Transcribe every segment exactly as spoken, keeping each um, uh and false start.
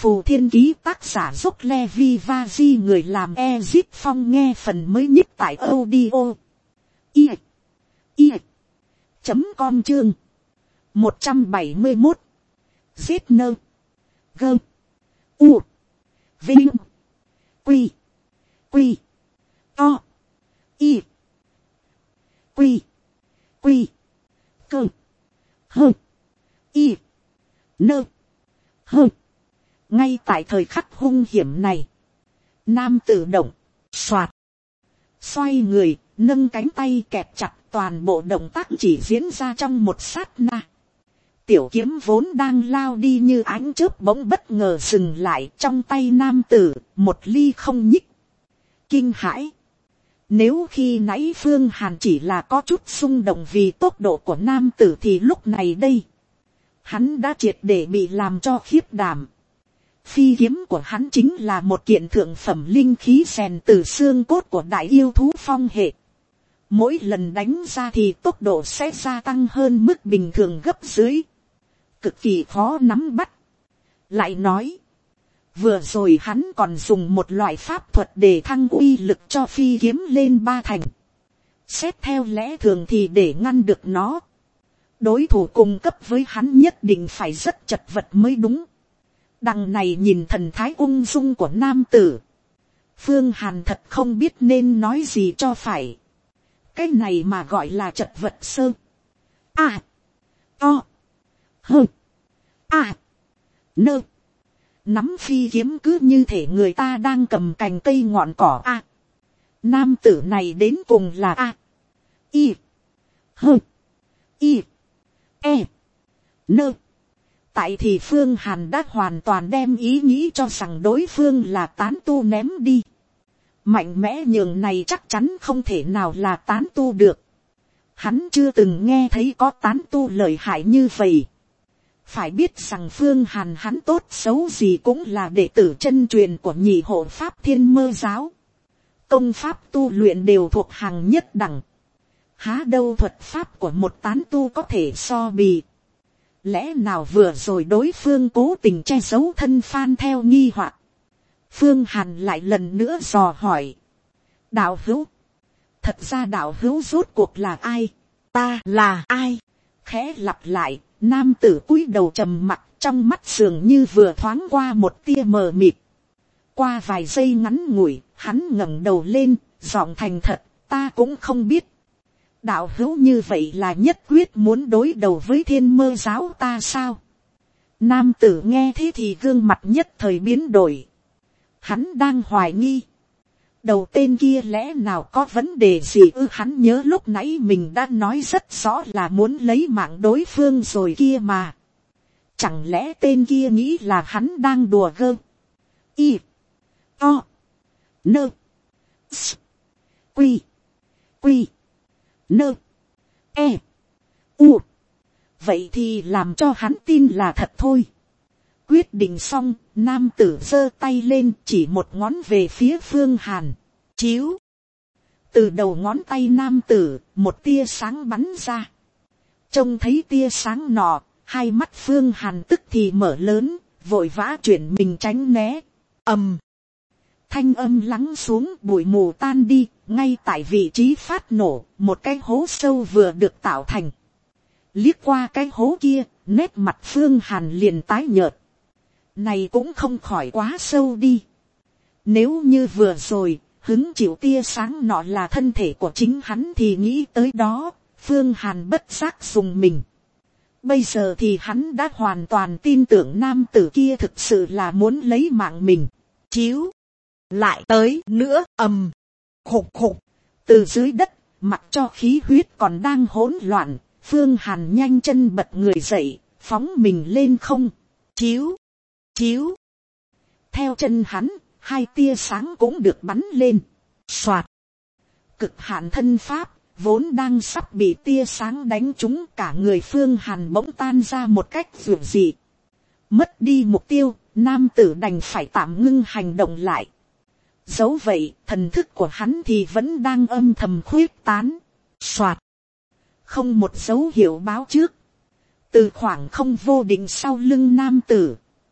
phù thiên ký, tác giả dốc Levi Vaji, người làm Ezip Phong, nghe phần mới nhất tại audio i i chấm com chương một trăm bảy mươi một. Giết nơ gơ u vinh quy quy to y quy quy cơ hơ y nơ hơ. Ngay tại thời khắc hung hiểm này, nam tử động, soạt, xoay người, nâng cánh tay kẹp chặt, toàn bộ động tác chỉ diễn ra trong một sát na. Tiểu kiếm vốn đang lao đi như ánh chớp bỗng bất ngờ dừng lại trong tay nam tử, một ly không nhích. Kinh hãi! Nếu khi nãy Phương Hàn chỉ là có chút xung động vì tốc độ của nam tử thì lúc này đây, hắn đã triệt để bị làm cho khiếp đảm. Phi kiếm của hắn chính là một kiện thượng phẩm linh khí rèn từ xương cốt của đại yêu thú phong hệ. Mỗi lần đánh ra thì tốc độ sẽ gia tăng hơn mức bình thường gấp dưới. Cực kỳ khó nắm bắt. Lại nói, vừa rồi hắn còn dùng một loại pháp thuật để thăng uy lực cho phi kiếm lên ba thành. Xét theo lẽ thường thì để ngăn được nó, đối thủ cung cấp với hắn nhất định phải rất chật vật mới đúng. Đằng này nhìn thần thái ung dung của nam tử, Phương Hàn thật không biết nên nói gì cho phải. Cái này mà gọi là chật vật sơ. À, to, hơ, à, nơ. Nắm phi kiếm cứ như thể người ta đang cầm cành cây ngọn cỏ. À, nam tử này đến cùng là A, I, hơ, I, E, nơ. Tại thì Phương Hàn đã hoàn toàn đem ý nghĩ cho rằng đối phương là tán tu ném đi. Mạnh mẽ nhường này chắc chắn không thể nào là tán tu được. Hắn chưa từng nghe thấy có tán tu lợi hại như vậy. Phải biết rằng Phương Hàn hắn tốt xấu gì cũng là đệ tử chân truyền của nhị hộ pháp Thiên Mơ giáo. Công pháp tu luyện đều thuộc hàng nhất đẳng. Há đâu thuật pháp của một tán tu có thể so bì. Lẽ nào vừa rồi đối phương cố tình che giấu thân Phan theo nghi hoặc. Phương Hàn lại lần nữa dò hỏi. Đạo hữu. Thật ra đạo hữu rốt cuộc là ai? Ta là ai? Khẽ lặp lại, nam tử cúi đầu trầm mặc, trong mắt dường như vừa thoáng qua một tia mờ mịt. Qua vài giây ngắn ngủi, hắn ngẩng đầu lên, giọng thành thật, ta cũng không biết. Đạo hữu như vậy là nhất quyết muốn đối đầu với Thiên Mơ giáo ta sao? Nam tử nghe thế thì gương mặt nhất thời biến đổi. Hắn đang hoài nghi. Đầu tên kia lẽ nào có vấn đề gì ư? Hắn nhớ lúc nãy mình đã nói rất rõ là muốn lấy mạng đối phương rồi kia mà. Chẳng lẽ tên kia nghĩ là hắn đang đùa gơ? Y, o, nơ, s, quy, quy, nơ, e, u. Vậy thì làm cho hắn tin là thật thôi. Quyết định xong, nam tử giơ tay lên chỉ một ngón về phía Phương Hàn. Chiếu. Từ đầu ngón tay nam tử, một tia sáng bắn ra. Trông thấy tia sáng nọ, hai mắt Phương Hàn tức thì mở lớn, vội vã chuyển mình tránh né. Ầm. Thanh âm lắng xuống, bụi mù tan đi, ngay tại vị trí phát nổ, một cái hố sâu vừa được tạo thành. Liếc qua cái hố kia, nét mặt Phương Hàn liền tái nhợt. Này cũng không khỏi quá sâu đi. Nếu như vừa rồi, hứng chịu tia sáng nọ là thân thể của chính hắn thì nghĩ tới đó, Phương Hàn bất giác dùng mình. Bây giờ thì hắn đã hoàn toàn tin tưởng nam tử kia thực sự là muốn lấy mạng mình. Chiếu. Lại tới nữa, ầm. Khục khục. Từ dưới đất, mặc cho khí huyết còn đang hỗn loạn, Phương Hàn nhanh chân bật người dậy, phóng mình lên không. Chiếu. Chiếu. Theo chân hắn, hai tia sáng cũng được bắn lên. Soạt. Cực hạn thân pháp, vốn đang sắp bị tia sáng đánh trúng, cả người Phương Hàn bỗng tan ra một cách dữ dị. Mất đi mục tiêu, nam tử đành phải tạm ngưng hành động lại. Dẫu vậy, thần thức của hắn thì vẫn đang âm thầm khuyết tán. Soạt. Không một dấu hiệu báo trước. Từ khoảng không vô định sau lưng nam tử,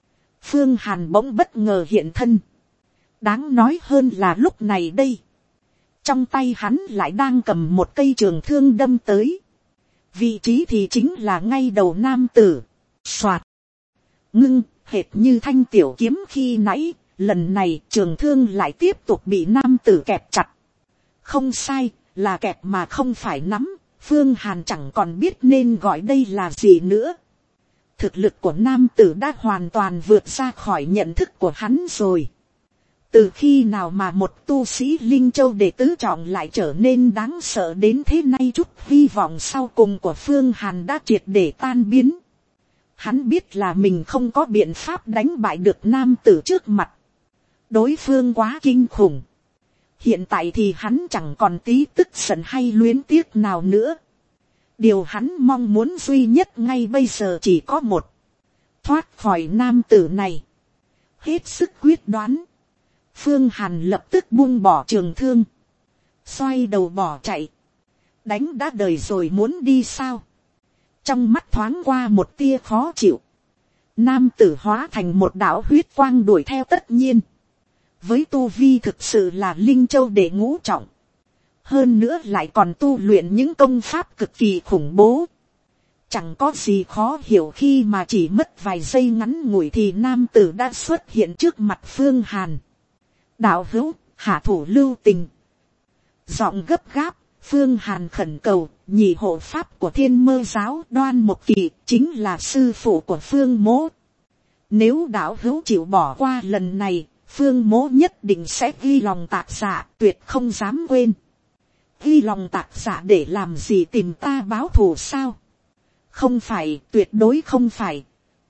Phương Hàn bỗng bất ngờ hiện thân. Đáng nói hơn là lúc này đây, trong tay hắn lại đang cầm một cây trường thương đâm tới. Vị trí thì chính là ngay đầu nam tử. Soạt. Ngưng, hệt như thanh tiểu kiếm khi nãy, lần này trường thương lại tiếp tục bị nam tử kẹp chặt. Không sai, là kẹp mà không phải nắm. Phương Hàn chẳng còn biết nên gọi đây là gì nữa. Thực lực của nam tử đã hoàn toàn vượt ra khỏi nhận thức của hắn rồi. Từ khi nào mà một tu sĩ Linh Châu đệ tứ trọng lại trở nên đáng sợ đến thế này, chút hy vọng sau cùng của Phương Hàn đã triệt để tan biến. Hắn biết là mình không có biện pháp đánh bại được nam tử trước mặt. Đối phương quá kinh khủng. Hiện tại thì hắn chẳng còn tí tức giận hay luyến tiếc nào nữa. Điều hắn mong muốn duy nhất ngay bây giờ chỉ có một. Thoát khỏi nam tử này. Hết sức quyết đoán. Phương Hàn lập tức buông bỏ trường thương. Xoay đầu bỏ chạy. Đánh đã đời rồi muốn đi sao? Trong mắt thoáng qua một tia khó chịu. Nam tử hóa thành một đạo huyết quang đuổi theo tất nhiên. Với tu vi thực sự là Linh Châu đệ ngũ trọng. Hơn nữa lại còn tu luyện những công pháp cực kỳ khủng bố. Chẳng có gì khó hiểu khi mà chỉ mất vài giây ngắn ngủi thì nam tử đã xuất hiện trước mặt Phương Hàn. Đạo hữu, hạ thủ lưu tình. Giọng gấp gáp, Phương Hàn khẩn cầu, nhị hộ pháp của Thiên Mơ giáo Đoan Mộc Kỳ chính là sư phụ của Phương Mỗ. Nếu đạo hữu chịu bỏ qua lần này, Phương Mỗ nhất định sẽ ghi lòng tạc dạ, tuyệt không dám quên. Ghi lòng tạc dạ để làm gì, tìm ta báo thù sao? Không phải, tuyệt đối không phải.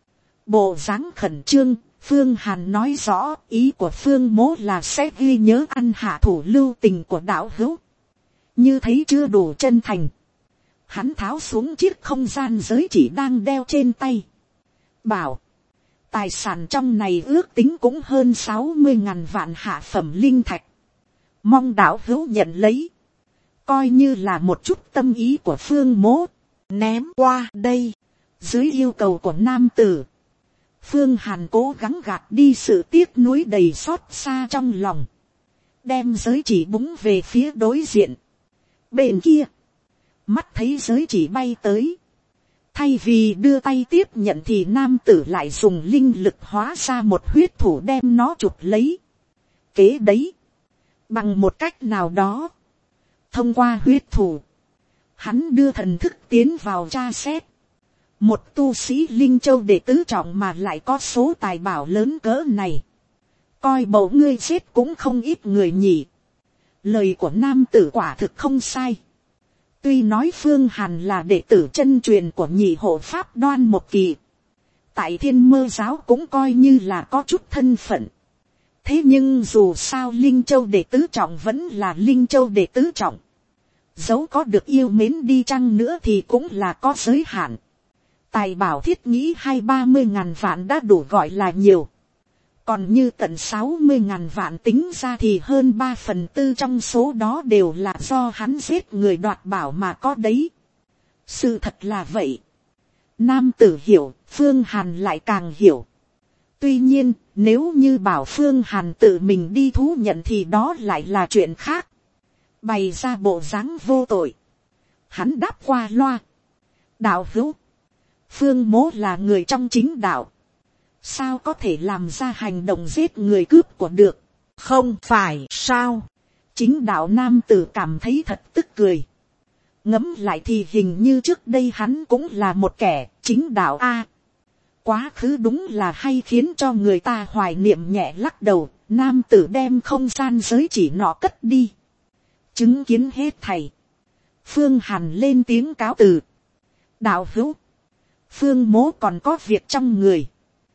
Bộ dáng khẩn trương, Phương Hàn nói rõ ý của Phương Mỗ là sẽ ghi nhớ ăn hạ thủ lưu tình của đạo hữu. Như thấy chưa đủ chân thành. Hắn tháo xuống chiếc không gian giới chỉ đang đeo trên tay. Bảo. Tài sản trong này ước tính cũng hơn sáu mươi ngàn vạn hạ phẩm linh thạch. Mong đạo hữu nhận lấy. Coi như là một chút tâm ý của Phương Mỗ. Ném qua đây. Dưới yêu cầu của nam tử. Phương Hàn cố gắng gạt đi sự tiếc nuối đầy xót xa trong lòng. Đem giới chỉ búng về phía đối diện. Bên kia. Mắt thấy giới chỉ bay tới. Thay vì đưa tay tiếp nhận thì nam tử lại dùng linh lực hóa ra một huyết thủ đem nó chụp lấy. Kế đấy. Bằng một cách nào đó. Thông qua huyết thủ. Hắn đưa thần thức tiến vào tra xét. Một tu sĩ Linh Châu đệ tứ trọng mà lại có số tài bảo lớn cỡ này. Coi bầu ngươi chết cũng không ít người nhỉ. Lời của nam tử quả thực không sai. Tuy nói Phương Hàn là đệ tử chân truyền của nhị hộ pháp Đoan Mộc Kỳ. Tại Thiên Mơ giáo cũng coi như là có chút thân phận. Thế nhưng dù sao Linh Châu đệ tứ trọng vẫn là Linh Châu đệ tứ trọng. Dẫu có được yêu mến đi chăng nữa thì cũng là có giới hạn. Tài bảo thiết nghĩ hai ba mươi ngàn vạn đã đủ gọi là nhiều. Còn như tận sáu mươi ngàn vạn tính ra thì hơn ba phần tư trong số đó đều là do hắn giết người đoạt bảo mà có đấy. Sự thật là vậy. Nam tử hiểu, Phương Hàn lại càng hiểu. Tuy nhiên, nếu như bảo Phương Hàn tự mình đi thú nhận thì đó lại là chuyện khác. Bày ra bộ dáng vô tội. Hắn đáp qua loa. Đạo hữu. Phương Mỗ là người trong chính đạo. Sao có thể làm ra hành động giết người cướp của được. Không phải sao. Chính đạo nam tử cảm thấy thật tức cười. Ngẫm lại thì hình như trước đây hắn cũng là một kẻ chính đạo a. Quá khứ đúng là hay khiến cho người ta hoài niệm nhẹ lắc đầu. Nam tử đem không gian giới chỉ nọ cất đi. Chứng kiến hết thầy. Phương Hàn lên tiếng cáo từ. Đạo hữu. Phương Mỗ còn có việc trong người.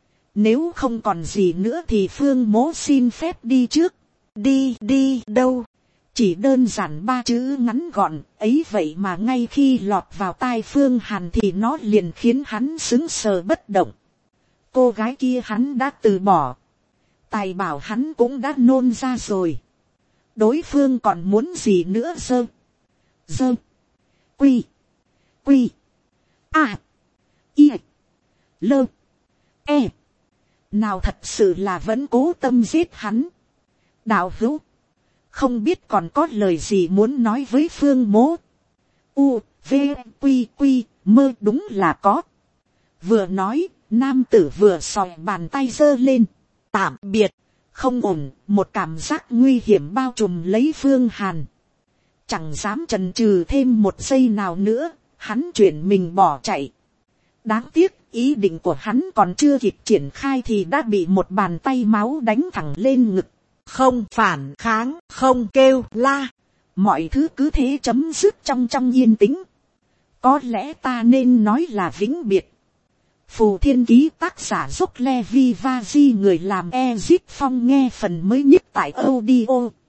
Nếu không còn gì nữa thì Phương Mỗ xin phép đi trước. Đi đi đâu? Chỉ đơn giản ba chữ ngắn gọn. Ấy vậy mà ngay khi lọt vào tai Phương Hàn thì nó liền khiến hắn sững sờ bất động. Cô gái kia hắn đã từ bỏ. Tài bảo hắn cũng đã nôn ra rồi. Đối phương còn muốn gì nữa dơ. Dơ. Quy. Quy. À. Y. Lơ. E. nào thật sự là vẫn cố tâm giết hắn. Đạo hữu, không biết còn có lời gì muốn nói với Phương Mỗ. U, V, Quy, Quy, Mơ, đúng là có. Vừa nói, nam tử vừa sòi bàn tay giơ lên. Tạm biệt, không ổn, một cảm giác nguy hiểm bao trùm lấy Phương Hàn. Chẳng dám chần chừ thêm một giây nào nữa, hắn chuyển mình bỏ chạy. Đáng tiếc, ý định của hắn còn chưa kịp triển khai thì đã bị một bàn tay máu đánh thẳng lên ngực. Không phản kháng, không kêu la. Mọi thứ cứ thế chấm dứt trong trong yên tĩnh. Có lẽ ta nên nói là vĩnh biệt. Phù Thiên Ký tác giả Dốc Levi Vaji, người làm Ezip Phong nghe phần mới nhất tại audio.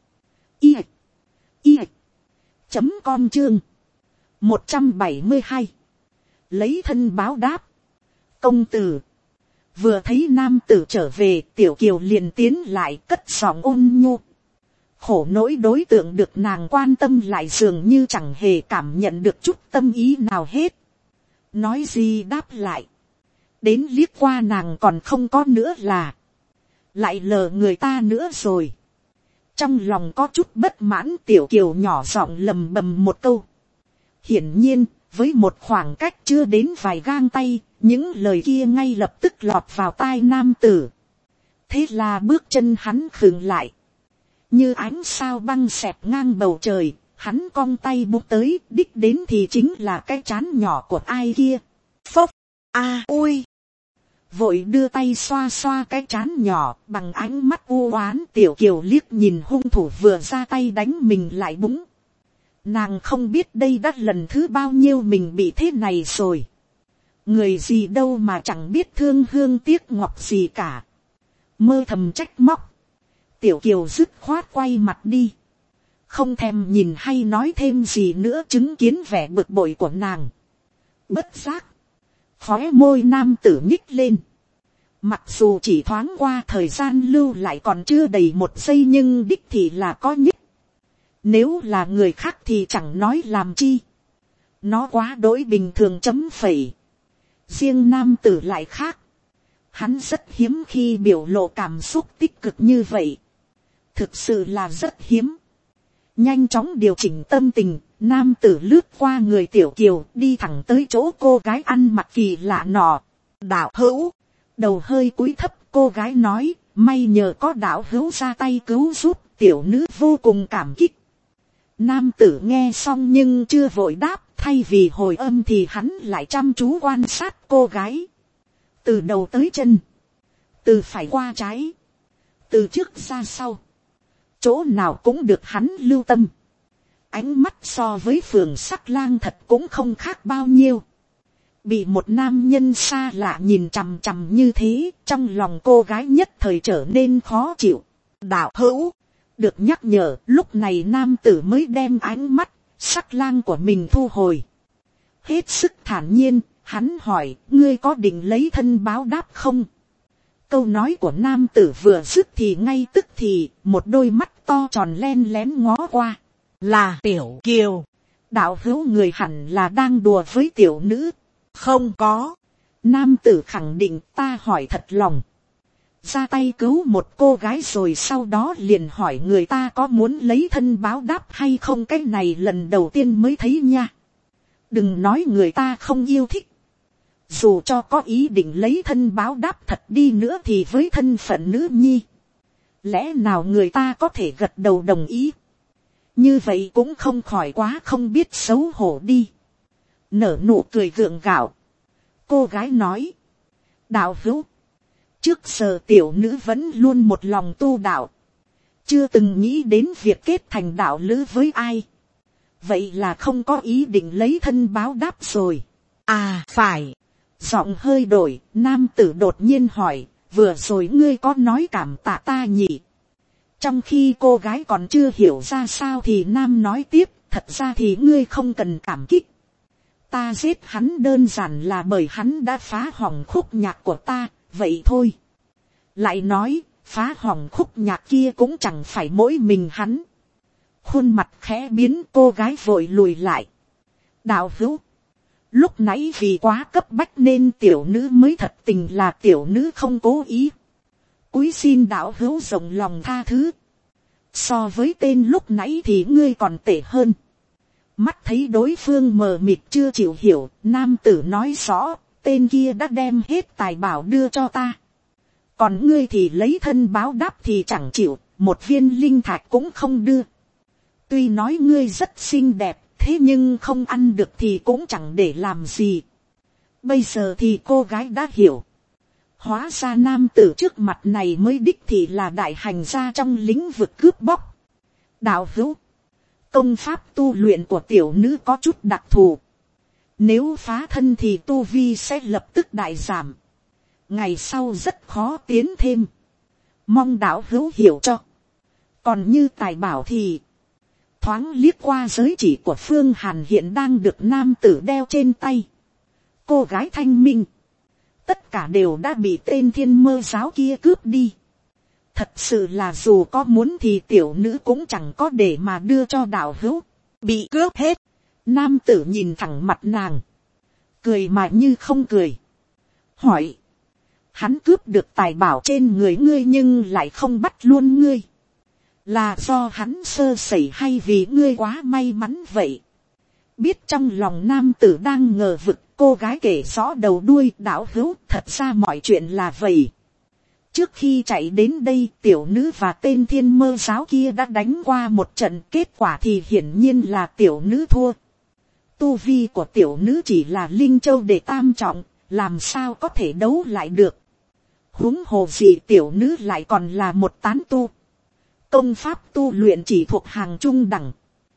I. I. Chấm com chương. một trăm bảy mươi hai. Lấy thân báo đáp. Công tử. Vừa thấy nam tử trở về, Tiểu Kiều liền tiến lại cất giọng ôn nhu. Khổ nỗi đối tượng được nàng quan tâm lại dường như chẳng hề cảm nhận được chút tâm ý nào hết. Nói gì đáp lại. Đến liếc qua nàng còn không có nữa là. Lại lờ người ta nữa rồi. Trong lòng có chút bất mãn, Tiểu Kiều nhỏ giọng lầm bầm một câu. Hiển nhiên, với một khoảng cách chưa đến vài gang tay, những lời kia ngay lập tức lọt vào tai nam tử. Thế là bước chân hắn khựng lại. Như ánh sao băng xẹt ngang bầu trời, hắn cong tay búng tới, đích đến thì chính là cái trán nhỏ của ai kia. Phốc, a à, ui. Vội đưa tay xoa xoa cái trán nhỏ, bằng ánh mắt u oán. Tiểu Kiều liếc nhìn hung thủ vừa ra tay đánh mình lại búng. Nàng không biết đây đã lần thứ bao nhiêu mình bị thế này rồi. Người gì đâu mà chẳng biết thương hương tiếc ngọc gì cả. Mơ thầm trách móc. Tiểu Kiều dứt khoát quay mặt đi. Không thèm nhìn hay nói thêm gì nữa, chứng kiến vẻ bực bội của nàng. Bất giác. Khóe môi nam tử nhích lên. Mặc dù chỉ thoáng qua thời gian lưu lại còn chưa đầy một giây, nhưng đích thì là có nhích. Nếu là người khác thì chẳng nói làm chi. Nó quá đỗi bình thường chấm phẩy. Riêng nam tử lại khác. Hắn rất hiếm khi biểu lộ cảm xúc tích cực như vậy. Thực sự là rất hiếm. Nhanh chóng điều chỉnh tâm tình, nam tử lướt qua người Tiểu Kiều, đi thẳng tới chỗ cô gái ăn mặc kỳ lạ nọ. Đạo hữu. Đầu hơi cúi thấp, cô gái nói, may nhờ có đạo hữu ra tay cứu giúp, tiểu nữ vô cùng cảm kích. Nam tử nghe xong nhưng chưa vội đáp, thay vì hồi âm thì hắn lại chăm chú quan sát cô gái. Từ đầu tới chân, từ phải qua trái, từ trước ra sau, chỗ nào cũng được hắn lưu tâm. Ánh mắt so với Phượng Sắc Lang thật cũng không khác bao nhiêu. Bị một nam nhân xa lạ nhìn chằm chằm như thế, trong lòng cô gái nhất thời trở nên khó chịu. Đạo hữu. Được nhắc nhở, lúc này nam tử mới đem ánh mắt, Sắc Lang của mình thu hồi. Hết sức thản nhiên, hắn hỏi, ngươi có định lấy thân báo đáp không? Câu nói của nam tử vừa dứt thì ngay tức thì, một đôi mắt to tròn len lén ngó qua. Là Tiểu Kiều. Đạo hữu người hẳn là đang đùa với tiểu nữ. Không có. Nam tử khẳng định, ta hỏi thật lòng. Ra tay cứu một cô gái rồi sau đó liền hỏi người ta có muốn lấy thân báo đáp hay không, cái này lần đầu tiên mới thấy nha. Đừng nói người ta không yêu thích. Dù cho có ý định lấy thân báo đáp thật đi nữa thì với thân phận nữ nhi, lẽ nào người ta có thể gật đầu đồng ý? Như vậy cũng không khỏi quá không biết xấu hổ đi. Nở nụ cười gượng gạo. Cô gái nói. Đạo hữu. Trước giờ tiểu nữ vẫn luôn một lòng tu đạo. Chưa từng nghĩ đến việc kết thành đạo lữ với ai. Vậy là không có ý định lấy thân báo đáp rồi. À phải. Giọng hơi đổi, nam tử đột nhiên hỏi. Vừa rồi ngươi có nói cảm tạ ta nhỉ? Trong khi cô gái còn chưa hiểu ra sao thì nam nói tiếp. Thật ra thì ngươi không cần cảm kích. Ta giết hắn đơn giản là bởi hắn đã phá hỏng khúc nhạc của ta, vậy thôi. Lại nói, phá hỏng khúc nhạc kia cũng chẳng phải mỗi mình hắn. Khuôn mặt khẽ biến, cô gái vội lùi lại. Đạo hữu. Lúc nãy vì quá cấp bách nên tiểu nữ mới thật tình là tiểu nữ không cố ý. cúi xin đạo hữu rộng lòng tha thứ, so với tên lúc nãy thì ngươi còn tệ hơn. Mắt thấy đối phương mờ mịt chưa chịu hiểu, nam tử nói rõ, tên kia đã đem hết tài bảo đưa cho ta, còn ngươi thì lấy thân báo đáp thì chẳng chịu, một viên linh thạch cũng không đưa. Tuy nói ngươi rất xinh đẹp, thế nhưng không ăn được thì cũng chẳng để làm gì. Bây giờ thì cô gái đã hiểu, hóa ra nam tử trước mặt này mới đích thị là đại hành gia trong lĩnh vực cướp bóc. Đạo hữu, công pháp tu luyện của tiểu nữ có chút đặc thù, nếu phá thân thì tu vi sẽ lập tức đại giảm, ngày sau rất khó tiến thêm, mong đạo hữu hiểu cho. Còn như tài bảo thì, thoáng liếc qua giới chỉ của Phương Hàn hiện đang được nam tử đeo trên tay. Cô gái thanh minh, tất cả đều đã bị tên thiên mơ giáo kia cướp đi. Thật sự là dù có muốn thì tiểu nữ cũng chẳng có để mà đưa cho đạo hữu, bị cướp hết. Nam tử nhìn thẳng mặt nàng, cười mà như không cười, hỏi, hắn cướp được tài bảo trên người ngươi nhưng lại không bắt luôn ngươi, là do hắn sơ sẩy hay vì ngươi quá may mắn vậy? Biết trong lòng nam tử đang ngờ vực, cô gái kể rõ đầu đuôi. Đạo hữu, thật ra mọi chuyện là vậy. Trước khi chạy đến đây, tiểu nữ và tên thiên mơ giáo kia đã đánh qua một trận, kết quả thì hiển nhiên là tiểu nữ thua. Tu vi của tiểu nữ chỉ là linh châu để tam trọng, làm sao có thể đấu lại được. Huống hồ gì tiểu nữ lại còn là một tán tu, công pháp tu luyện chỉ thuộc hàng trung đẳng,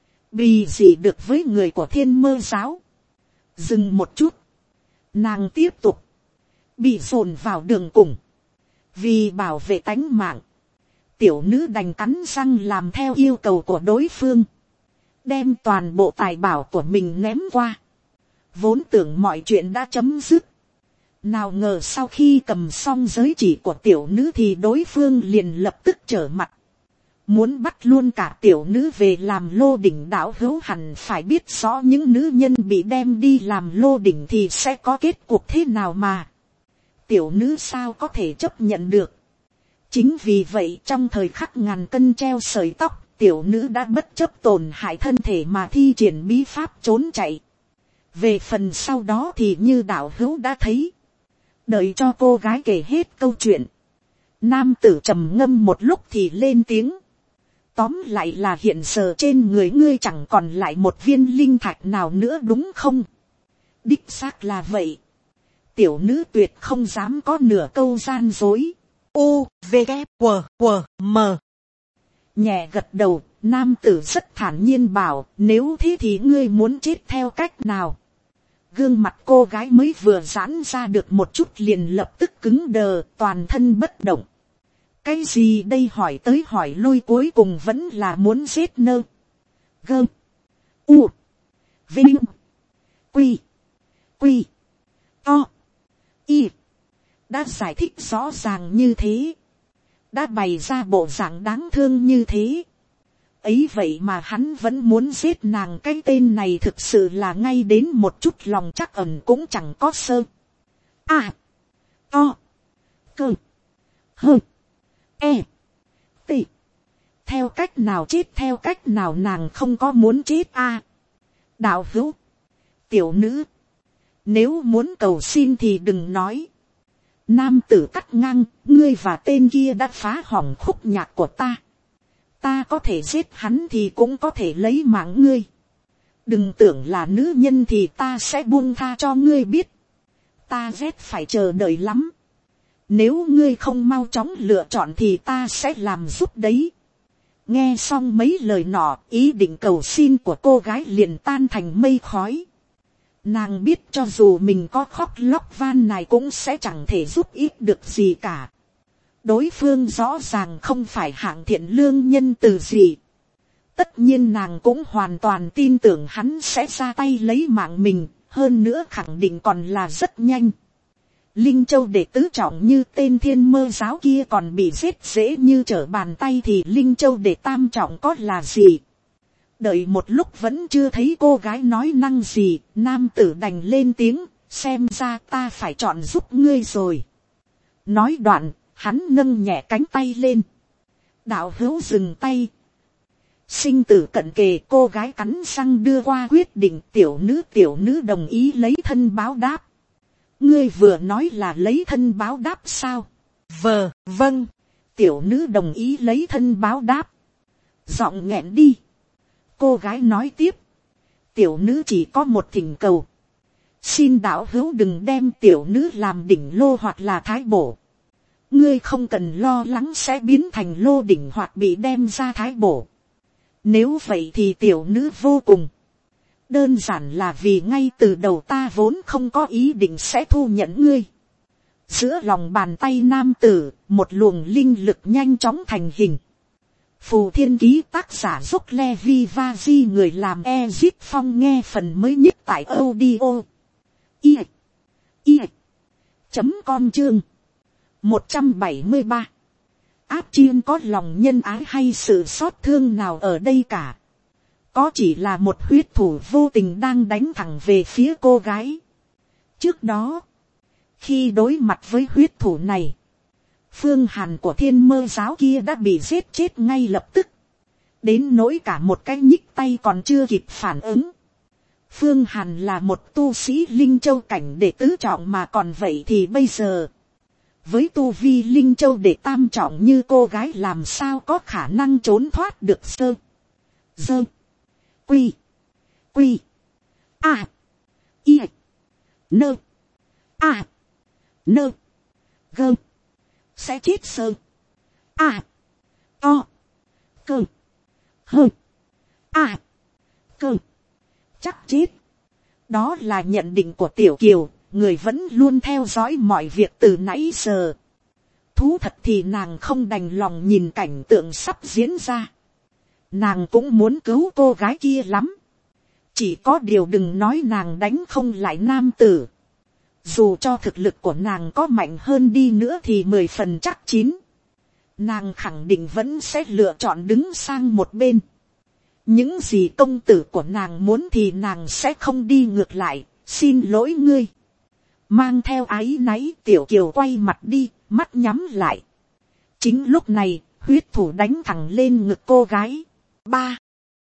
vì gì được với người của thiên mơ giáo. Dừng một chút, nàng tiếp tục, bị dồn vào đường cùng, vì bảo vệ tánh mạng, tiểu nữ đành cắn răng làm theo yêu cầu của đối phương, đem toàn bộ tài bảo của mình ném qua. Vốn tưởng mọi chuyện đã chấm dứt, nào ngờ sau khi cầm xong giới chỉ của tiểu nữ thì đối phương liền lập tức trở mặt, muốn bắt luôn cả tiểu nữ về làm lô đỉnh. Đạo hữu hẳn phải biết rõ những nữ nhân bị đem đi làm lô đỉnh thì sẽ có kết cục thế nào mà. Tiểu nữ sao có thể chấp nhận được. Chính vì vậy trong thời khắc ngàn cân treo sợi tóc, tiểu nữ đã bất chấp tổn hại thân thể mà thi triển bí pháp trốn chạy. Về phần sau đó thì như đạo hữu đã thấy. Đợi cho cô gái kể hết câu chuyện, nam tử trầm ngâm một lúc thì lên tiếng. Tóm lại là hiện giờ trên người ngươi chẳng còn lại một viên linh thạch nào nữa đúng không? Đích xác là vậy. Tiểu nữ tuyệt không dám có nửa câu gian dối. U, V, K, W, W, M. Nhẹ gật đầu, nam tử rất thản nhiên bảo, nếu thế thì ngươi muốn chết theo cách nào? Gương mặt cô gái mới vừa giãn ra được một chút liền lập tức cứng đờ, toàn thân bất động. Cái gì đây, hỏi tới hỏi lui cuối cùng vẫn là muốn giết nơ. Gơ. U. Vinh. Quy. Quy. To. Y. Đã giải thích rõ ràng như thế, đã bày ra bộ dạng đáng thương như thế, ấy vậy mà hắn vẫn muốn giết nàng. Cái tên này thực sự là ngay đến một chút lòng chắc ẩn cũng chẳng có sơ. À. To. Cơ. Hơ. E. T. Theo cách nào chết theo cách nào nàng không có muốn chết a. À, đạo hữu, tiểu nữ, nếu muốn cầu xin thì đừng nói. Nam tử cắt ngang, ngươi và tên kia đã phá hỏng khúc nhạc của ta. Ta có thể giết hắn thì cũng có thể lấy mạng ngươi. Đừng tưởng là nữ nhân thì ta sẽ buông tha cho ngươi biết. Ta ghét phải chờ đợi lắm. Nếu ngươi không mau chóng lựa chọn thì ta sẽ làm giúp đấy. Nghe xong mấy lời nọ, ý định cầu xin của cô gái liền tan thành mây khói. Nàng biết cho dù mình có khóc lóc van này cũng sẽ chẳng thể giúp ích được gì cả. Đối phương rõ ràng không phải hạng thiện lương nhân từ gì. Tất nhiên nàng cũng hoàn toàn tin tưởng hắn sẽ ra tay lấy mạng mình, hơn nữa khẳng định còn là rất nhanh. Linh Châu đệ tứ trọng như tên thiên mơ giáo kia còn bị giết dễ như trở bàn tay thì Linh Châu đệ tam trọng có là gì. Đợi một lúc vẫn chưa thấy cô gái nói năng gì, nam tử đành lên tiếng, xem ra ta phải chọn giúp ngươi rồi. Nói đoạn, Hắn nâng nhẹ cánh tay lên. Đạo hữu dừng tay. Sinh tử cận kề, cô gái cắn răng đưa qua quyết định. Tiểu nữ tiểu nữ đồng ý lấy thân báo đáp. Ngươi vừa nói là lấy thân báo đáp sao? Vờ, vâng. Tiểu nữ đồng ý lấy thân báo đáp. Giọng nghẹn đi. Cô gái nói tiếp. Tiểu nữ chỉ có một thỉnh cầu. Xin đạo hữu đừng đem tiểu nữ làm đỉnh lô hoặc là thái bổ. Ngươi không cần lo lắng sẽ biến thành lô đỉnh hoặc bị đem ra thái bổ. Nếu vậy thì tiểu nữ vô cùng. Đơn giản là vì ngay từ đầu ta vốn không có ý định sẽ thu nhận ngươi. Giữa lòng bàn tay nam tử, một luồng linh lực nhanh chóng thành hình. Phù Thiên Ký tác giả giúp Levi Vazi người làm Ezip Phong nghe phần mới nhất tại audio. I. I. Chấm com chương. một trăm bảy mươi ba. Áp chiên có lòng nhân ái hay sự xót thương nào ở đây cả. Có chỉ là một huyết thủ vô tình đang đánh thẳng về phía cô gái. Trước đó, khi đối mặt với huyết thủ này, Phương Hàn của Thiên Mơ giáo kia đã bị giết chết ngay lập tức. Đến nỗi cả một cái nhích tay còn chưa kịp phản ứng. Phương Hàn là một tu sĩ Linh Châu cảnh đệ tứ trọng mà còn vậy thì bây giờ, với tu vi Linh Châu đệ tam trọng như cô gái làm sao có khả năng trốn thoát được sơ. Dơ. Quy. Quy. A. Y. Nơ. A. Nơ. Gơ. Sẽ chết sơ. A. To. Cơ. Hơ. A. Cơ. Chắc chết. Đó là nhận định của Tiểu Kiều, người vẫn luôn theo dõi mọi việc từ nãy giờ. Thú thật thì nàng không đành lòng nhìn cảnh tượng sắp diễn ra. Nàng cũng muốn cứu cô gái kia lắm. Chỉ có điều đừng nói nàng đánh không lại nam tử. Dù cho thực lực của nàng có mạnh hơn đi nữa thì mười phần chắc chín. Nàng khẳng định vẫn sẽ lựa chọn đứng sang một bên. Những gì công tử của nàng muốn thì nàng sẽ không đi ngược lại. Xin lỗi ngươi. Mang theo áy náy, Tiểu Kiều quay mặt đi, mắt nhắm lại. Chính lúc này, huyết thủ đánh thẳng lên ngực cô gái. Ba.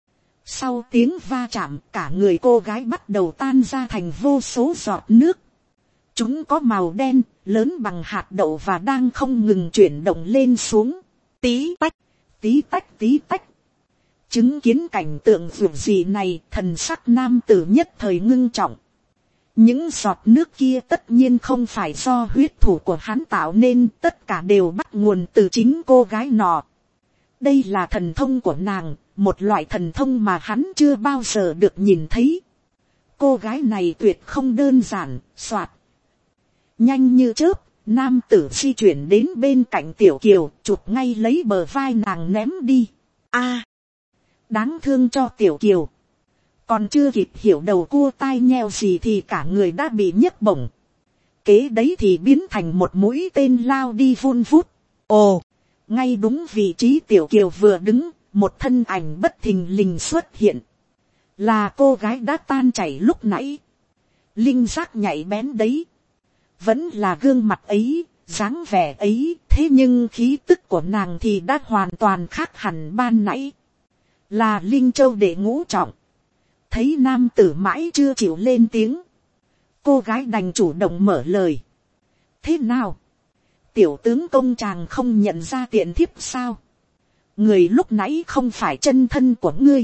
Sau tiếng va chạm, cả người cô gái bắt đầu tan ra thành vô số giọt nước. Chúng có màu đen, lớn bằng hạt đậu và đang không ngừng chuyển động lên xuống. Tí tách, tí tách, tí tách. Chứng kiến cảnh tượng vượt dị này, thần sắc nam tử nhất thời ngưng trọng. Những giọt nước kia tất nhiên không phải do huyết thủ của hắn tạo nên, tất cả đều bắt nguồn từ chính cô gái nọ. Đây là thần thông của nàng, một loại thần thông mà hắn chưa bao giờ được nhìn thấy. Cô gái này tuyệt không đơn giản, soạt. Nhanh như chớp, nam tử di chuyển đến bên cạnh Tiểu Kiều, chụp ngay lấy bờ vai nàng ném đi. A, đáng thương cho Tiểu Kiều. Còn chưa kịp hiểu đầu cua tai nheo gì thì cả người đã bị nhấc bổng. Kế đấy thì biến thành một mũi tên lao đi vun vút. Ồ, ngay đúng vị trí Tiểu Kiều vừa đứng, một thân ảnh bất thình lình xuất hiện. Là cô gái đã tan chảy lúc nãy. Linh giác nhạy bén đấy. Vẫn là gương mặt ấy, dáng vẻ ấy, thế nhưng khí tức của nàng thì đã hoàn toàn khác hẳn ban nãy. Là Linh Châu đệ ngũ trọng. Thấy nam tử mãi chưa chịu lên tiếng, cô gái đành chủ động mở lời. Thế nào? Tiểu tướng công chàng không nhận ra tiện thiếp sao? Người lúc nãy không phải chân thân của ngươi.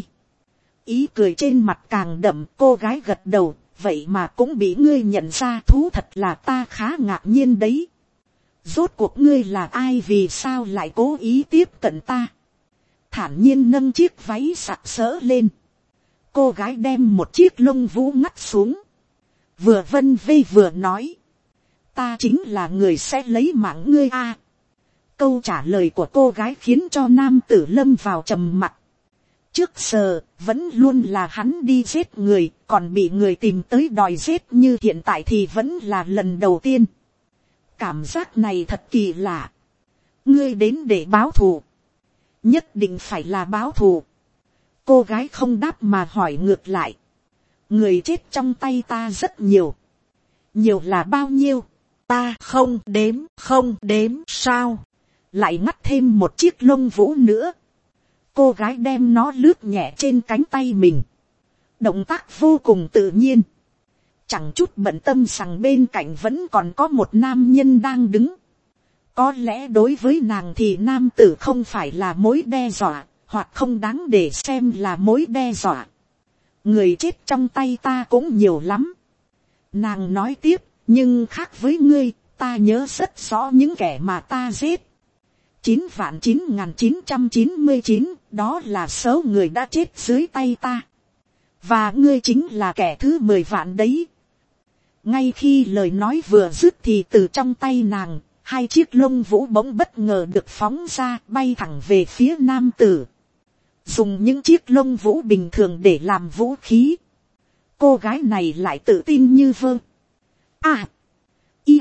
Ý cười trên mặt càng đậm, cô gái gật đầu. Vậy mà cũng bị ngươi nhận ra, thú thật là ta khá ngạc nhiên đấy. Rốt cuộc ngươi là ai, vì sao lại cố ý tiếp cận ta? Thản nhiên nâng chiếc váy sặc sỡ lên. Cô gái đem một chiếc lông vũ ngắt xuống. Vừa vân vê vừa nói. Ta chính là người sẽ lấy mạng ngươi a. À, câu trả lời của cô gái khiến cho nam tử lâm vào trầm mặc. Trước giờ, vẫn luôn là hắn đi giết người, còn bị người tìm tới đòi giết như hiện tại thì vẫn là lần đầu tiên. Cảm giác này thật kỳ lạ. Ngươi đến để báo thù. Nhất định phải là báo thù. Cô gái không đáp mà hỏi ngược lại. Người chết trong tay ta rất nhiều. Nhiều là bao nhiêu? ta không đếm, không đếm sao. Lại ngắt thêm một chiếc lông vũ nữa. Cô gái đem nó lướt nhẹ trên cánh tay mình. Động tác vô cùng tự nhiên. Chẳng chút bận tâm rằng bên cạnh vẫn còn có một nam nhân đang đứng. Có lẽ đối với nàng thì nam tử không phải là mối đe dọa, hoặc không đáng để xem là mối đe dọa. Người chết trong tay ta cũng nhiều lắm. Nàng nói tiếp, nhưng khác với ngươi, ta nhớ rất rõ những kẻ mà ta giết. Chín vạn chín nghìn chín trăm chín mươi chín, đó là số người đã chết dưới tay ta. Và ngươi chính là kẻ thứ mười vạn đấy. Ngay khi lời nói vừa dứt thì từ trong tay nàng, hai chiếc lông vũ bỗng bất ngờ được phóng ra, bay thẳng về phía nam tử. Dùng những chiếc lông vũ bình thường để làm vũ khí. Cô gái này lại tự tin như vơ. A. I.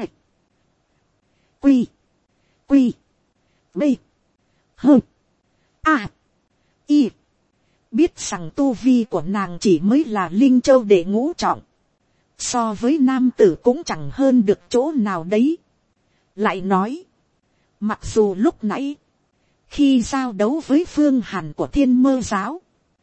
Quy. Quy. B. Hơ. A. I. Biết rằng tu vi của nàng chỉ mới là linh châu đệ ngũ trọng. So với nam tử cũng chẳng hơn được chỗ nào đấy. Lại nói. Mặc dù lúc nãy. Khi giao đấu với Phương Hàn của Thiên Mơ Giáo.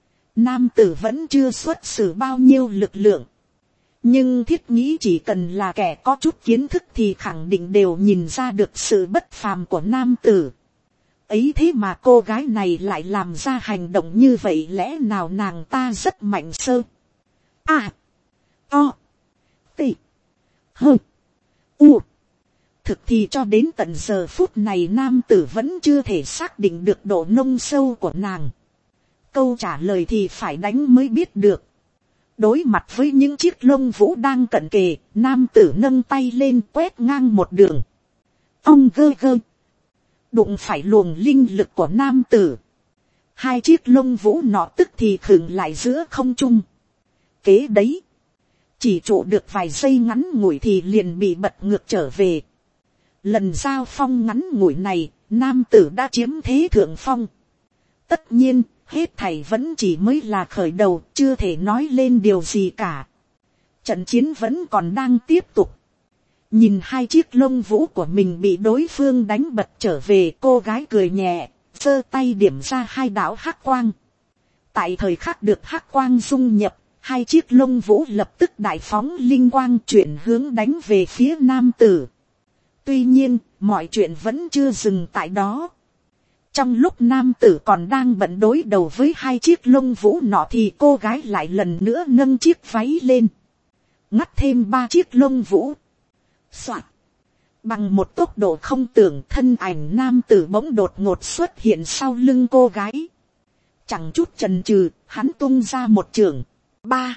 Nam tử vẫn chưa xuất xử bao nhiêu lực lượng. Nhưng thiết nghĩ chỉ cần là kẻ có chút kiến thức thì khẳng định đều nhìn ra được sự bất phàm của nam tử. Ấy thế mà cô gái này lại làm ra hành động như vậy, lẽ nào nàng ta rất mạnh sơ. A. O. T. H. U. Thực thì cho đến tận giờ phút này nam tử vẫn chưa thể xác định được độ nông sâu của nàng. Câu trả lời thì phải đánh mới biết được. Đối mặt với những chiếc lông vũ đang cận kề, nam tử nâng tay lên quét ngang một đường. Ông gơ gơ. Đụng phải luồng linh lực của nam tử. Hai chiếc lông vũ nọ tức thì khựng lại giữa không trung. Kế đấy. Chỉ trụ được vài giây ngắn ngủi thì liền bị bật ngược trở về. Lần giao phong ngắn ngủi này, nam tử đã chiếm thế thượng phong. Tất nhiên, hết thảy vẫn chỉ mới là khởi đầu, chưa thể nói lên điều gì cả. Trận chiến vẫn còn đang tiếp tục. Nhìn hai chiếc lông vũ của mình bị đối phương đánh bật trở về, cô gái cười nhẹ, giơ tay điểm ra hai đạo hắc quang. Tại thời khắc được hắc quang dung nhập, hai chiếc lông vũ lập tức đại phóng linh quang chuyển hướng đánh về phía nam tử. Tuy nhiên, mọi chuyện vẫn chưa dừng tại đó. Trong lúc nam tử còn đang bận đối đầu với hai chiếc lông vũ nọ thì cô gái lại lần nữa nâng chiếc váy lên. Ngắt thêm ba chiếc lông vũ. Soạt. Bằng một tốc độ không tưởng, thân ảnh nam tử bỗng đột ngột xuất hiện sau lưng cô gái. Chẳng chút chần chừ, hắn tung ra một chưởng. Ba.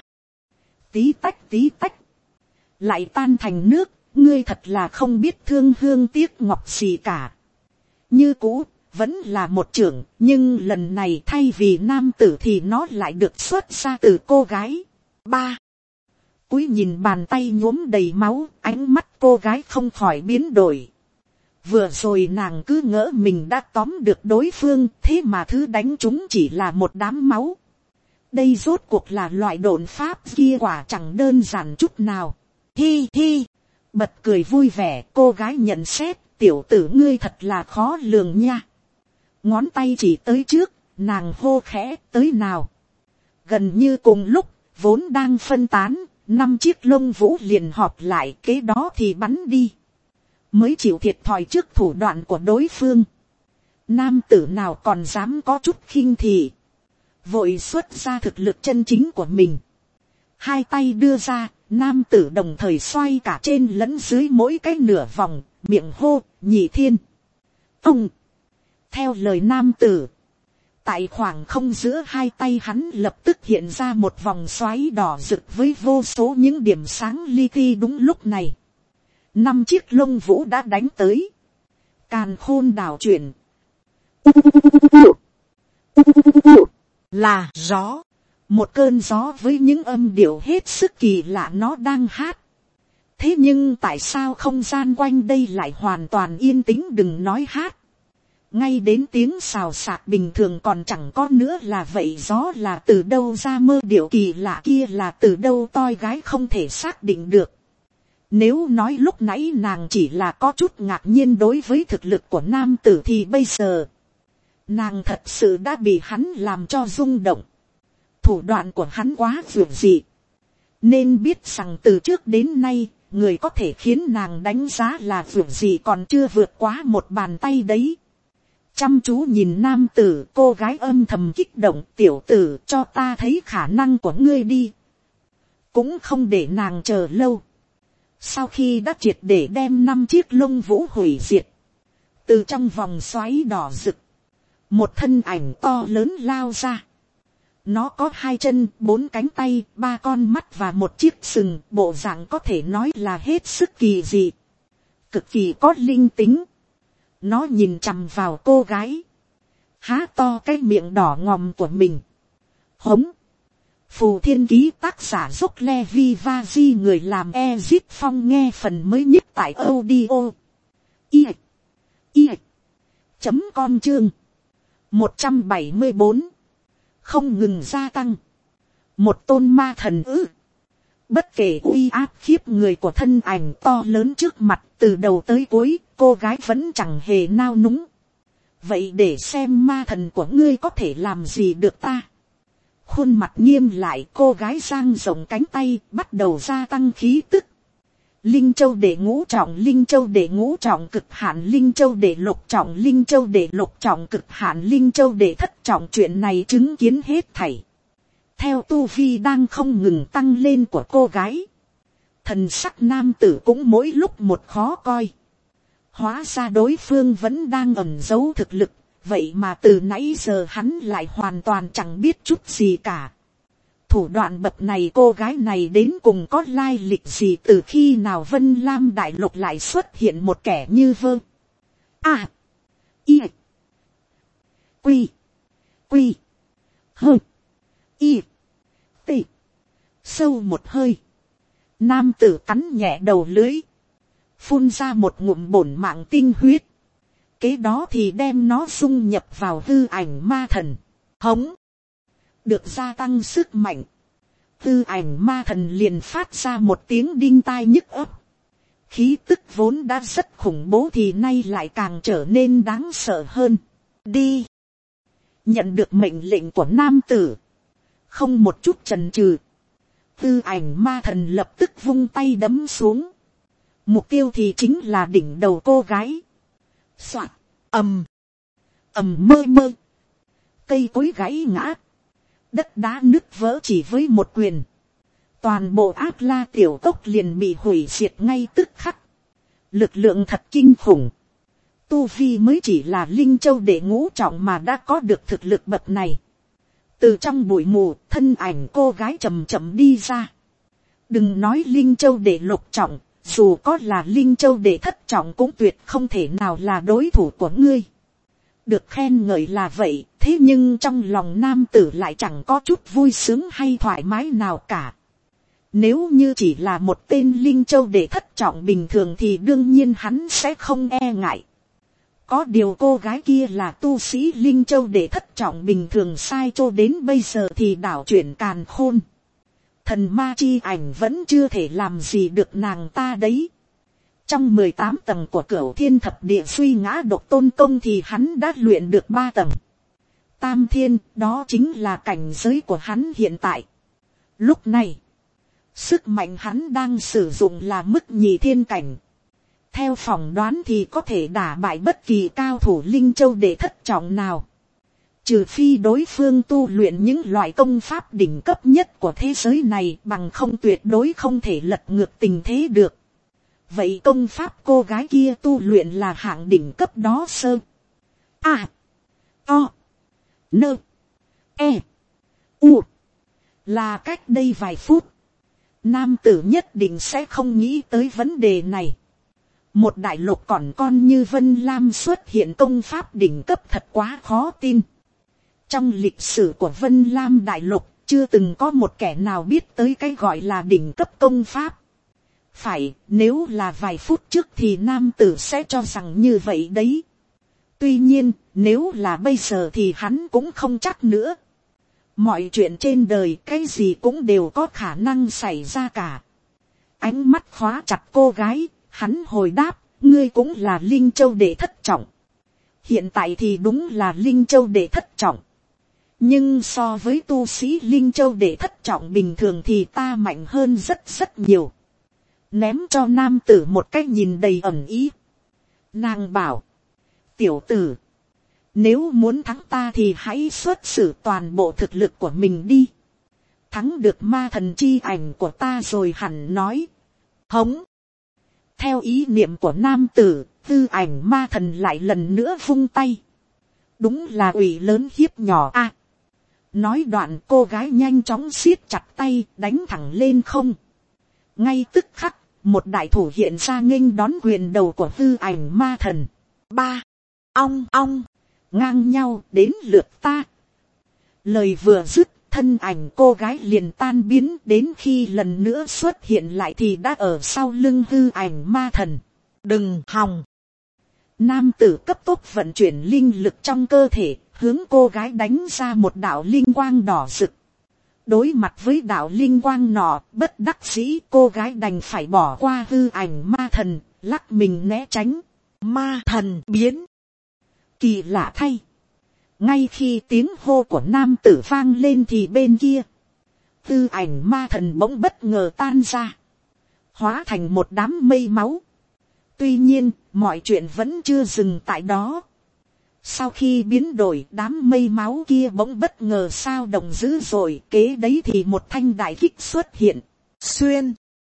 Tí tách tí tách. Lại tan thành nước, ngươi thật là không biết thương hương tiếc ngọc gì cả. Như cũ, vẫn là một chưởng, nhưng lần này thay vì nam tử thì nó lại được xuất ra từ cô gái. Ba. Cúi nhìn bàn tay nhuốm đầy máu, ánh mắt cô gái không khỏi biến đổi. Vừa rồi nàng cứ ngỡ mình đã tóm được đối phương, thế mà thứ đánh chúng chỉ là một đám máu. Đây rốt cuộc là loại độn pháp kia, quả chẳng đơn giản chút nào. Hi hi. Bật cười vui vẻ, cô gái nhận xét, tiểu tử ngươi thật là khó lường nha. Ngón tay chỉ tới trước, nàng hô khẽ, tới nào. Gần như cùng lúc, vốn đang phân tán, năm chiếc lông vũ liền họp lại, kế đó thì bắn đi. Mới chịu thiệt thòi trước thủ đoạn của đối phương. Nam tử nào còn dám có chút khinh thị. Vội xuất ra thực lực chân chính của mình. Hai tay đưa ra, nam tử đồng thời xoay cả trên lẫn dưới mỗi cái nửa vòng, miệng hô, nhị thiên. Ông! Theo lời nam tử, tại khoảng không giữa hai tay hắn lập tức hiện ra một vòng xoáy đỏ rực với vô số những điểm sáng li ti. Đúng lúc này, năm chiếc lông vũ đã đánh tới. Càn khôn đảo chuyển. Là gió. Một cơn gió với những âm điệu hết sức kỳ lạ nó đang hát. Thế nhưng tại sao không gian quanh đây lại hoàn toàn yên tĩnh, đừng nói hát. Ngay đến tiếng xào xạc bình thường còn chẳng có nữa là vậy. Gió là từ đâu ra, mơ điệu kỳ lạ kia là từ đâu, toi gái không thể xác định được. Nếu nói lúc nãy nàng chỉ là có chút ngạc nhiên đối với thực lực của nam tử thì bây giờ, nàng thật sự đã bị hắn làm cho rung động. Thủ đoạn của hắn quá vượt dị. Nên biết rằng từ trước đến nay, người có thể khiến nàng đánh giá là vượt dị còn chưa vượt quá một bàn tay đấy. Chăm chú nhìn nam tử, cô gái âm thầm kích động, tiểu tử cho ta thấy khả năng của ngươi đi. Cũng không để nàng chờ lâu. Sau khi đã triệt để đem năm chiếc lông vũ hủy diệt, từ trong vòng xoáy đỏ rực, một thân ảnh to lớn lao ra. Nó có hai chân, bốn cánh tay, ba con mắt và một chiếc sừng, bộ dạng có thể nói là hết sức kỳ dị, cực kỳ có linh tính. Nó nhìn chằm vào cô gái, há to cái miệng đỏ ngòm của mình. Hống. Phù Thiên Ký tác giả Dốc Levi Vaji, người làm Ezip Phong nghe phần mới nhất tại audio i i chấm com chương một trăm bảy mươi bốn. Không ngừng gia tăng. Một tôn ma thần ư. Bất kể uy áp khiếp người của thân ảnh to lớn trước mặt, từ đầu tới cuối, cô gái vẫn chẳng hề nao núng. Vậy để xem ma thần của ngươi có thể làm gì được ta. Khuôn mặt nghiêm lại, cô gái giang rộng cánh tay, bắt đầu gia tăng khí tức. Linh châu đệ ngũ trọng, linh châu đệ ngũ trọng cực hạn, linh châu đệ lục trọng, linh châu đệ lục trọng cực hạn, linh châu đệ thất trọng. Chuyện này chứng kiến hết thảy. Theo tu vi đang không ngừng tăng lên của cô gái, thần sắc nam tử cũng mỗi lúc một khó coi. Hóa ra đối phương vẫn đang ẩn giấu thực lực, vậy mà từ nãy giờ hắn lại hoàn toàn chẳng biết chút gì cả. Thủ đoạn bậc này cô gái này đến cùng có lai lịch gì, từ khi nào Vân Lam đại lục lại xuất hiện một kẻ như Vơ. À. Y. Quy. Quy. Hơ. Y. T. Sâu một hơi. Nam tử cắn nhẹ đầu lưới. Phun ra một ngụm bổn mạng tinh huyết. Kế đó thì đem nó dung nhập vào hư ảnh ma thần. Hống. Được gia tăng sức mạnh. Hư ảnh ma thần liền phát ra một tiếng đinh tai nhức ấp. Khí tức vốn đã rất khủng bố thì nay lại càng trở nên đáng sợ hơn. Đi. Nhận được mệnh lệnh của nam tử, không một chút chần chừ, hư ảnh ma thần lập tức vung tay đấm xuống. Mục tiêu thì chính là đỉnh đầu cô gái. Soạt. Ầm. Ầm mơ mơ. Cây cối gãy ngã. Đất đá nứt vỡ chỉ với một quyền. Toàn bộ Ác La tiểu tốc liền bị hủy diệt ngay tức khắc. Lực lượng thật kinh khủng. Tu vi mới chỉ là linh châu đệ ngũ trọng mà đã có được thực lực bậc này. Từ trong bụi mù, thân ảnh cô gái chậm chậm đi ra. Đừng nói linh châu đệ lục trọng, dù có là linh châu đệ thất trọng cũng tuyệt không thể nào là đối thủ của ngươi. Được khen ngợi là vậy, thế nhưng trong lòng nam tử lại chẳng có chút vui sướng hay thoải mái nào cả. Nếu như chỉ là một tên linh châu đệ thất trọng bình thường thì đương nhiên hắn sẽ không e ngại. Có điều cô gái kia là tu sĩ linh châu đệ thất trọng bình thường, sai cho đến bây giờ thì đảo chuyển càn khôn. Thần ma chi ảnh vẫn chưa thể làm gì được nàng ta đấy. Trong mười tám tầng của Cửu Thiên Thập Địa Suy Ngã Độc Tôn Công thì hắn đã luyện được ba tầng. Tam thiên, đó chính là cảnh giới của hắn hiện tại. Lúc này, sức mạnh hắn đang sử dụng là mức nhị thiên cảnh. Theo phỏng đoán thì có thể đả bại bất kỳ cao thủ linh châu đệ thất trọng nào. Trừ phi đối phương tu luyện những loại công pháp đỉnh cấp nhất của thế giới này, bằng không tuyệt đối không thể lật ngược tình thế được. Vậy công pháp cô gái kia tu luyện là hạng đỉnh cấp đó sơ. A. O. Nơ. E. U. Là cách đây vài phút, nam tử nhất định sẽ không nghĩ tới vấn đề này. Một đại lục còn con như Vân Lam xuất hiện công pháp đỉnh cấp thật quá khó tin. Trong lịch sử của Vân Lam đại lục, chưa từng có một kẻ nào biết tới cái gọi là đỉnh cấp công pháp. Phải, nếu là vài phút trước thì nam tử sẽ cho rằng như vậy đấy. Tuy nhiên, nếu là bây giờ thì hắn cũng không chắc nữa. Mọi chuyện trên đời cái gì cũng đều có khả năng xảy ra cả. ánh mắt khóa chặt cô gái, hắn hồi đáp, ngươi cũng là Linh Châu đệ thất trọng. Hiện tại thì đúng là Linh Châu đệ thất trọng. Nhưng so với tu sĩ Linh Châu đệ thất trọng bình thường thì ta mạnh hơn rất rất nhiều. Ném cho nam tử một cái nhìn đầy ẩn ý. Nàng bảo, tiểu tử, nếu muốn thắng ta thì hãy xuất sử toàn bộ thực lực của mình đi. Thắng được ma thần chi ảnh của ta rồi hẳn nói. Hống. Theo ý niệm của nam tử, tư ảnh ma thần lại lần nữa vung tay. Đúng là ủy lớn hiếp nhỏ a. À, nói đoạn cô gái nhanh chóng siết chặt tay đánh thẳng lên không. Ngay tức khắc, một đại thủ hiện ra nghênh đón quyền đầu của tư ảnh ma thần. Ba. Ong ong. Ngang nhau đến lượt ta. Lời vừa dứt, thân ảnh cô gái liền tan biến, đến khi lần nữa xuất hiện lại thì đã ở sau lưng tư ảnh ma thần. Đừng hòng. Nam tử cấp tốc vận chuyển linh lực trong cơ thể, hướng cô gái đánh ra một đạo linh quang đỏ rực. Đối mặt với đạo linh quang nọ, bất đắc dĩ cô gái đành phải bỏ qua hư ảnh ma thần, lắc mình né tránh. Ma thần biến. Kỳ lạ thay. Ngay khi tiếng hô của nam tử vang lên thì bên kia, tư ảnh ma thần bỗng bất ngờ tan ra, hóa thành một đám mây máu. Tuy nhiên, mọi chuyện vẫn chưa dừng tại đó. Sau khi biến đổi, đám mây máu kia bỗng bất ngờ sao động dữ dội, kế đấy thì một thanh đại kích xuất hiện. Xuyên.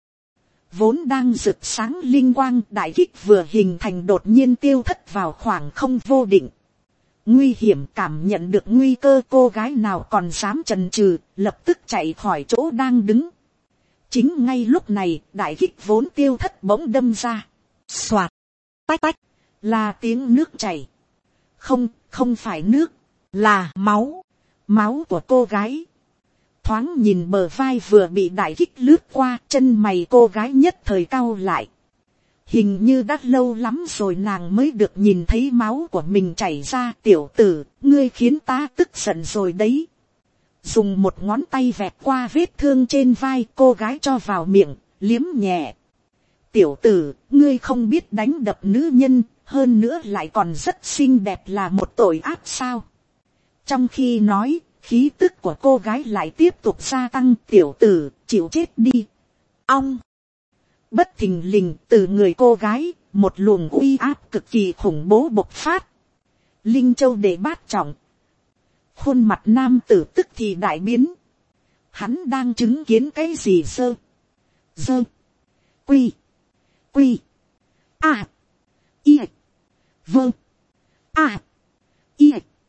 Vốn đang rực sáng linh quang, đại kích vừa hình thành đột nhiên tiêu thất vào khoảng không vô định. Nguy hiểm cảm nhận được nguy cơ, cô gái nào còn dám chần chừ, lập tức chạy khỏi chỗ đang đứng. Chính ngay lúc này, đại kích vốn tiêu thất bỗng đâm ra. Xoạt. Tách tách. Là tiếng nước chảy. Không, không phải nước, là máu. Máu của cô gái. Thoáng nhìn bờ vai vừa bị đại kích lướt qua, chân mày cô gái nhất thời cau lại. Hình như đã lâu lắm rồi nàng mới được nhìn thấy máu của mình chảy ra. Tiểu tử, ngươi khiến ta tức giận rồi đấy. Dùng một ngón tay vẹt qua vết thương trên vai, cô gái cho vào miệng, liếm nhẹ. Tiểu tử, ngươi không biết đánh đập nữ nhân, hơn nữa lại còn rất xinh đẹp là một tội ác sao? Trong khi nói, khí tức của cô gái lại tiếp tục gia tăng. Tiểu tử, chịu chết đi. Ong. Bất thình lình từ người cô gái, một luồng uy áp cực kỳ khủng bố bộc phát. Linh Châu đệ bát trọng. Khuôn mặt nam tử tức thì đại biến. Hắn đang chứng kiến cái gì sơ? Dơ. Quy. Quy. À. Y. Vâng. À. Y.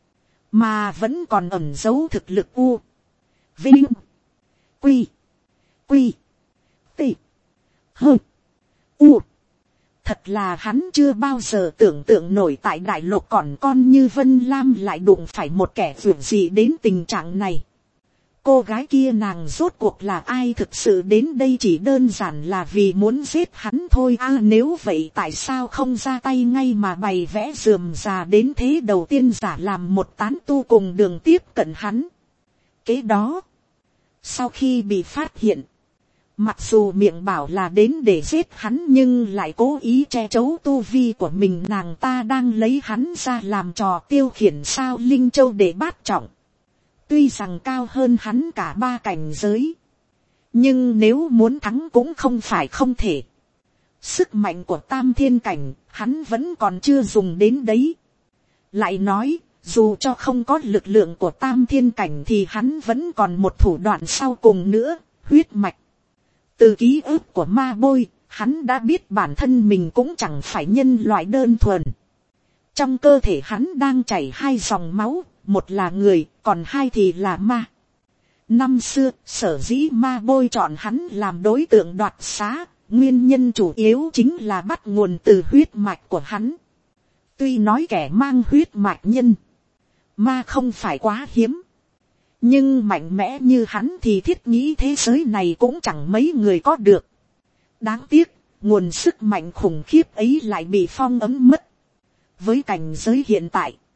Mà vẫn còn ẩn giấu thực lực u. Vinh. Quy. Quy. Tị. Hơ. U. Thật là hắn chưa bao giờ tưởng tượng nổi tại đại lục còn con như Vân Lam lại đụng phải một kẻ vượt gì đến tình trạng này. Cô gái kia nàng rốt cuộc là ai, thực sự đến đây chỉ đơn giản là vì muốn giết hắn thôi à, nếu vậy tại sao không ra tay ngay mà bày vẽ rườm rà đến thế, đầu tiên giả làm một tán tu cùng đường tiếp cận hắn. Kế đó, sau khi bị phát hiện, mặc dù miệng bảo là đến để giết hắn nhưng lại cố ý che giấu tu vi của mình, nàng ta đang lấy hắn ra làm trò tiêu khiển sao. Linh Châu đệ bát trọng. Tuy rằng cao hơn hắn cả ba cảnh giới. Nhưng nếu muốn thắng cũng không phải không thể. Sức mạnh của tam thiên cảnh hắn vẫn còn chưa dùng đến đấy. Lại nói, dù cho không có lực lượng của tam thiên cảnh thì hắn vẫn còn một thủ đoạn sau cùng nữa, huyết mạch. Từ ký ức của ma bôi, hắn đã biết bản thân mình cũng chẳng phải nhân loại đơn thuần. Trong cơ thể hắn đang chảy hai dòng máu, một là người, còn hai thì là ma. Năm xưa, sở dĩ ma bôi chọn hắn làm đối tượng đoạt xá, nguyên nhân chủ yếu chính là bắt nguồn từ huyết mạch của hắn. Tuy nói kẻ mang huyết mạch nhân, ma không phải quá hiếm. Nhưng mạnh mẽ như hắn thì thiết nghĩ thế giới này cũng chẳng mấy người có được. Đáng tiếc, nguồn sức mạnh khủng khiếp ấy lại bị phong ấm mất. Với cảnh giới hiện tại,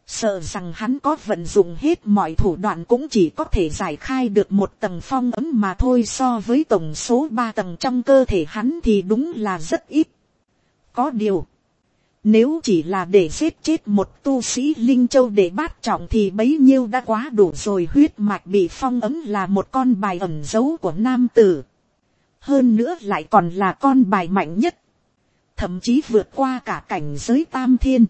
sợ rằng hắn có vận dụng hết mọi thủ đoạn cũng chỉ có thể giải khai được một tầng phong ấm mà thôi, so với tổng số ba tầng trong cơ thể hắn thì đúng là rất ít. Có điều, nếu chỉ là để giết chết một tu sĩ linh châu để bát trọng thì bấy nhiêu đã quá đủ rồi. Huyết mạch bị phong ấm là một con bài ẩn giấu của nam tử. Hơn nữa lại còn là con bài mạnh nhất. Thậm chí vượt qua cả cảnh giới tam thiên.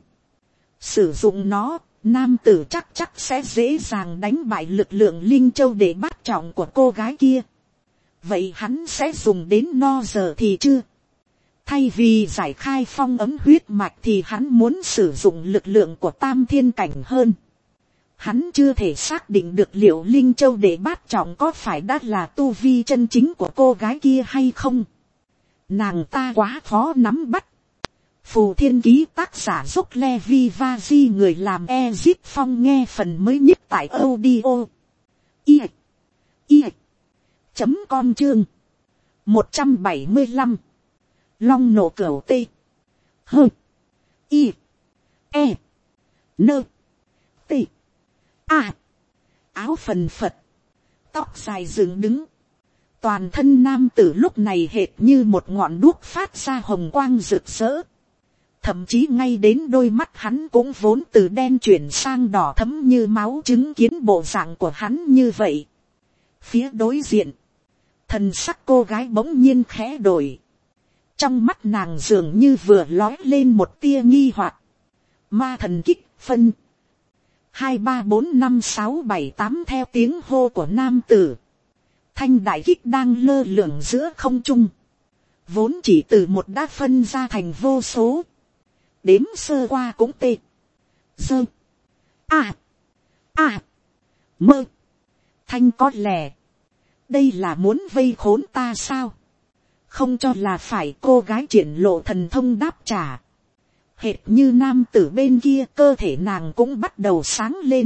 Sử dụng nó, nam tử chắc chắc sẽ dễ dàng đánh bại lực lượng linh châu để bát trọng của cô gái kia. Vậy hắn sẽ dùng đến no giờ thì chưa? Thay vì giải khai phong ấm huyết mạch thì hắn muốn sử dụng lực lượng của tam thiên cảnh hơn. Hắn chưa thể xác định được liệu linh châu để bát trọng có phải đã là tu vi chân chính của cô gái kia hay không. Nàng ta quá khó nắm bắt. Phù Thiên Ký tác giả Dốc Levi Vaji, người làm Ezip Phong nghe phần mới nhất tại audio i i chấm com chương một trăm bảy mươi lăm. Long nổ cửu tê hơ i e nơ tê a. Áo phần phật, tóc dài dựng đứng, toàn thân nam tử lúc này hệt như một ngọn đuốc phát ra hồng quang rực rỡ. Thậm chí ngay đến đôi mắt hắn cũng vốn từ đen chuyển sang đỏ thẫm như máu, chứng kiến bộ dạng của hắn như vậy. Phía đối diện, thần sắc cô gái bỗng nhiên khẽ đổi. Trong mắt nàng dường như vừa lói lên một tia nghi hoặc. Ma thần kích phân hai ba bốn năm sáu bảy tám theo tiếng hô của nam tử. Thanh đại kích đang lơ lửng giữa không trung. Vốn chỉ từ một đã phân ra thành vô số. Đếm sơ qua cũng tê. Dơ. À. À. Mơ. Thanh có lẽ. Đây là muốn vây khốn ta sao? Không cho là phải, cô gái triển lộ thần thông đáp trả. Hệt như nam tử bên kia, cơ thể nàng cũng bắt đầu sáng lên.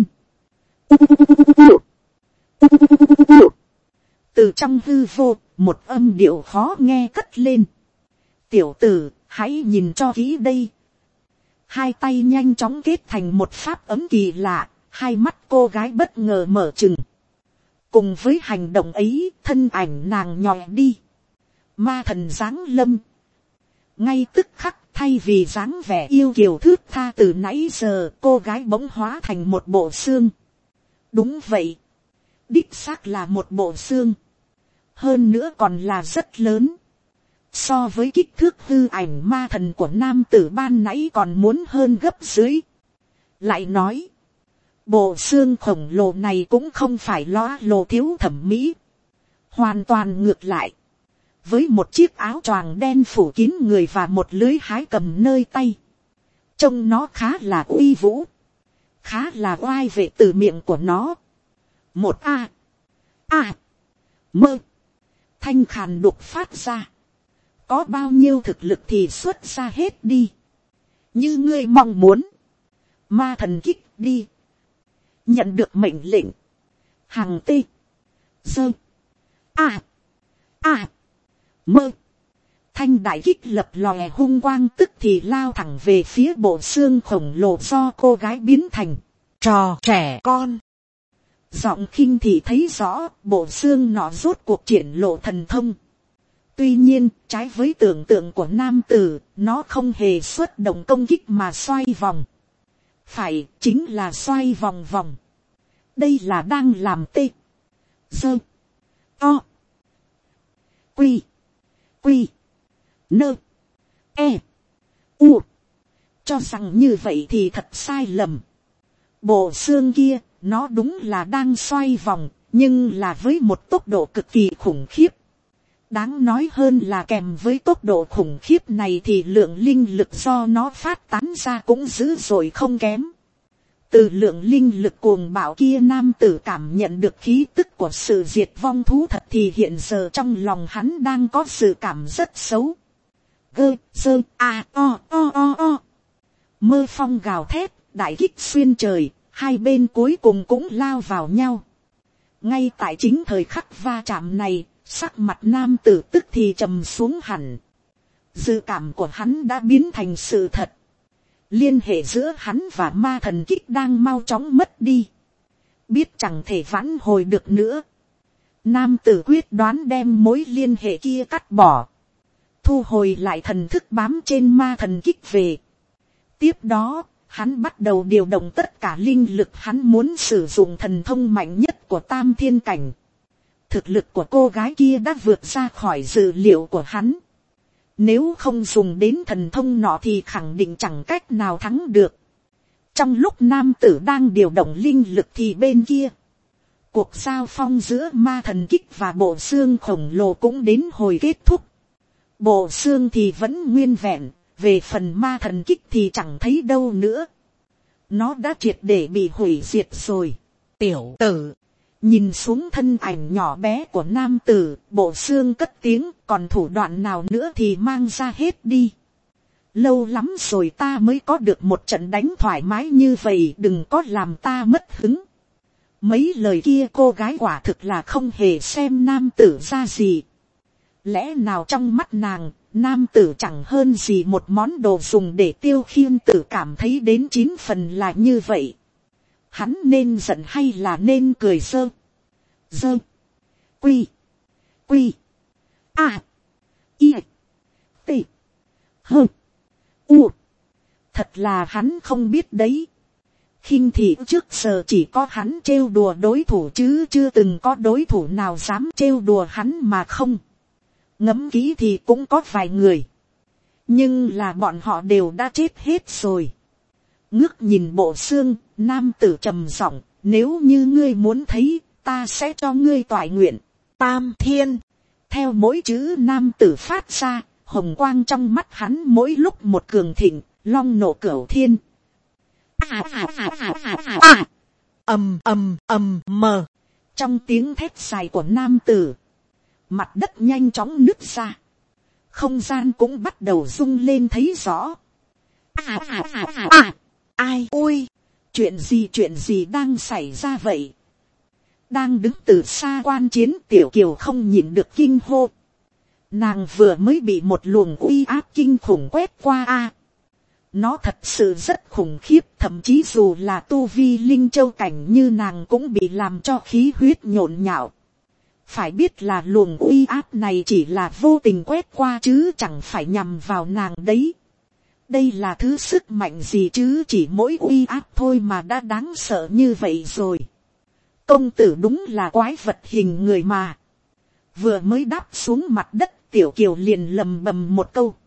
Từ trong hư vô, một âm điệu khó nghe cất lên. Tiểu tử, hãy nhìn cho kỹ đây. Hai tay nhanh chóng kết thành một pháp ấm kỳ lạ, hai mắt cô gái bất ngờ mở trừng. Cùng với hành động ấy, thân ảnh nàng nhòe đi. Ma thần giáng lâm. Ngay tức khắc, thay vì dáng vẻ yêu kiều thướt tha từ nãy giờ, cô gái bỗng hóa thành một bộ xương. Đúng vậy. Đích xác là một bộ xương. Hơn nữa còn là rất lớn. So với kích thước hư ảnh ma thần của nam tử ban nãy còn muốn hơn gấp dưới. Lại nói, bộ xương khổng lồ này cũng không phải lóa lồ thiếu thẩm mỹ. Hoàn toàn ngược lại. Với một chiếc áo choàng đen phủ kín người và một lưới hái cầm nơi tay. Trông nó khá là uy vũ. Khá là oai vệ từ miệng của nó. Một a. A. Mơ. Thanh khàn đục phát ra. Có bao nhiêu thực lực thì xuất ra hết đi. Như ngươi mong muốn. Ma thần kích đi. Nhận được mệnh lệnh. Hàng tê. Dơ. A. A. Mơ. Thanh đại kích lập lòe hung quang, tức thì lao thẳng về phía bộ xương khổng lồ do cô gái biến thành. Trò trẻ con. Giọng khinh thì thấy rõ, bộ xương nọ rốt cuộc triển lộ thần thông. Tuy nhiên, trái với tưởng tượng của nam tử, nó không hề xuất động công kích mà xoay vòng. Phải, chính là xoay vòng vòng. Đây là đang làm tê. Dơ. To. Quy. Quy. Nơ. E. U. Cho rằng như vậy thì thật sai lầm. Bộ xương kia, nó đúng là đang xoay vòng, nhưng là với một tốc độ cực kỳ khủng khiếp. Đáng nói hơn là kèm với tốc độ khủng khiếp này thì lượng linh lực do nó phát tán ra cũng dữ dội không kém. Từ lượng linh lực cuồng bạo kia nam tử cảm nhận được khí tức của sự diệt vong thú thật, thì hiện giờ trong lòng hắn đang có sự cảm rất xấu. Gơ, sơ, a, o, o, o, o. Mơ phong gào thét, đại kích xuyên trời, hai bên cuối cùng cũng lao vào nhau. Ngay tại chính thời khắc va chạm này, sắc mặt nam tử tức thì trầm xuống hẳn. Dự cảm của hắn đã biến thành sự thật. Liên hệ giữa hắn và ma thần kích đang mau chóng mất đi. Biết chẳng thể vãn hồi được nữa. Nam tử quyết đoán đem mối liên hệ kia cắt bỏ. Thu hồi lại thần thức bám trên ma thần kích về. Tiếp đó, hắn bắt đầu điều động tất cả linh lực hắn muốn sử dụng thần thông mạnh nhất của tam thiên cảnh. Thực lực của cô gái kia đã vượt ra khỏi dự liệu của hắn. Nếu không dùng đến thần thông nọ thì khẳng định chẳng cách nào thắng được. Trong lúc nam tử đang điều động linh lực thì bên kia, cuộc giao phong giữa ma thần kích và bộ xương khổng lồ cũng đến hồi kết thúc. Bộ xương thì vẫn nguyên vẹn, về phần ma thần kích thì chẳng thấy đâu nữa. Nó đã triệt để bị hủy diệt rồi. Tiểu tử, nhìn xuống thân ảnh nhỏ bé của nam tử, bộ xương cất tiếng, còn thủ đoạn nào nữa thì mang ra hết đi. Lâu lắm rồi ta mới có được một trận đánh thoải mái như vậy, đừng có làm ta mất hứng. Mấy lời kia cô gái quả thực là không hề xem nam tử ra gì. Lẽ nào trong mắt nàng, nam tử chẳng hơn gì một món đồ dùng để tiêu khiên tử, cảm thấy đến chín phần là như vậy. Hắn nên giận hay là nên cười? Dơ dơ quy quy a i t hơ u. Thật là hắn không biết đấy. Khinh thị trước giờ chỉ có hắn trêu đùa đối thủ chứ chưa từng có đối thủ nào dám trêu đùa hắn mà không. Ngẫm kỹ thì cũng có vài người. Nhưng là bọn họ đều đã chết hết rồi. Ngước nhìn bộ xương, nam tử trầm giọng, nếu như ngươi muốn thấy, ta sẽ cho ngươi toại nguyện. Tam thiên. Theo mỗi chữ nam tử phát ra, hồng quang trong mắt hắn mỗi lúc một cường thịnh, long nộ cửu thiên. À à à à à à à. ầm ầm ầm mờ. Trong tiếng thét dài của nam tử, mặt đất nhanh chóng nứt ra. Không gian cũng bắt đầu rung lên thấy rõ. À à à à à. Ai ui, chuyện gì chuyện gì đang xảy ra vậy? Đang đứng từ xa quan chiến, Tiểu Kiều không nhịn được kinh hô. Nàng vừa mới bị một luồng uy áp kinh khủng quét qua a. Nó thật sự rất khủng khiếp, thậm chí dù là tu vi linh châu cảnh như nàng cũng bị làm cho khí huyết nhộn nhạo. Phải biết là luồng uy áp này chỉ là vô tình quét qua chứ chẳng phải nhằm vào nàng đấy. Đây là thứ sức mạnh gì chứ, chỉ mỗi uy áp thôi mà đã đáng sợ như vậy rồi. Công tử đúng là quái vật hình người mà. Vừa mới đáp xuống mặt đất, Tiểu Kiều liền lầm bầm một câu.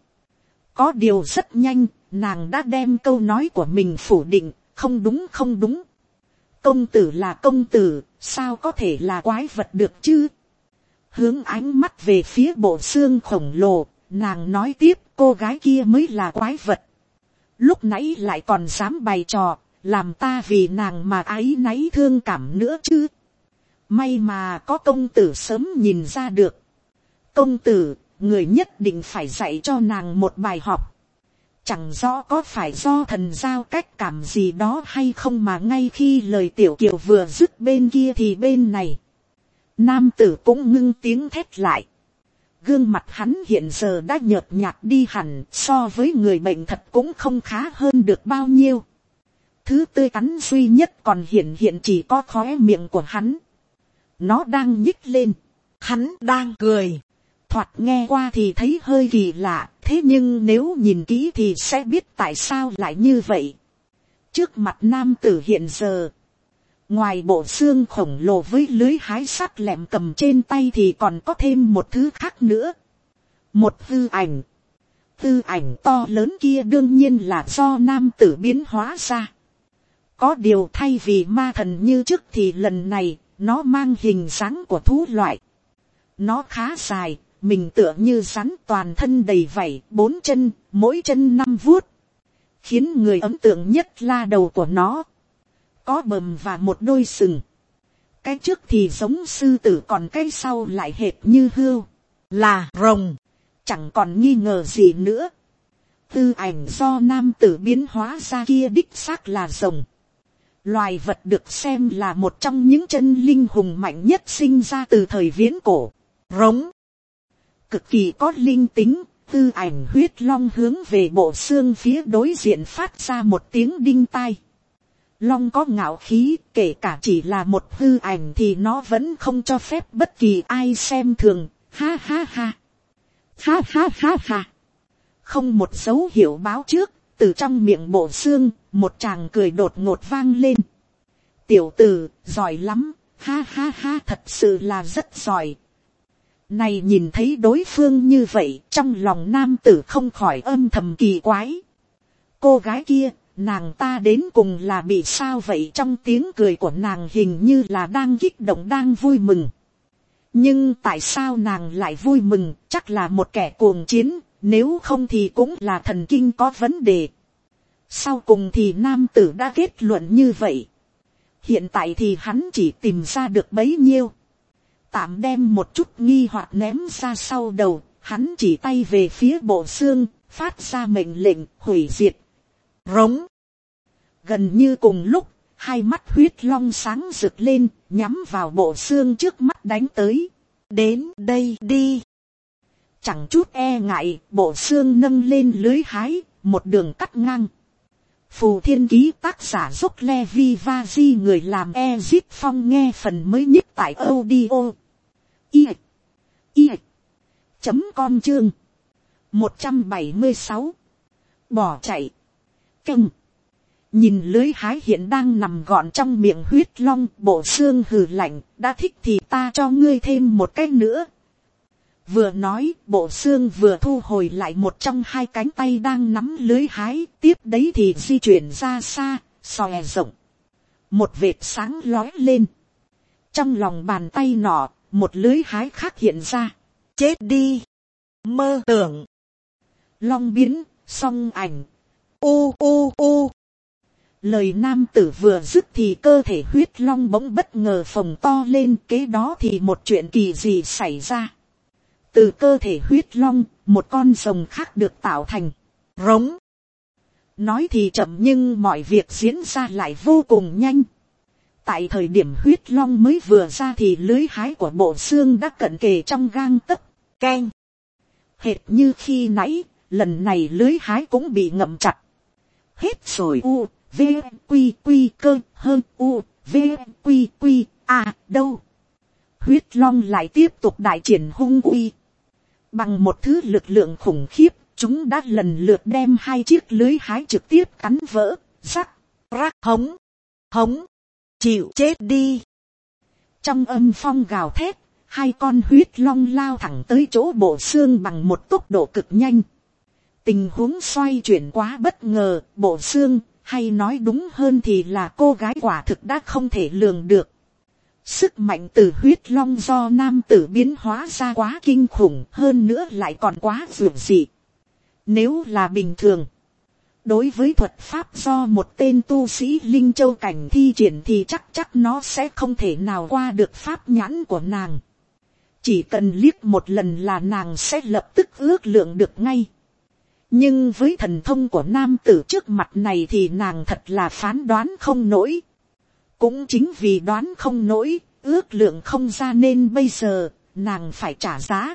Có điều rất nhanh, nàng đã đem câu nói của mình phủ định, không đúng không đúng. Công tử là công tử, sao có thể là quái vật được chứ? Hướng ánh mắt về phía bộ xương khổng lồ, nàng nói tiếp, cô gái kia mới là quái vật. Lúc nãy lại còn dám bày trò, làm ta vì nàng mà áy náy thương cảm nữa chứ. May mà có công tử sớm nhìn ra được. Công tử, người nhất định phải dạy cho nàng một bài học. Chẳng rõ có phải do thần giao cách cảm gì đó hay không mà ngay khi lời Tiểu Kiều vừa dứt bên kia thì bên này, nam tử cũng ngưng tiếng thét lại. Gương mặt hắn hiện giờ đã nhợt nhạt đi hẳn, so với người bệnh thật cũng không khá hơn được bao nhiêu. Thứ tươi cắn duy nhất còn hiện hiện chỉ có khóe miệng của hắn. Nó đang nhích lên. Hắn đang cười. Thoạt nghe qua thì thấy hơi kỳ lạ, thế nhưng nếu nhìn kỹ thì sẽ biết tại sao lại như vậy. Trước mặt nam tử hiện giờ, ngoài bộ xương khổng lồ với lưới hái sắt lẹm cầm trên tay thì còn có thêm một thứ khác nữa. Một hư ảnh. Hư ảnh to lớn kia đương nhiên là do nam tử biến hóa ra. Có điều thay vì ma thần như trước thì lần này nó mang hình dáng của thú loại. Nó khá dài, mình tựa như rắn, toàn thân đầy vảy, bốn chân, mỗi chân năm vuốt. Khiến người ấn tượng nhất là đầu của nó có bờm và một đôi sừng. Cái trước thì giống sư tử, còn cái sau lại hệt như hươu, là rồng. Chẳng còn nghi ngờ gì nữa. Tư ảnh do nam tử biến hóa ra kia đích xác là rồng. Loài vật được xem là một trong những chân linh hùng mạnh nhất sinh ra từ thời viễn cổ. Rống. Cực kỳ có linh tính, tư ảnh huyết long hướng về bộ xương phía đối diện phát ra một tiếng đinh tai. Long có ngạo khí, kể cả chỉ là một hư ảnh thì nó vẫn không cho phép bất kỳ ai xem thường. Ha ha ha. Ha ha ha ha. Không một dấu hiệu báo trước, từ trong miệng bộ xương, một tràng cười đột ngột vang lên. Tiểu tử, giỏi lắm, ha ha ha, thật sự là rất giỏi. Này nhìn thấy đối phương như vậy, trong lòng nam tử không khỏi âm thầm kỳ quái. Cô gái kia, nàng ta đến cùng là bị sao vậy? Trong tiếng cười của nàng hình như là đang kích động, đang vui mừng. Nhưng tại sao nàng lại vui mừng? Chắc là một kẻ cuồng chiến, nếu không thì cũng là thần kinh có vấn đề. Sau cùng thì nam tử đã kết luận như vậy. Hiện tại thì hắn chỉ tìm ra được bấy nhiêu. Tạm đem một chút nghi hoặc ném ra sau đầu, hắn chỉ tay về phía bộ xương, phát ra mệnh lệnh hủy diệt. Rống. Gần như cùng lúc, hai mắt huyết long sáng rực lên, nhắm vào bộ xương trước mắt đánh tới. Đến đây đi. Chẳng chút e ngại, bộ xương nâng lên lưới hái, một đường cắt ngang. Phù Thiên Ký tác giả Dốc Levi Vazi, người làm Ezip Phong, nghe phần mới nhất tại audio. I. I. Chấm com chương. một trăm bảy mươi sáu. Bỏ chạy. Cưng. Nhìn lưới hái hiện đang nằm gọn trong miệng huyết long, bộ xương hừ lạnh, đã thích thì ta cho ngươi thêm một cái nữa. Vừa nói, bộ xương vừa thu hồi lại một trong hai cánh tay đang nắm lưới hái, tiếp đấy thì di chuyển ra xa, xòe rộng. Một vệt sáng lói lên. Trong lòng bàn tay nọ, một lưới hái khác hiện ra. Chết đi. Mơ tưởng. Long biến, song ảnh. U u u. Lời nam tử vừa dứt thì cơ thể huyết long bỗng bất ngờ phồng to lên, kế đó thì một chuyện kỳ dị xảy ra. Từ cơ thể huyết long, một con rồng khác được tạo thành. Rống. Nói thì chậm nhưng mọi việc diễn ra lại vô cùng nhanh. Tại thời điểm huyết long mới vừa ra thì lưới hái của bộ xương đã cận kề trong gang tấc. Keng. Hệt như khi nãy, lần này lưới hái cũng bị ngậm chặt. Hết rồi. U, V, Quy, Quy, cơ, hơn, U, V, Quy, Quy, à, đâu. Huyết long lại tiếp tục đại triển hung uy. Bằng một thứ lực lượng khủng khiếp, chúng đã lần lượt đem hai chiếc lưới hái trực tiếp cắn vỡ, rắc, rắc, hống, hống, chịu chết đi. Trong âm phong gào thét, hai con huyết long lao thẳng tới chỗ bộ xương bằng một tốc độ cực nhanh. Tình huống xoay chuyển quá bất ngờ, bộ xương, hay nói đúng hơn thì là cô gái quả thực đã không thể lường được. Sức mạnh từ huyết long do nam tử biến hóa ra quá kinh khủng, hơn nữa lại còn quá vượt dị. Nếu là bình thường, đối với thuật pháp do một tên tu sĩ linh châu cảnh thi triển thì chắc chắc nó sẽ không thể nào qua được pháp nhãn của nàng. Chỉ cần liếc một lần là nàng sẽ lập tức ước lượng được ngay. Nhưng với thần thông của nam tử trước mặt này thì nàng thật là phán đoán không nổi. Cũng chính vì đoán không nổi, ước lượng không ra nên bây giờ, nàng phải trả giá.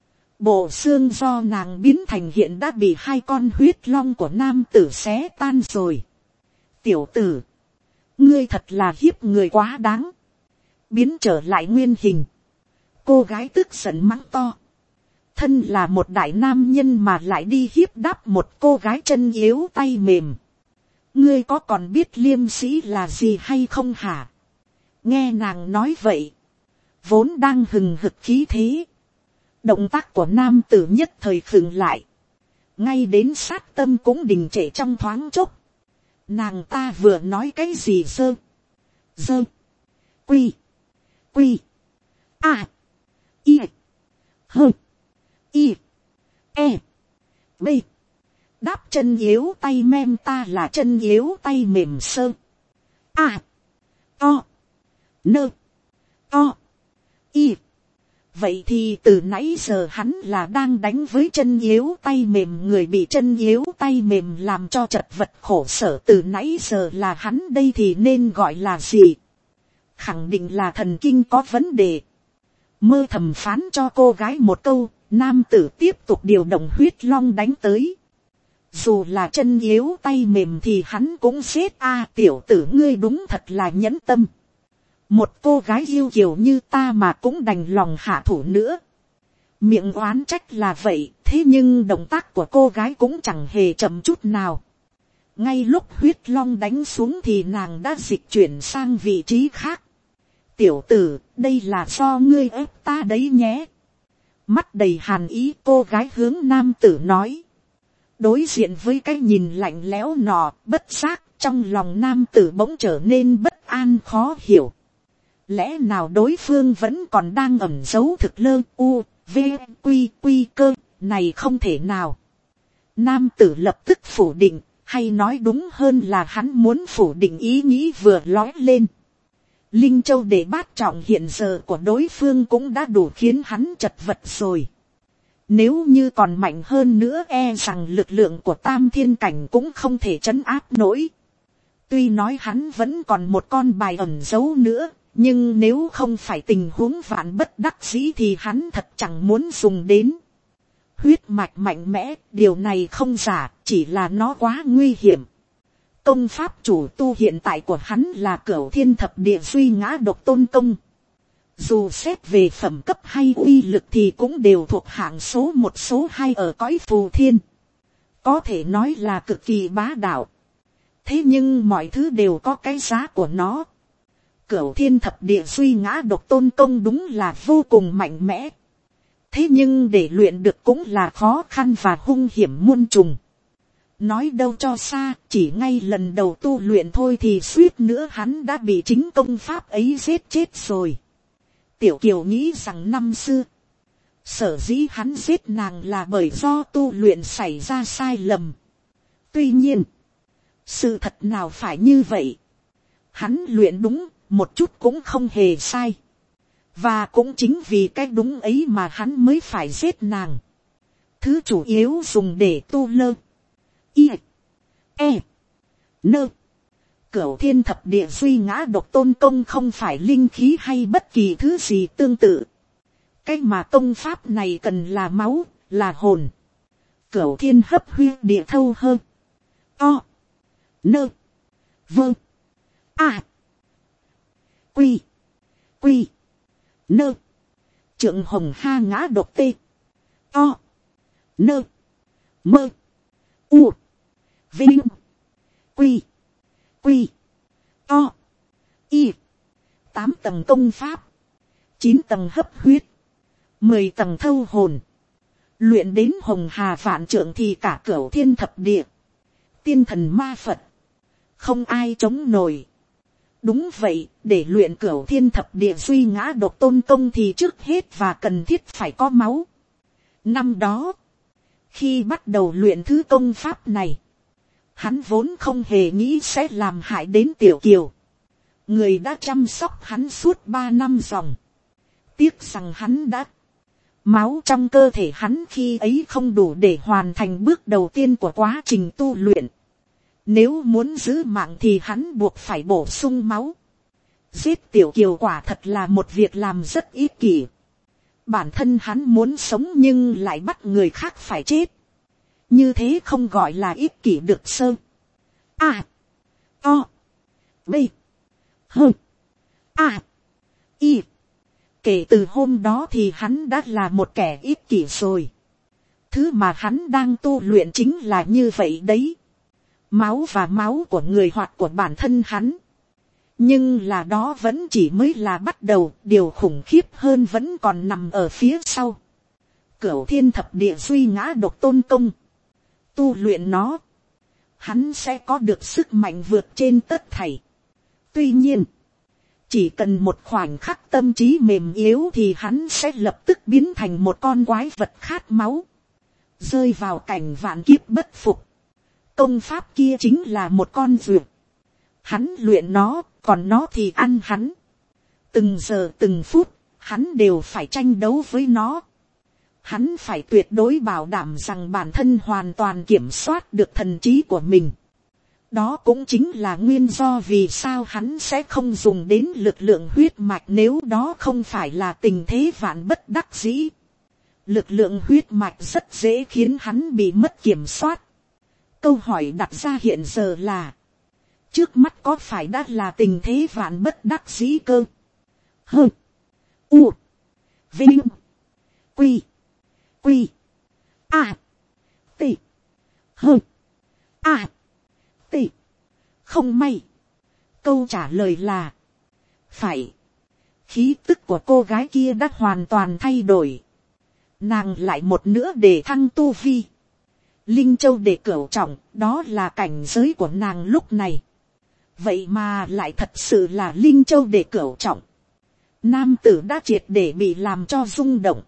Bộ xương do nàng biến thành hiện đã bị hai con huyết long của nam tử xé tan rồi. Tiểu tử, ngươi thật là hiếp người quá đáng. Biến trở lại nguyên hình. Cô gái tức giận mắng to. Thân là một đại nam nhân mà lại đi hiếp đáp một cô gái chân yếu tay mềm. Ngươi có còn biết liêm sĩ là gì hay không hả? Nghe nàng nói vậy, vốn đang hừng hực khí thế, động tác của nam tử nhất thời khựng lại, ngay đến sát tâm cũng đình trệ trong thoáng chốc. Nàng ta vừa nói cái gì dơ, dơ, quy, quy, a, i, hơ, i, e, b. Đáp chân yếu tay mem, ta là chân yếu tay mềm sơ. A, o, nơ, o, y. Vậy thì từ nãy giờ hắn là đang đánh với chân yếu tay mềm, người bị chân yếu tay mềm làm cho chật vật khổ sở. Từ nãy giờ là hắn đây thì nên gọi là gì? Khẳng định là thần kinh có vấn đề. Mơ thầm phán cho cô gái một câu, Nam tử tiếp tục điều động huyết long đánh tới. Dù là chân yếu tay mềm thì hắn cũng giết. A tiểu tử ngươi đúng thật là nhẫn tâm. Một cô gái yêu kiều như ta mà cũng đành lòng hạ thủ nữa. Miệng oán trách là vậy, thế nhưng động tác của cô gái cũng chẳng hề chậm chút nào. Ngay lúc huyết long đánh xuống thì nàng đã dịch chuyển sang vị trí khác. Tiểu tử, đây là do ngươi ép ta đấy nhé. Mắt đầy hàn ý, cô gái hướng nam tử nói. Đối diện với cái nhìn lạnh lẽo nọ, bất giác, trong lòng nam tử bỗng trở nên bất an khó hiểu. Lẽ nào đối phương vẫn còn đang ẩn giấu thực lơ u, v, quy, quy cơ, này không thể nào. Nam tử lập tức phủ định, hay nói đúng hơn là hắn muốn phủ định ý nghĩ vừa lói lên. Linh châu để bát trọng hiện giờ của đối phương cũng đã đủ khiến hắn chật vật rồi. Nếu như còn mạnh hơn nữa e rằng lực lượng của tam thiên cảnh cũng không thể trấn áp nổi. Tuy nói hắn vẫn còn một con bài ẩn giấu nữa, nhưng nếu không phải tình huống vạn bất đắc dĩ thì hắn thật chẳng muốn dùng đến. Huyết mạch mạnh mẽ, điều này không giả, chỉ là nó quá nguy hiểm. Công pháp chủ tu hiện tại của hắn là Cửu Thiên Thập Địa Duy Ngã Độc Tôn Công. Dù xét về phẩm cấp hay uy lực thì cũng đều thuộc hạng số một số hai ở cõi phù thiên. Có thể nói là cực kỳ bá đạo. Thế nhưng mọi thứ đều có cái giá của nó. Cửu Thiên Thập Địa Duy Ngã Độc Tôn Công đúng là vô cùng mạnh mẽ. Thế nhưng để luyện được cũng là khó khăn và hung hiểm muôn trùng. Nói đâu cho xa, chỉ ngay lần đầu tu luyện thôi thì suýt nữa hắn đã bị chính công pháp ấy giết chết rồi. Tiểu Kiều nghĩ rằng năm xưa, sở dĩ hắn giết nàng là bởi do tu luyện xảy ra sai lầm. Tuy nhiên, sự thật nào phải như vậy? Hắn luyện đúng, một chút cũng không hề sai. Và cũng chính vì cái đúng ấy mà hắn mới phải giết nàng. Thứ chủ yếu dùng để tu lơ. I. E. Nơ. Cửu Thiên Thập Địa Duy Ngã Độc Tôn Công không phải linh khí hay bất kỳ thứ gì tương tự. Cái mà công pháp này cần là máu, là hồn. Cửu Thiên Hấp Huy Địa Thâu Hơ. O. Nơ. Vơ. A. Quy. Quy. Nơ. Trượng Hồng Ha Ngã Độc Tê. O. Nơ. Mơ. U. Vinh. Quy. Quy. O. Y. Tám tầng công pháp. Chín tầng hấp huyết. Mười tầng thâu hồn. Luyện đến Hồng Hà Vạn Trượng thì cả Cửu Thiên Thập Địa, tiên thần ma Phật, không ai chống nổi. Đúng vậy, để luyện Cửu Thiên Thập Địa Duy Ngã Độc Tôn Công thì trước hết và cần thiết phải có máu. Năm đó, khi bắt đầu luyện thứ công pháp này, hắn vốn không hề nghĩ sẽ làm hại đến Tiểu Kiều. Người đã chăm sóc hắn suốt ba năm dòng. Tiếc rằng hắn đã... Máu trong cơ thể hắn khi ấy không đủ để hoàn thành bước đầu tiên của quá trình tu luyện. Nếu muốn giữ mạng thì hắn buộc phải bổ sung máu. Giết Tiểu Kiều quả thật là một việc làm rất ích kỷ. Bản thân hắn muốn sống nhưng lại bắt người khác phải chết. Như thế không gọi là ích kỷ được sơ. A. O. B. H. A. Y. Kể từ hôm đó thì hắn đã là một kẻ ích kỷ rồi. Thứ mà hắn đang tu luyện chính là như vậy đấy. Máu và máu của người hoặc của bản thân hắn. Nhưng là đó vẫn chỉ mới là bắt đầu, điều khủng khiếp hơn vẫn còn nằm ở phía sau. Cửu Thiên Thập Địa Duy Ngã Độc Tôn Công. Tu luyện nó, hắn sẽ có được sức mạnh vượt trên tất thảy. Tuy nhiên, chỉ cần một khoảnh khắc tâm trí mềm yếu thì hắn sẽ lập tức biến thành một con quái vật khát máu, rơi vào cảnh vạn kiếp bất phục. Công pháp kia chính là một con ruột. Hắn luyện nó, còn nó thì ăn hắn. Từng giờ từng phút, hắn đều phải tranh đấu với nó. Hắn phải tuyệt đối bảo đảm rằng bản thân hoàn toàn kiểm soát được thần trí của mình. Đó cũng chính là nguyên do vì sao hắn sẽ không dùng đến lực lượng huyết mạch nếu đó không phải là tình thế vạn bất đắc dĩ. lực lượng huyết mạch rất dễ khiến hắn bị mất kiểm soát. Câu hỏi đặt ra hiện giờ là, trước mắt có phải đã là tình thế vạn bất đắc dĩ cơ? Hơ, u, vinh, quy, quy, a, t, hơ, a, t. Không may, câu trả lời là, phải. Khí tức của cô gái kia đã hoàn toàn thay đổi. Nàng lại một nữa để thăng tu vi. Linh Châu để cửu trọng, đó là cảnh giới của nàng lúc này. Vậy mà lại thật sự là Linh Châu để cửu trọng. Nam tử đã triệt để bị làm cho rung động.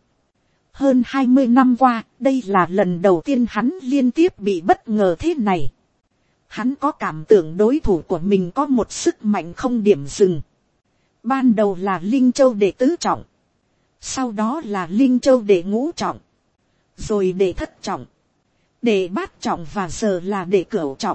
Hơn hai mươi năm qua, đây là lần đầu tiên hắn liên tiếp bị bất ngờ thế này. Hắn có cảm tưởng đối thủ của mình có một sức mạnh không điểm dừng. Ban đầu là Linh Châu đệ tứ trọng. Sau đó là Linh Châu đệ ngũ trọng. Rồi đệ thất trọng. Đệ bát trọng và giờ là đệ cửu trọng.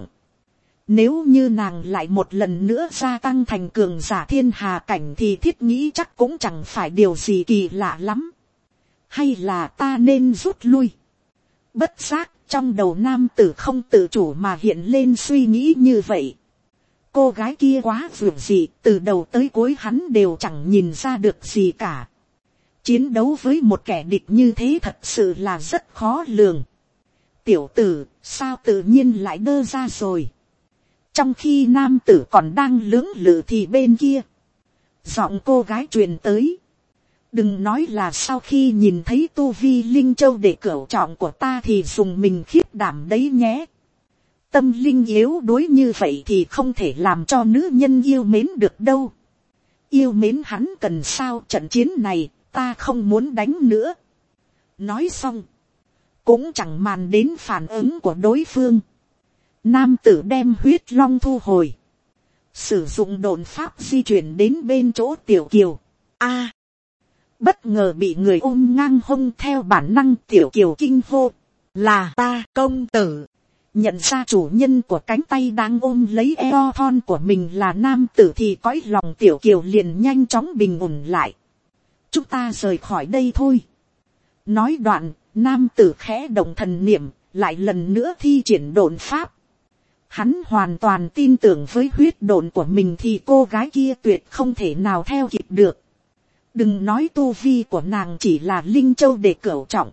Nếu như nàng lại một lần nữa gia tăng thành cường giả thiên hà cảnh thì thiết nghĩ chắc cũng chẳng phải điều gì kỳ lạ lắm. Hay là ta nên rút lui? Bất giác trong đầu nam tử không tự chủ mà hiện lên suy nghĩ như vậy. Cô gái kia quá vượt dị, từ đầu tới cuối hắn đều chẳng nhìn ra được gì cả. Chiến đấu với một kẻ địch như thế thật sự là rất khó lường. Tiểu tử, sao tự nhiên lại đơ ra rồi? Trong khi nam tử còn đang lưỡng lự thì bên kia, giọng cô gái truyền tới. Đừng nói là sau khi nhìn thấy tu vi Linh Châu để cửu trọng của ta thì dùng mình khiếp đảm đấy nhé. Tâm linh yếu đuối như vậy thì không thể làm cho nữ nhân yêu mến được đâu. Yêu mến hắn cần sao, trận chiến này ta không muốn đánh nữa. Nói xong, cũng chẳng màn đến phản ứng của đối phương. Nam tử đem huyết long thu hồi, sử dụng độn pháp di chuyển đến bên chỗ Tiểu Kiều. A, bất ngờ bị người ôm ngang hông, theo bản năng Tiểu Kiều kinh hô, là ta công tử. Nhận ra chủ nhân của cánh tay đang ôm lấy eo thon của mình là nam tử thì cõi lòng Tiểu Kiều liền nhanh chóng bình ổn lại. Chúng ta rời khỏi đây thôi. Nói đoạn, nam tử khẽ động thần niệm, lại lần nữa thi triển độn pháp. Hắn hoàn toàn tin tưởng với huyết độn của mình thì cô gái kia tuyệt không thể nào theo kịp được. Đừng nói tu vi của nàng chỉ là Linh Châu đệ cửu trọng.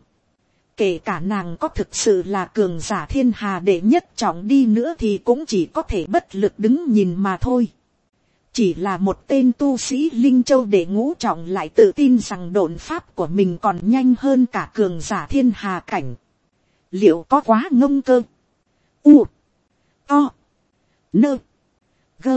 Kể cả nàng có thực sự là cường giả thiên hà đệ nhất trọng đi nữa thì cũng chỉ có thể bất lực đứng nhìn mà thôi. Chỉ là một tên tu sĩ Linh Châu đệ ngũ trọng lại tự tin rằng độn pháp của mình còn nhanh hơn cả cường giả thiên hà cảnh. Liệu có quá ngông cơ? U, O, Nơ, Gơ,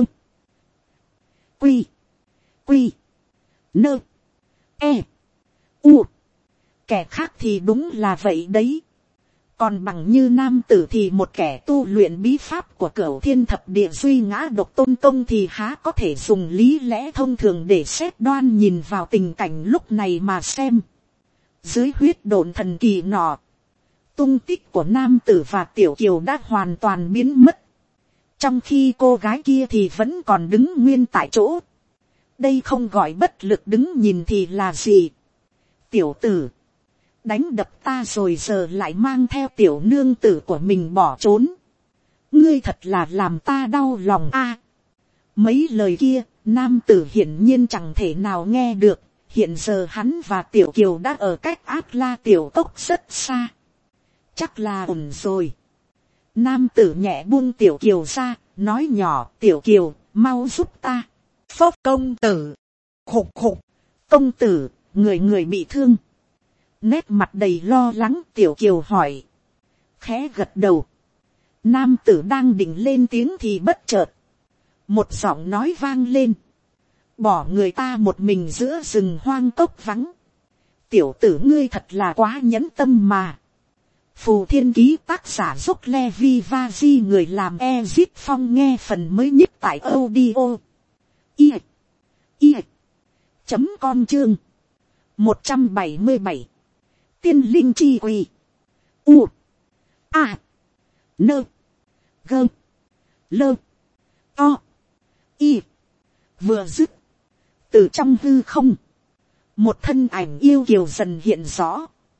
Quy, Quy, Nơ, E, U. Kẻ khác thì đúng là vậy đấy. Còn bằng như nam tử thì một kẻ tu luyện bí pháp của Cửu Thiên Thập Địa Duy Ngã Độc Tôn Công thì há có thể dùng lý lẽ thông thường để xét đoan nhìn vào tình cảnh lúc này mà xem. Dưới huyết độn thần kỳ nọ, tung tích của nam tử và Tiểu Kiều đã hoàn toàn biến mất. Trong khi cô gái kia thì vẫn còn đứng nguyên tại chỗ. Đây không gọi bất lực đứng nhìn thì là gì? Tiểu tử, đánh đập ta rồi giờ lại mang theo tiểu nương tử của mình bỏ trốn. Ngươi thật là làm ta đau lòng a. Mấy lời kia, nam tử hiển nhiên chẳng thể nào nghe được. Hiện giờ hắn và Tiểu Kiều đã ở cách Át La Tiểu Cốc rất xa. Chắc là ổn rồi. Nam tử nhẹ buông Tiểu Kiều ra, nói nhỏ, Tiểu Kiều, mau giúp ta. Phốc công tử. Khục khục. Công tử, người người bị thương. Nét mặt đầy lo lắng Tiểu Kiều hỏi. Khẽ gật đầu. Nam tử đang định lên tiếng thì bất chợt, một giọng nói vang lên. Bỏ người ta một mình giữa rừng hoang cốc vắng. Tiểu tử ngươi thật là quá nhẫn tâm mà. Phù Thiên Ký tác giả giúp Levi Vazi, người làm Ezip Phong nghe phần mới nhất tại audio. I. I. Chấm con chương. một trăm bảy mươi bảy. Tiên linh chi quỳ. U. A. Nơ. Gơ. Lơ. O. Y. Vừa dứt, từ trong hư không, một thân ảnh yêu kiều dần hiện rõ.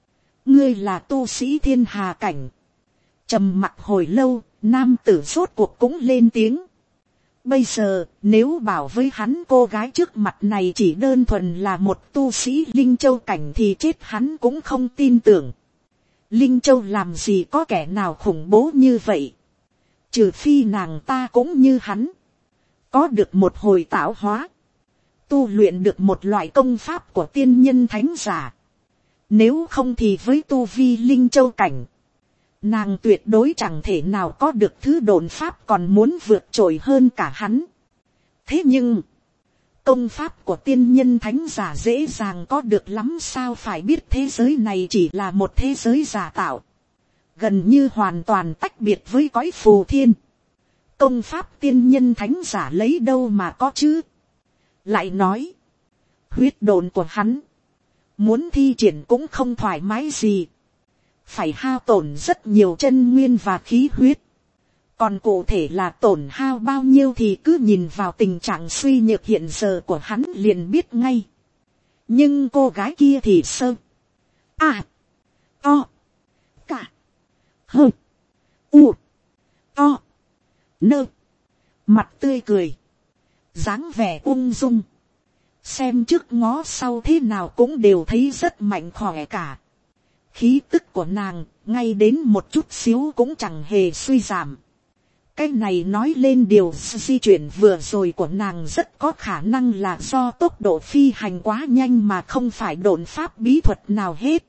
ngươi là tu sĩ thiên hà cảnh. Trầm mặc hồi lâu, nam tử rốt cuộc cũng lên tiếng. Bây giờ, nếu bảo với hắn cô gái trước mặt này chỉ đơn thuần là một tu sĩ Linh Châu cảnh thì chết hắn cũng không tin tưởng. Linh Châu làm gì có kẻ nào khủng bố như vậy. Trừ phi nàng ta cũng như hắn. Có được một hồi tạo hóa. Tu luyện được một loại công pháp của tiên nhân thánh giả. Nếu không thì với tu vi Linh Châu cảnh. Nàng tuyệt đối chẳng thể nào có được thứ độn pháp còn muốn vượt trội hơn cả hắn. Thế nhưng, công pháp của tiên nhân thánh giả dễ dàng có được lắm sao, phải biết thế giới này chỉ là một thế giới giả tạo. Gần như hoàn toàn tách biệt với cõi phù thiên. Công pháp tiên nhân thánh giả lấy đâu mà có chứ. Lại nói, huyết độn của hắn, muốn thi triển cũng không thoải mái gì. Phải hao tổn rất nhiều chân nguyên và khí huyết. Còn cụ thể là tổn hao bao nhiêu thì cứ nhìn vào tình trạng suy nhược hiện giờ của hắn liền biết ngay. Nhưng cô gái kia thì sơ. À. To. Cả. Hơ. U. To. Nơ. Mặt tươi cười. Dáng vẻ ung dung. Xem trước ngó sau thế nào cũng đều thấy rất mạnh khỏe cả. Khí tức của nàng, ngay đến một chút xíu cũng chẳng hề suy giảm. Cái này nói lên điều di chuyển vừa rồi của nàng rất có khả năng là do tốc độ phi hành quá nhanh mà không phải độn pháp bí thuật nào hết.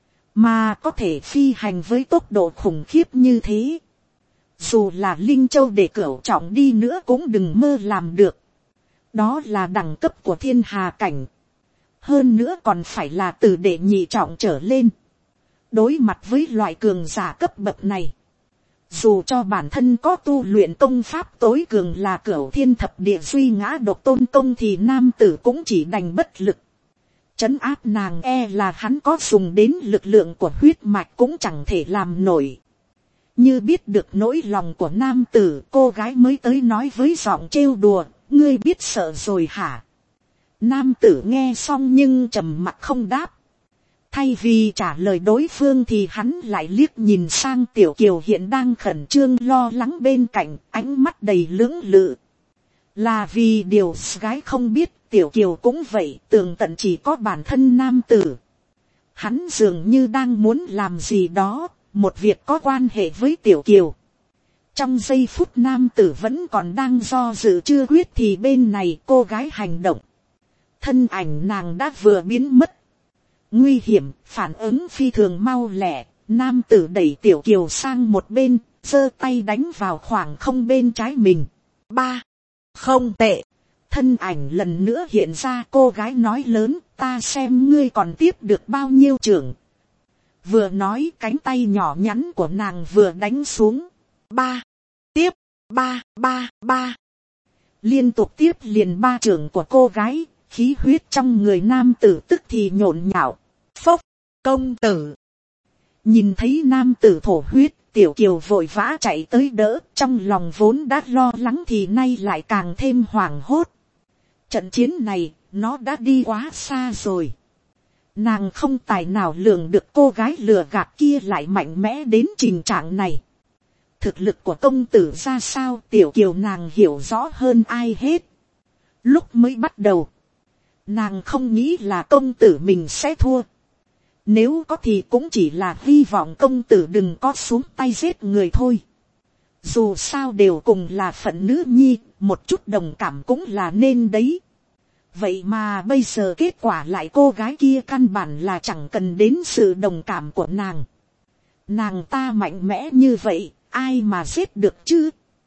Mà có thể phi hành với tốc độ khủng khiếp như thế. Dù là Linh Châu để cửu trọng đi nữa cũng đừng mơ làm được. Đó là đẳng cấp của thiên hà cảnh. Hơn nữa còn phải là từ đệ nhị trọng trở lên. Đối mặt với loại cường giả cấp bậc này. Dù cho bản thân có tu luyện công pháp tối cường là cửu thiên thập địa duy ngã độc tôn công thì nam tử cũng chỉ đành bất lực. Trấn áp nàng e là hắn có dùng đến lực lượng của huyết mạch cũng chẳng thể làm nổi. Như biết được nỗi lòng của nam tử, cô gái mới tới nói với giọng trêu đùa, ngươi biết sợ rồi hả? Nam tử nghe xong nhưng trầm mặc không đáp. Thay vì trả lời đối phương thì hắn lại liếc nhìn sang Tiểu Kiều hiện đang khẩn trương lo lắng bên cạnh, ánh mắt đầy lưỡng lự. Là vì điều gái không biết, Tiểu Kiều cũng vậy, tường tận chỉ có bản thân nam tử. Hắn dường như đang muốn làm gì đó, một việc có quan hệ với Tiểu Kiều. Trong giây phút nam tử vẫn còn đang do dự chưa quyết thì bên này cô gái hành động. Thân ảnh nàng đã vừa biến mất. Nguy hiểm, phản ứng phi thường mau lẹ, nam tử đẩy Tiểu Kiều sang một bên, giơ tay đánh vào khoảng không bên trái mình. Ba, không tệ. Thân ảnh lần nữa hiện ra, cô gái nói lớn, ta xem ngươi còn tiếp được bao nhiêu trưởng. Vừa nói cánh tay nhỏ nhắn của nàng vừa đánh xuống. Ba, tiếp, ba, ba, ba. Liên tục tiếp liền ba trưởng của cô gái, khí huyết trong người nam tử tức thì nhộn nhạo. Phốc, công tử. Nhìn thấy nam tử thổ huyết, Tiểu Kiều vội vã chạy tới đỡ, trong lòng vốn đã lo lắng thì nay lại càng thêm hoảng hốt. Trận chiến này, nó đã đi quá xa rồi. Nàng không tài nào lường được cô gái lừa gạt kia lại mạnh mẽ đến trình trạng này. Thực lực của công tử ra sao, Tiểu Kiều nàng hiểu rõ hơn ai hết. Lúc mới bắt đầu, nàng không nghĩ là công tử mình sẽ thua. Nếu có thì cũng chỉ là hy vọng công tử đừng có xuống tay giết người thôi. Dù sao đều cùng là phận nữ nhi, một chút đồng cảm cũng là nên đấy. Vậy mà bây giờ kết quả lại cô gái kia căn bản là chẳng cần đến sự đồng cảm của nàng. Nàng ta mạnh mẽ như vậy, ai mà giết được chứ?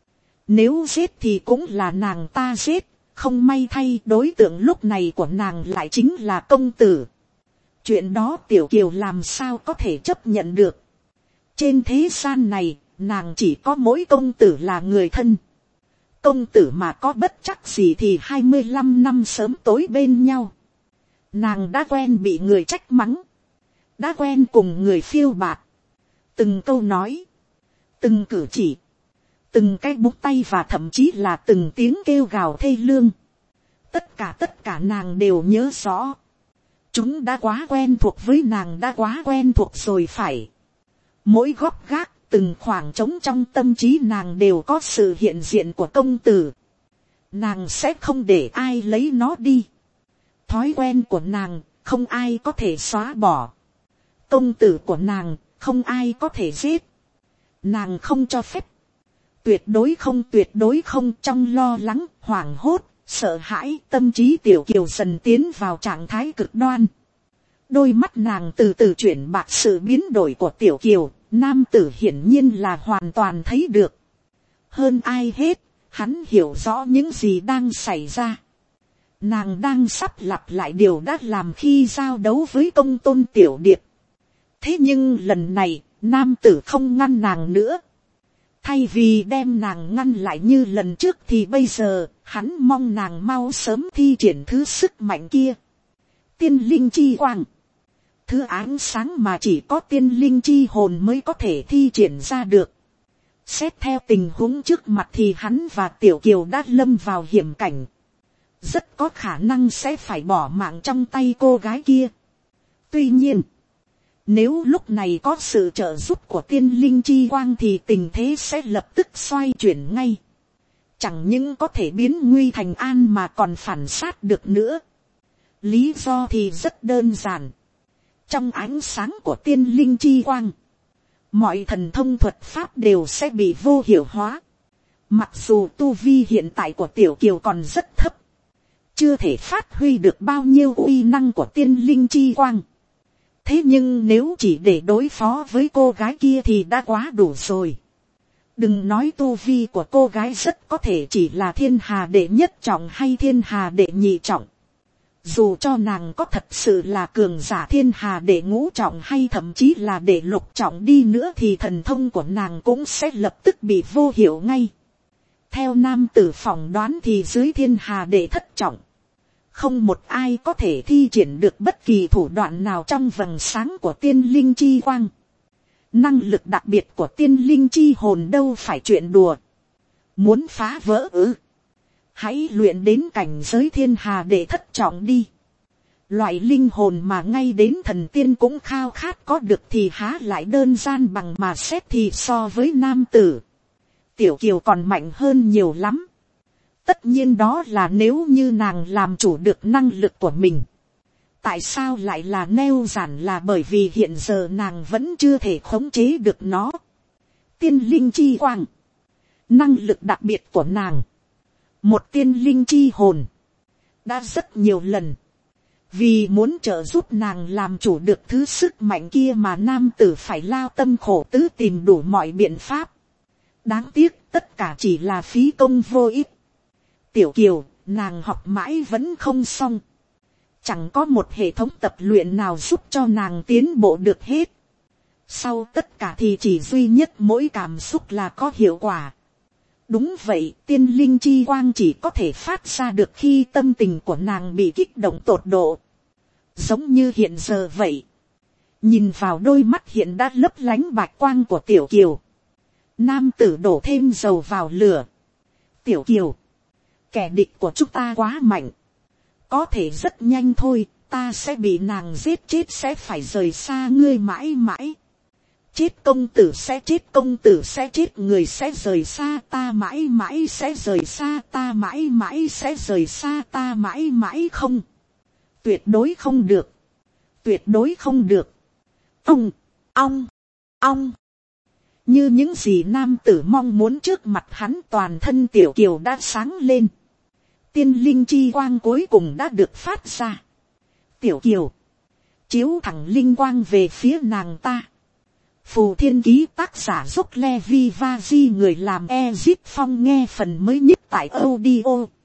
Nếu giết thì cũng là nàng ta giết, không may thay đối tượng lúc này của nàng lại chính là công tử. Chuyện đó Tiểu Kiều làm sao có thể chấp nhận được. Trên thế gian này, nàng chỉ có mỗi công tử là người thân. Công tử mà có bất chắc gì thì hai mươi lăm năm sớm tối bên nhau. Nàng đã quen bị người trách mắng. Đã quen cùng người phiêu bạt. Từng câu nói. Từng cử chỉ. Từng cái búng tay và thậm chí là từng tiếng kêu gào thê lương. Tất cả tất cả nàng đều nhớ rõ. Chúng đã quá quen thuộc với nàng, đã quá quen thuộc rồi phải. Mỗi góc gác, từng khoảng trống trong tâm trí nàng đều có sự hiện diện của công tử. Nàng sẽ không để ai lấy nó đi. Thói quen của nàng, không ai có thể xóa bỏ. Công tử của nàng, không ai có thể giết. Nàng không cho phép. Tuyệt đối không, tuyệt đối không. Trong lo lắng, hoảng hốt, sợ hãi, tâm trí tiểu kiều dần tiến vào trạng thái cực đoan. Đôi mắt nàng từ từ chuyển bạc sự biến đổi của tiểu kiều. Nam tử hiển nhiên là hoàn toàn thấy được. Hơn ai hết, hắn hiểu rõ những gì đang xảy ra. Nàng đang sắp lặp lại điều đã làm khi giao đấu với công tôn tiểu điệp. Thế nhưng lần này, nam tử không ngăn nàng nữa. Thay vì đem nàng ngăn lại như lần trước thì bây giờ, hắn mong nàng mau sớm thi triển thứ sức mạnh kia. Tiên linh chi quang. Thứ ánh sáng mà chỉ có tiên linh chi hồn mới có thể thi triển ra được. Xét theo tình huống trước mặt thì hắn và tiểu kiều đã lâm vào hiểm cảnh. Rất có khả năng sẽ phải bỏ mạng trong tay cô gái kia. Tuy nhiên, nếu lúc này có sự trợ giúp của tiên linh chi quang thì tình thế sẽ lập tức xoay chuyển ngay. Chẳng những có thể biến nguy thành an mà còn phản sát được nữa. Lý do thì rất đơn giản. Trong ánh sáng của tiên linh chi quang, mọi thần thông thuật pháp đều sẽ bị vô hiệu hóa. Mặc dù tu vi hiện tại của tiểu kiều còn rất thấp, chưa thể phát huy được bao nhiêu uy năng của tiên linh chi quang. Thế nhưng nếu chỉ để đối phó với cô gái kia thì đã quá đủ rồi. Đừng nói tu vi của cô gái rất có thể chỉ là thiên hà đệ nhất trọng hay thiên hà đệ nhị trọng. Dù cho nàng có thật sự là cường giả thiên hà đệ ngũ trọng hay thậm chí là đệ lục trọng đi nữa thì thần thông của nàng cũng sẽ lập tức bị vô hiệu ngay. Theo nam tử phỏng đoán thì dưới thiên hà đệ thất trọng, không một ai có thể thi triển được bất kỳ thủ đoạn nào trong vầng sáng của tiên linh chi quang. Năng lực đặc biệt của tiên linh chi hồn đâu phải chuyện đùa. Muốn phá vỡ ư? Hãy luyện đến cảnh giới thiên hà đệ thất trọng đi. Loại linh hồn mà ngay đến thần tiên cũng khao khát có được thì há lại đơn giản bằng mà xét thì so với nam tử. Tiểu kiều còn mạnh hơn nhiều lắm. Tất nhiên đó là nếu như nàng làm chủ được năng lực của mình. Tại sao lại là nêu giản là bởi vì hiện giờ nàng vẫn chưa thể khống chế được nó. Tiên linh chi quang. Năng lực đặc biệt của nàng. Một tiên linh chi hồn. Đã rất nhiều lần. Vì muốn trợ giúp nàng làm chủ được thứ sức mạnh kia mà nam tử phải lao tâm khổ tứ tìm đủ mọi biện pháp. Đáng tiếc tất cả chỉ là phí công vô ích. Tiểu kiều, nàng học mãi vẫn không xong. Chẳng có một hệ thống tập luyện nào giúp cho nàng tiến bộ được hết. Sau tất cả thì chỉ duy nhất mỗi cảm xúc là có hiệu quả. Đúng vậy, tiên linh chi quang chỉ có thể phát ra được khi tâm tình của nàng bị kích động tột độ. Giống như hiện giờ vậy. Nhìn vào đôi mắt hiện đã lấp lánh bạch quang của tiểu kiều. Nam tử đổ thêm dầu vào lửa. Tiểu kiều, kẻ địch của chúng ta quá mạnh. Có thể rất nhanh thôi, ta sẽ bị nàng giết chết, sẽ phải rời xa ngươi mãi mãi. Chết công tử sẽ chết, công tử sẽ chết, người sẽ rời xa ta mãi mãi, sẽ rời xa ta mãi mãi, sẽ rời xa ta mãi mãi. Không, tuyệt đối không được, tuyệt đối không được. Ông, ong, ong. Như những gì nam tử mong muốn trước mặt hắn, toàn thân tiểu kiều đã sáng lên. Tiên linh chi quang cuối cùng đã được phát ra. Tiểu kiều, chiếu thẳng linh quang về phía nàng ta. Phù Thiên Ký, tác giả Dốc Levi Vaji, người làm Ezip Phong, nghe phần mới nhất tại audio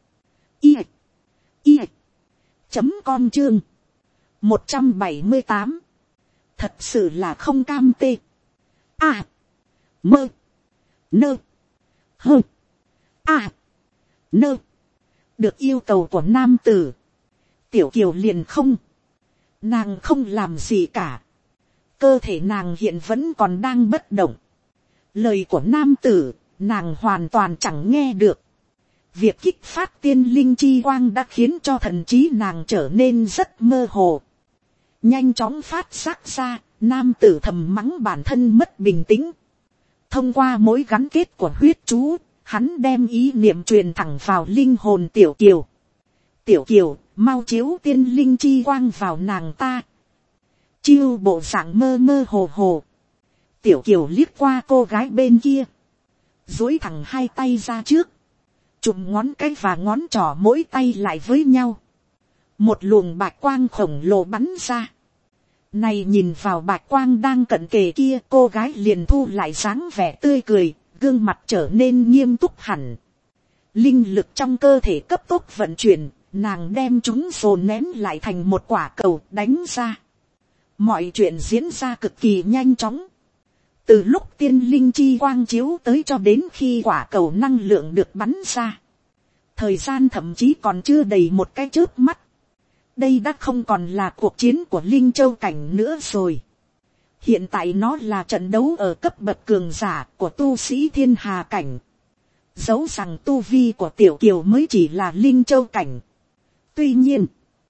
i i chấm com chương một trăm bảy mươi tám. Thật sự là không cam tê. À, mơ, nơ, hơ, à, nơ. Được yêu cầu của nam tử, tiểu kiều liền không. Nàng không làm gì cả. Cơ thể nàng hiện vẫn còn đang bất động. Lời của nam tử, nàng hoàn toàn chẳng nghe được. Việc kích phát tiên linh chi quang đã khiến cho thần trí nàng trở nên rất mơ hồ. nhanh chóng phát giác ra, nam tử thầm mắng bản thân mất bình tĩnh. Thông qua mối gắn kết của huyết chú, hắn đem ý niệm truyền thẳng vào linh hồn tiểu kiều. Tiểu kiều, mau chiếu tiên linh chi quang vào nàng ta. Chiêu bộ dạng mơ mơ hồ hồ. Tiểu kiều liếc qua cô gái bên kia, duỗi thẳng hai tay ra trước, chụm ngón cái và ngón trỏ mỗi tay lại với nhau. Một luồng bạch quang khổng lồ bắn ra. Này nhìn vào bạch quang đang cận kề kia, cô gái liền thu lại dáng vẻ tươi cười, gương mặt trở nên nghiêm túc hẳn. Linh lực trong cơ thể cấp tốc vận chuyển, nàng đem chúng dồn nén lại thành một quả cầu đánh ra. Mọi chuyện diễn ra cực kỳ nhanh chóng. Từ lúc tiên linh chi quang chiếu tới cho đến khi quả cầu năng lượng được bắn ra, thời gian thậm chí còn chưa đầy một cái chớp mắt. Đây đã không còn là cuộc chiến của Linh Châu Cảnh nữa rồi. Hiện tại nó là trận đấu ở cấp bậc cường giả của tu sĩ Thiên Hà Cảnh. Dẫu rằng tu vi của Tiểu Kiều mới chỉ là Linh Châu Cảnh. Tuy nhiên,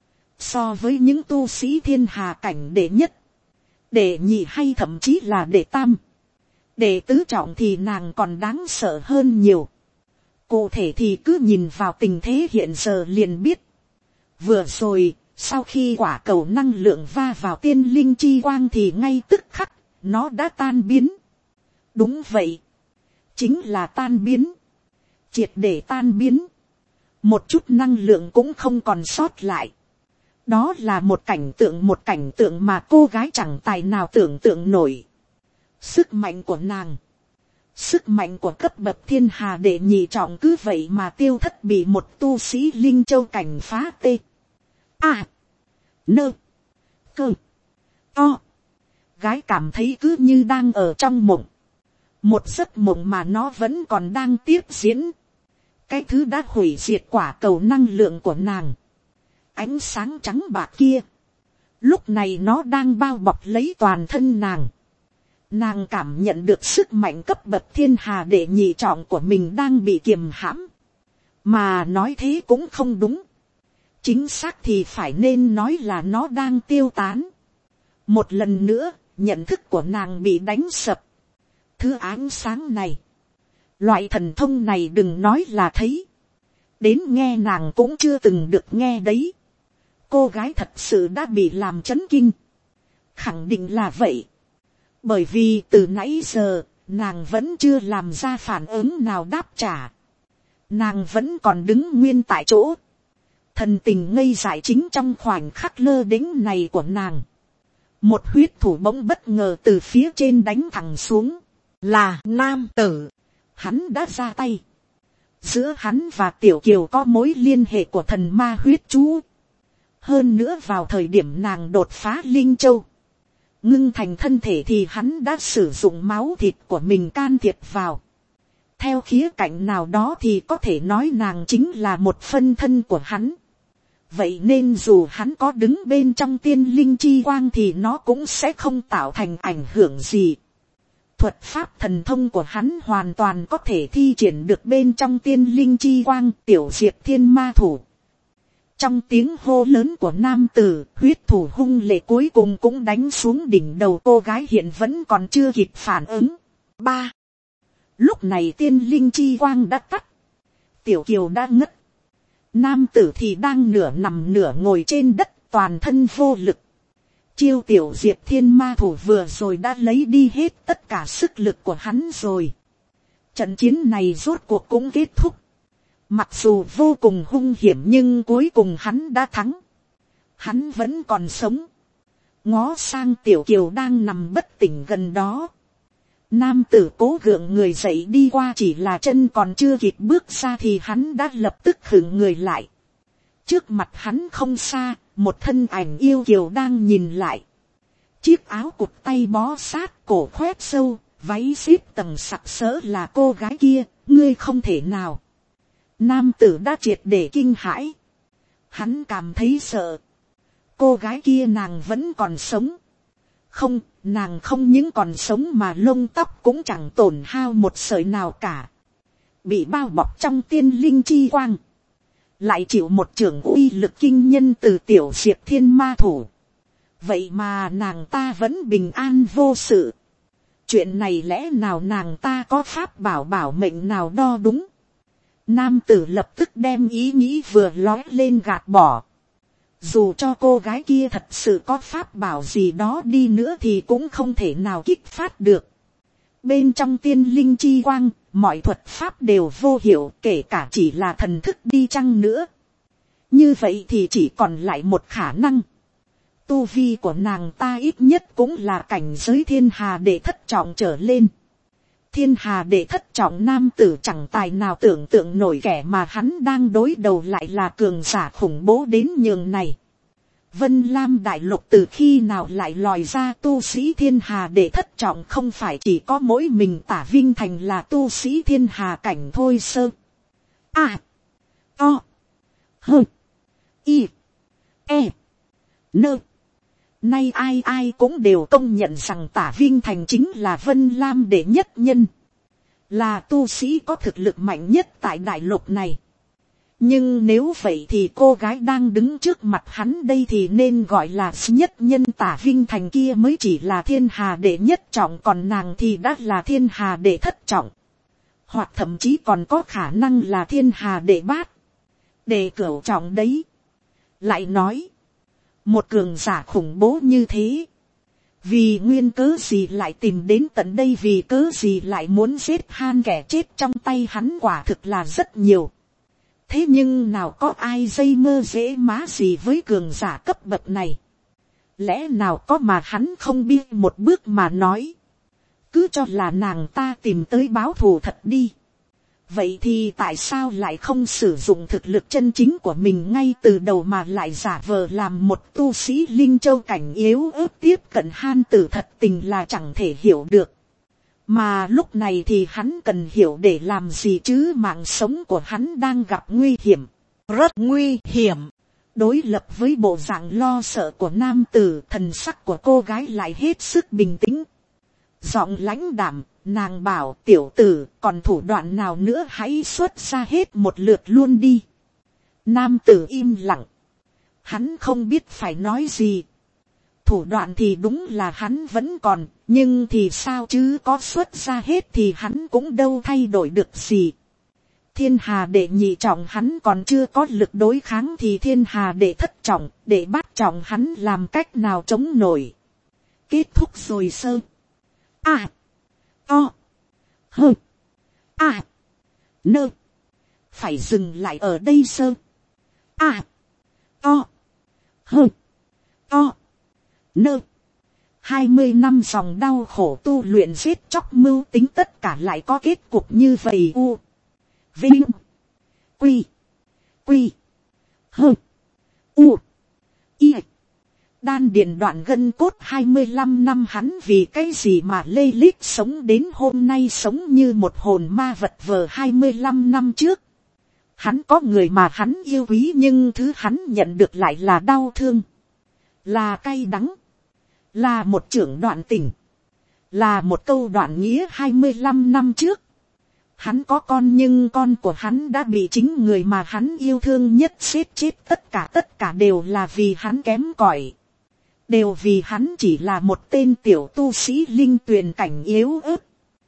so với những tu sĩ Thiên Hà Cảnh đệ nhất, đệ nhị hay thậm chí là đệ tam, đệ tứ trọng thì nàng còn đáng sợ hơn nhiều. Cụ thể thì cứ nhìn vào tình thế hiện giờ liền biết. Vừa rồi, sau khi quả cầu năng lượng va vào tiên linh chi quang thì ngay tức khắc, nó đã tan biến. Đúng vậy. Chính là tan biến. Triệt để tan biến. Một chút năng lượng cũng không còn sót lại. Đó là một cảnh tượng một cảnh tượng mà cô gái chẳng tài nào tưởng tượng nổi. Sức mạnh của nàng. Sức mạnh của cấp bậc Thiên Hà đệ nhị trọng cứ vậy mà tiêu thất bị một tu sĩ Linh Châu Cảnh phá tê. À. Nơ. Cơ. To. Gái cảm thấy cứ như đang ở trong mộng. Một giấc mộng mà nó vẫn còn đang tiếp diễn. Cái thứ đã hủy diệt quả cầu năng lượng của nàng. Ánh sáng trắng bạc kia. Lúc này nó đang bao bọc lấy toàn thân nàng. Nàng cảm nhận được sức mạnh cấp bậc Thiên Hà đệ nhị trọng của mình đang bị kiềm hãm. Mà nói thế cũng không đúng. Chính xác thì phải nên nói là nó đang tiêu tán. Một lần nữa, nhận thức của nàng bị đánh sập. Thứ ánh sáng này, loại thần thông này đừng nói là thấy. Đến nghe nàng cũng chưa từng được nghe đấy. Cô gái thật sự đã bị làm chấn kinh. Khẳng định là vậy. Bởi vì từ nãy giờ, nàng vẫn chưa làm ra phản ứng nào đáp trả. Nàng vẫn còn đứng nguyên tại chỗ. Thần tình ngây dại chính trong khoảnh khắc lơ đễnh này của nàng. Một huyết thủ bỗng bất ngờ từ phía trên đánh thẳng xuống. Là nam tử. Hắn đã ra tay. Giữa hắn và Tiểu Kiều có mối liên hệ của thần ma huyết chú. Hơn nữa vào thời điểm nàng đột phá Linh Châu, ngưng thành thân thể thì hắn đã sử dụng máu thịt của mình can thiệp vào. Theo khía cạnh nào đó thì có thể nói nàng chính là một phân thân của hắn. Vậy nên dù hắn có đứng bên trong tiên linh chi quang thì nó cũng sẽ không tạo thành ảnh hưởng gì. Thuật pháp thần thông của hắn hoàn toàn có thể thi triển được bên trong tiên linh chi quang. Tiểu Diệp Thiên Ma Thủ. Trong tiếng hô lớn của nam tử, huyết thủ hung lệ cuối cùng cũng đánh xuống đỉnh đầu cô gái hiện vẫn còn chưa kịp phản ứng. Ba. Lúc này tiên linh chi quang đã tắt. Tiểu Kiều đã ngất. Nam tử thì đang nửa nằm nửa ngồi trên đất, toàn thân vô lực. Chiêu Tiểu Diệp Thiên Ma Thủ vừa rồi đã lấy đi hết tất cả sức lực của hắn rồi. Trận chiến này rốt cuộc cũng kết thúc. Mặc dù vô cùng hung hiểm nhưng cuối cùng hắn đã thắng. Hắn vẫn còn sống. Ngó sang Tiểu Kiều đang nằm bất tỉnh gần đó. Nam tử cố gượng người dậy đi qua, chỉ là chân còn chưa kịp bước ra thì hắn đã lập tức khựng người lại. Trước mặt hắn không xa, một thân ảnh yêu kiều đang nhìn lại. Chiếc áo cụt tay bó sát cổ khoét sâu, váy xếp tầng sặc sỡ là cô gái kia, ngươi không thể nào. Nam tử đã triệt để kinh hãi. Hắn cảm thấy sợ. Cô gái kia nàng vẫn còn sống. Không, nàng không những còn sống mà lông tóc cũng chẳng tổn hao một sợi nào cả. Bị bao bọc trong tiên linh chi quang. Lại chịu một trường uy lực kinh nhân từ Tiểu Diệp Thiên Ma Thủ. vậy mà nàng ta vẫn bình an vô sự. Chuyện này lẽ nào nàng ta có pháp bảo bảo mệnh nào đo đúng. Nam tử lập tức đem ý nghĩ vừa lói lên gạt bỏ. Dù cho cô gái kia thật sự có pháp bảo gì đó đi nữa thì cũng không thể nào kích phát được. Bên trong tiên linh chi quang, mọi thuật pháp đều vô hiệu, kể cả chỉ là thần thức đi chăng nữa. Như vậy thì chỉ còn lại một khả năng. Tu vi của nàng ta ít nhất cũng là cảnh giới thiên hà đệ thất trọng trở lên. Thiên hà đệ thất trọng nam tử chẳng tài nào tưởng tượng nổi, kẻ mà hắn đang đối đầu lại là cường giả khủng bố đến nhường này. Vân Lam đại lục từ khi nào lại lòi ra tu sĩ thiên hà đệ thất trọng, không phải chỉ có mỗi mình Tả Vinh Thành là tu sĩ thiên hà cảnh thôi sơ. À. O. Hơ. Y. E. Nơ. Nay ai ai cũng đều công nhận rằng Tả Vinh Thành chính là Vân Lam đệ nhất nhân. Là tu sĩ có thực lực mạnh nhất tại đại lục này. Nhưng nếu vậy thì cô gái đang đứng trước mặt hắn đây thì nên gọi là nhất nhân Tả Vinh Thành kia mới chỉ là thiên hà đệ nhất trọng, còn nàng thì đã là thiên hà đệ thất trọng. Hoặc thậm chí còn có khả năng là thiên hà đệ bát, đệ cửu trọng đấy. Lại nói, một cường giả khủng bố như thế, vì nguyên cớ gì lại tìm đến tận đây, vì cớ gì lại muốn giết han kẻ chết trong tay hắn, quả thực là rất nhiều. Thế nhưng nào có ai dây mơ dễ má gì với cường giả cấp bậc này. Lẽ nào có mà hắn không biết một bước mà nói. Cứ cho là nàng ta tìm tới báo thù thật đi. Vậy thì tại sao lại không sử dụng thực lực chân chính của mình ngay từ đầu mà lại giả vờ làm một tu sĩ linh châu cảnh yếu ớt tiếp cận han tử, thật tình là chẳng thể hiểu được. Mà lúc này thì hắn cần hiểu để làm gì chứ, mạng sống của hắn đang gặp nguy hiểm, rất nguy hiểm. Đối lập với bộ dạng lo sợ của nam tử, thần sắc của cô gái lại hết sức bình tĩnh. Giọng lãnh đạm, nàng bảo tiểu tử còn thủ đoạn nào nữa hãy xuất ra hết một lượt luôn đi. Nam tử im lặng. Hắn không biết phải nói gì. Thủ đoạn thì đúng là hắn vẫn còn, nhưng thì sao chứ có xuất ra hết thì hắn cũng đâu thay đổi được gì. Thiên hà đệ nhị trọng hắn còn chưa có lực đối kháng thì thiên hà đệ thất trọng, đệ bát trọng hắn làm cách nào chống nổi. Kết thúc rồi sơ. À. O. Hơ. À. Nơ. Phải dừng lại ở đây sơ. À. O. Hơ. O. Nơ. Hai mươi năm dòng đau khổ tu luyện giết chóc mưu tính tất cả lại có kết cục như vậy. U. Vinh. Quy. Quy. Hơ. U. Y. Đan điền đoạn gân cốt hai mươi lăm năm hắn vì cái gì mà lê lết sống đến hôm nay, sống như một hồn ma vật vờ hai mươi lăm năm trước. Hắn có người mà hắn yêu quý nhưng thứ hắn nhận được lại là đau thương, là cay đắng, là một chưởng đoạn tình, là một câu đoạn nghĩa hai mươi lăm năm trước. Hắn có con nhưng con của hắn đã bị chính người mà hắn yêu thương nhất giết chết, tất cả tất cả đều là vì hắn kém cỏi. Đều vì hắn chỉ là một tên tiểu tu sĩ linh tuyền cảnh yếu ớt.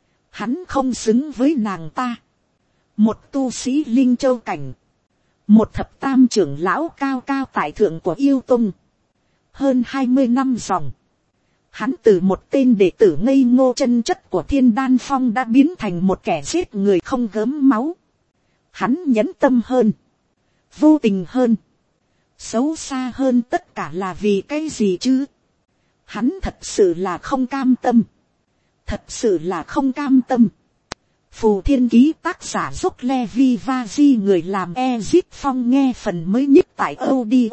Hắn không xứng với nàng ta. Một tu sĩ linh châu cảnh. Một thập tam trưởng lão cao cao tại thượng của yêu tung. Hơn hai mươi năm dòng. Hắn từ một tên đệ tử ngây ngô chân chất của Thiên Đan Phong đã biến thành một kẻ giết người không gớm máu. Hắn nhẫn tâm hơn. Vô tình hơn. Xấu xa hơn, tất cả là vì cái gì chứ? Hắn thật sự là không cam tâm. Thật sự là không cam tâm. Phù Thiên Ký tác giả Dốc Levi Vaji, người làm Ezip Phong, nghe phần mới nhất tại audio.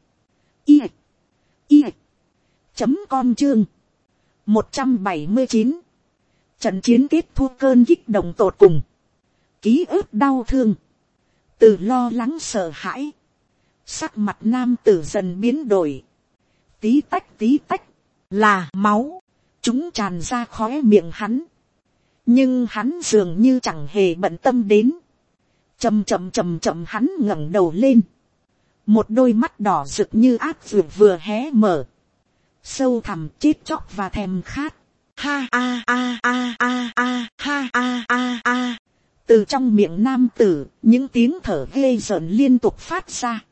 I. I. Chấm com chương. một trăm bảy mươi chín. Trận chiến kết thúc cơn kích động tột cùng. Ký ức đau thương. Từ lo lắng sợ hãi. Sắc mặt nam tử dần biến đổi. Tí tách tí tách. Là máu. Chúng tràn ra khóe miệng hắn. Nhưng hắn dường như chẳng hề bận tâm đến. Chầm chậm chầm chậm hắn ngẩng đầu lên. Một đôi mắt đỏ rực như ác dược vừa hé mở. sâu thẳm chết chóc và thèm khát. Ha a a a a a ha a a a. Từ trong miệng nam tử, những tiếng thở ghê rợn liên tục phát ra.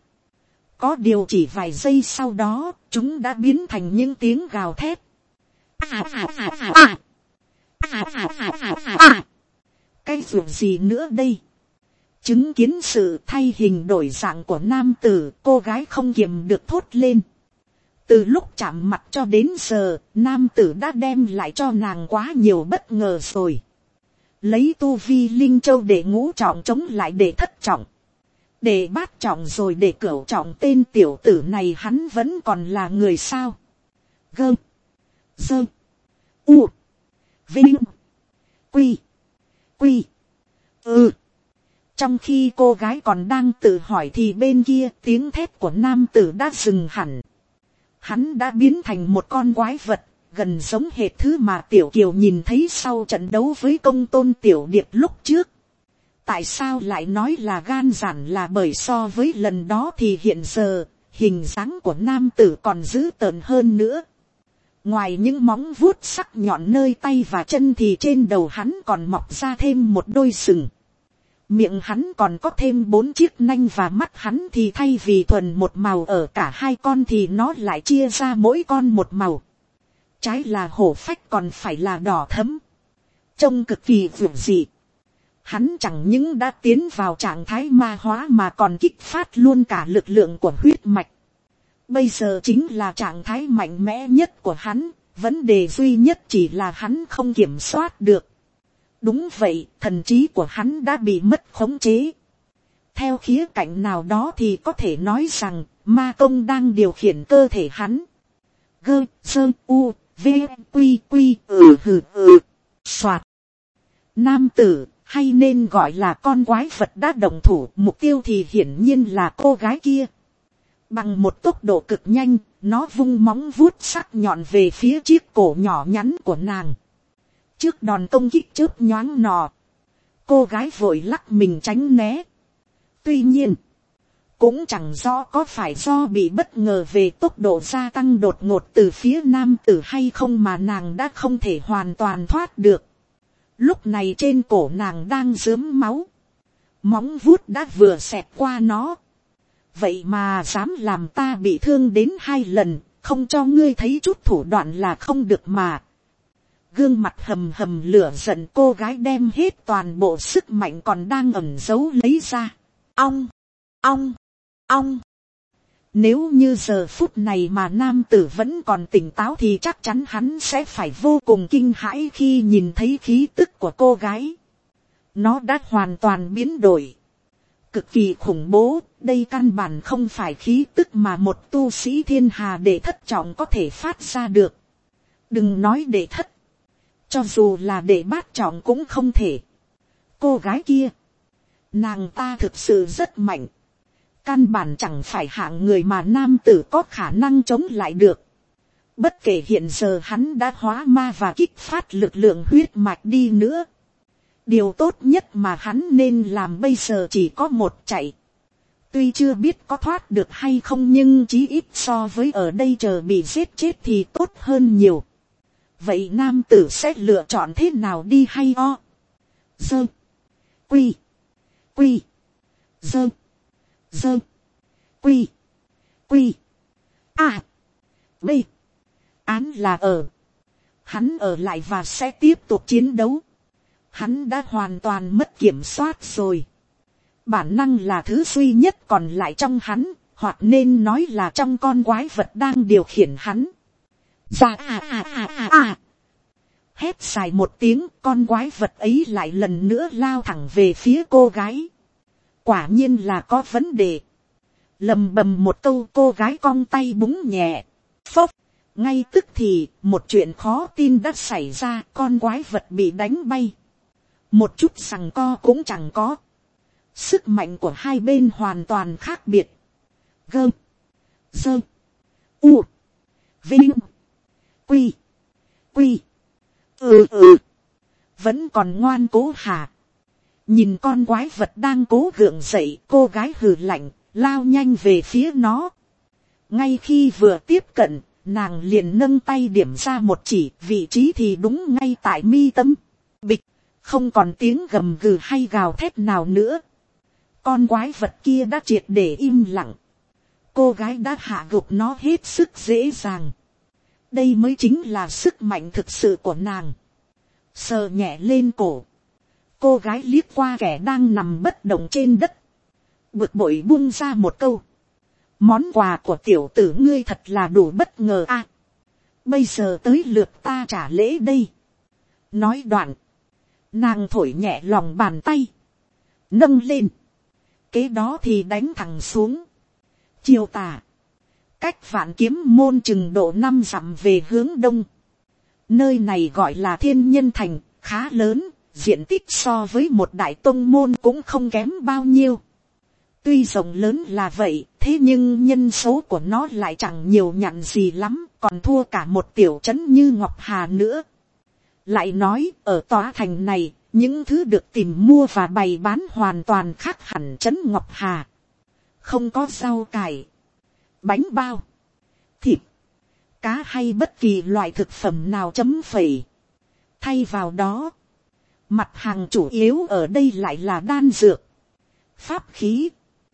Có điều chỉ vài giây sau đó, chúng đã biến thành những tiếng gào thét. À, à, à, à, à. À, à, à, à, à, à. Cái ruộng gì nữa đây? Chứng kiến sự thay hình đổi dạng của nam tử, cô gái không kiềm được thốt lên. Từ lúc chạm mặt cho đến giờ, nam tử đã đem lại cho nàng quá nhiều bất ngờ rồi. Lấy tu vi linh châu để ngũ trọng chống lại để thất trọng. Để bát trọng rồi để cửu trọng, tên tiểu tử này hắn vẫn còn là người sao? Gơ. Dơ. U. Vinh. Quy. Quy. Ừ. Trong khi cô gái còn đang tự hỏi thì bên kia tiếng thét của nam tử đã dừng hẳn. Hắn đã biến thành một con quái vật, gần giống hệt thứ mà Tiểu Kiều nhìn thấy sau trận đấu với công tôn Tiểu Điệp lúc trước. Tại sao lại nói là gan giản, là bởi so với lần đó thì hiện giờ, hình dáng của nam tử còn dữ tợn hơn nữa. Ngoài những móng vuốt sắc nhọn nơi tay và chân thì trên đầu hắn còn mọc ra thêm một đôi sừng. Miệng hắn còn có thêm bốn chiếc nanh, và mắt hắn thì thay vì thuần một màu ở cả hai con thì nó lại chia ra mỗi con một màu. Trái là hổ phách còn phải là đỏ thẫm. Trông cực kỳ vượt dị. Hắn chẳng những đã tiến vào trạng thái ma hóa mà còn kích phát luôn cả lực lượng của huyết mạch. Bây giờ chính là trạng thái mạnh mẽ nhất của hắn, vấn đề duy nhất chỉ là hắn không kiểm soát được. Đúng vậy, thần trí của hắn đã bị mất khống chế. Theo khía cạnh nào đó thì có thể nói rằng, ma công đang điều khiển cơ thể hắn. Gơ, sơ, u, v, quy, quy, ừ, hừ, ừ, soạt. Nam tử, hay nên gọi là con quái vật đã động thủ, mục tiêu thì hiển nhiên là cô gái kia. Bằng một tốc độ cực nhanh, nó vung móng vuốt sắc nhọn về phía chiếc cổ nhỏ nhắn của nàng. Trước đòn công kích chớp nhoáng nọ, cô gái vội lắc mình tránh né. Tuy nhiên, cũng chẳng rõ có phải do bị bất ngờ về tốc độ gia tăng đột ngột từ phía nam tử hay không mà nàng đã không thể hoàn toàn thoát được. Lúc này trên cổ nàng đang rớm máu, móng vuốt đã vừa xẹt qua nó. Vậy mà dám làm ta bị thương đến hai lần, không cho ngươi thấy chút thủ đoạn là không được mà. Gương mặt hầm hầm lửa giận, cô gái đem hết toàn bộ sức mạnh còn đang ẩn giấu lấy ra. Ong, ong, ong. Nếu như giờ phút này mà nam tử vẫn còn tỉnh táo thì chắc chắn hắn sẽ phải vô cùng kinh hãi khi nhìn thấy khí tức của cô gái. Nó đã hoàn toàn biến đổi. Cực kỳ khủng bố, đây căn bản không phải khí tức mà một tu sĩ thiên hà đệ thất trọng có thể phát ra được. Đừng nói đệ thất, cho dù là đệ bát trọng cũng không thể. Cô gái kia, nàng ta thực sự rất mạnh. Căn bản chẳng phải hạng người mà nam tử có khả năng chống lại được. Bất kể hiện giờ hắn đã hóa ma và kích phát lực lượng huyết mạch đi nữa, điều tốt nhất mà hắn nên làm bây giờ chỉ có một, chạy. Tuy chưa biết có thoát được hay không nhưng chí ít so với ở đây chờ bị giết chết thì tốt hơn nhiều. Vậy nam tử sẽ lựa chọn thế nào đi hay o? Dơ. Quy. Quy. Dơ. Dơ. Quy. Quy. À. B. Án là ở. Hắn ở lại và sẽ tiếp tục chiến đấu. Hắn đã hoàn toàn mất kiểm soát rồi. Bản năng là thứ duy nhất còn lại trong hắn, hoặc nên nói là trong con quái vật đang điều khiển hắn. Ra à à à à à. Hét dài một tiếng, con quái vật ấy lại lần nữa lao thẳng về phía cô gái. Quả nhiên là có vấn đề. Lầm bầm một câu, cô gái cong tay búng nhẹ. Phốc. Ngay tức thì, một chuyện khó tin đã xảy ra, con quái vật bị đánh bay. Một chút giằng co cũng chẳng có. Sức mạnh của hai bên hoàn toàn khác biệt. Gơ. Dơ. U. Vinh. Quy. Quy. Ừ ừ. Vẫn còn ngoan cố hả? Nhìn con quái vật đang cố gượng dậy, cô gái hừ lạnh, lao nhanh về phía nó. Ngay khi vừa tiếp cận, nàng liền nâng tay điểm ra một chỉ, vị trí thì đúng ngay tại mi tâm. Bịch, không còn tiếng gầm gừ hay gào thét nào nữa. Con quái vật kia đã triệt để im lặng. Cô gái đã hạ gục nó hết sức dễ dàng. Đây mới chính là sức mạnh thực sự của nàng. Sờ nhẹ lên cổ. Cô gái liếc qua kẻ đang nằm bất động trên đất. Bực bội buông ra một câu. Món quà của tiểu tử ngươi thật là đủ bất ngờ a. À, bây giờ tới lượt ta trả lễ đây. Nói đoạn. Nàng thổi nhẹ lòng bàn tay. Nâng lên. Kế đó thì đánh thẳng xuống. Chiều tà. Cách Vạn Kiếm Môn chừng độ năm dặm về hướng đông. Nơi này gọi là Thiên Nhân Thành, khá lớn, diện tích so với một đại tông môn cũng không kém bao nhiêu. Tuy rộng lớn là vậy, thế nhưng nhân số của nó lại chẳng nhiều nhặn gì lắm, còn thua cả một tiểu trấn như Ngọc Hà nữa. Lại nói, ở tòa thành này, những thứ được tìm mua và bày bán hoàn toàn khác hẳn trấn Ngọc Hà. Không có rau cải, bánh bao, thịt, cá hay bất kỳ loại thực phẩm nào chấm phẩy. Thay vào đó, mặt hàng chủ yếu ở đây lại là đan dược, pháp khí,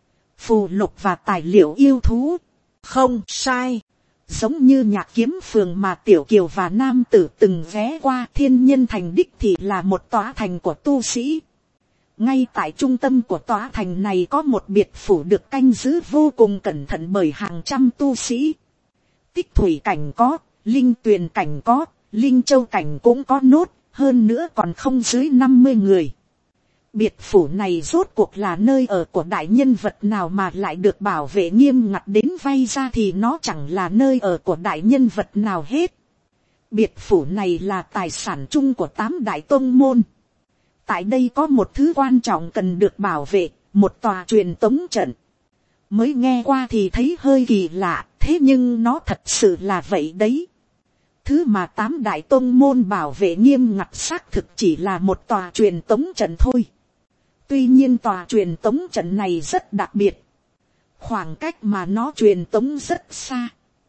phù lục và tài liệu yêu thú. Không sai, giống như Nhạc Kiếm Phường mà Tiểu Kiều và nam tử từng ghé qua, Thiên Nhân Thành đích thì là một tòa thành của tu sĩ. Ngay tại trung tâm của tòa thành này có một biệt phủ được canh giữ vô cùng cẩn thận bởi hàng trăm tu sĩ. Tích thủy cảnh có, linh tuyền cảnh có, linh châu cảnh cũng có nốt, hơn nữa còn không dưới năm mươi người. Biệt phủ này rốt cuộc là nơi ở của đại nhân vật nào mà lại được bảo vệ nghiêm ngặt đến vay ra thì nó chẳng là nơi ở của đại nhân vật nào hết. Biệt phủ này là tài sản chung của tám đại tông môn. Tại đây có một thứ quan trọng cần được bảo vệ, một tòa truyền tống trận. Mới nghe qua thì thấy hơi kỳ lạ, thế nhưng nó thật sự là vậy đấy. Thứ mà tám đại tông môn bảo vệ nghiêm ngặt xác thực chỉ là một tòa truyền tống trận thôi. Tuy nhiên tòa truyền tống trận này rất đặc biệt. Khoảng cách mà nó truyền tống rất xa.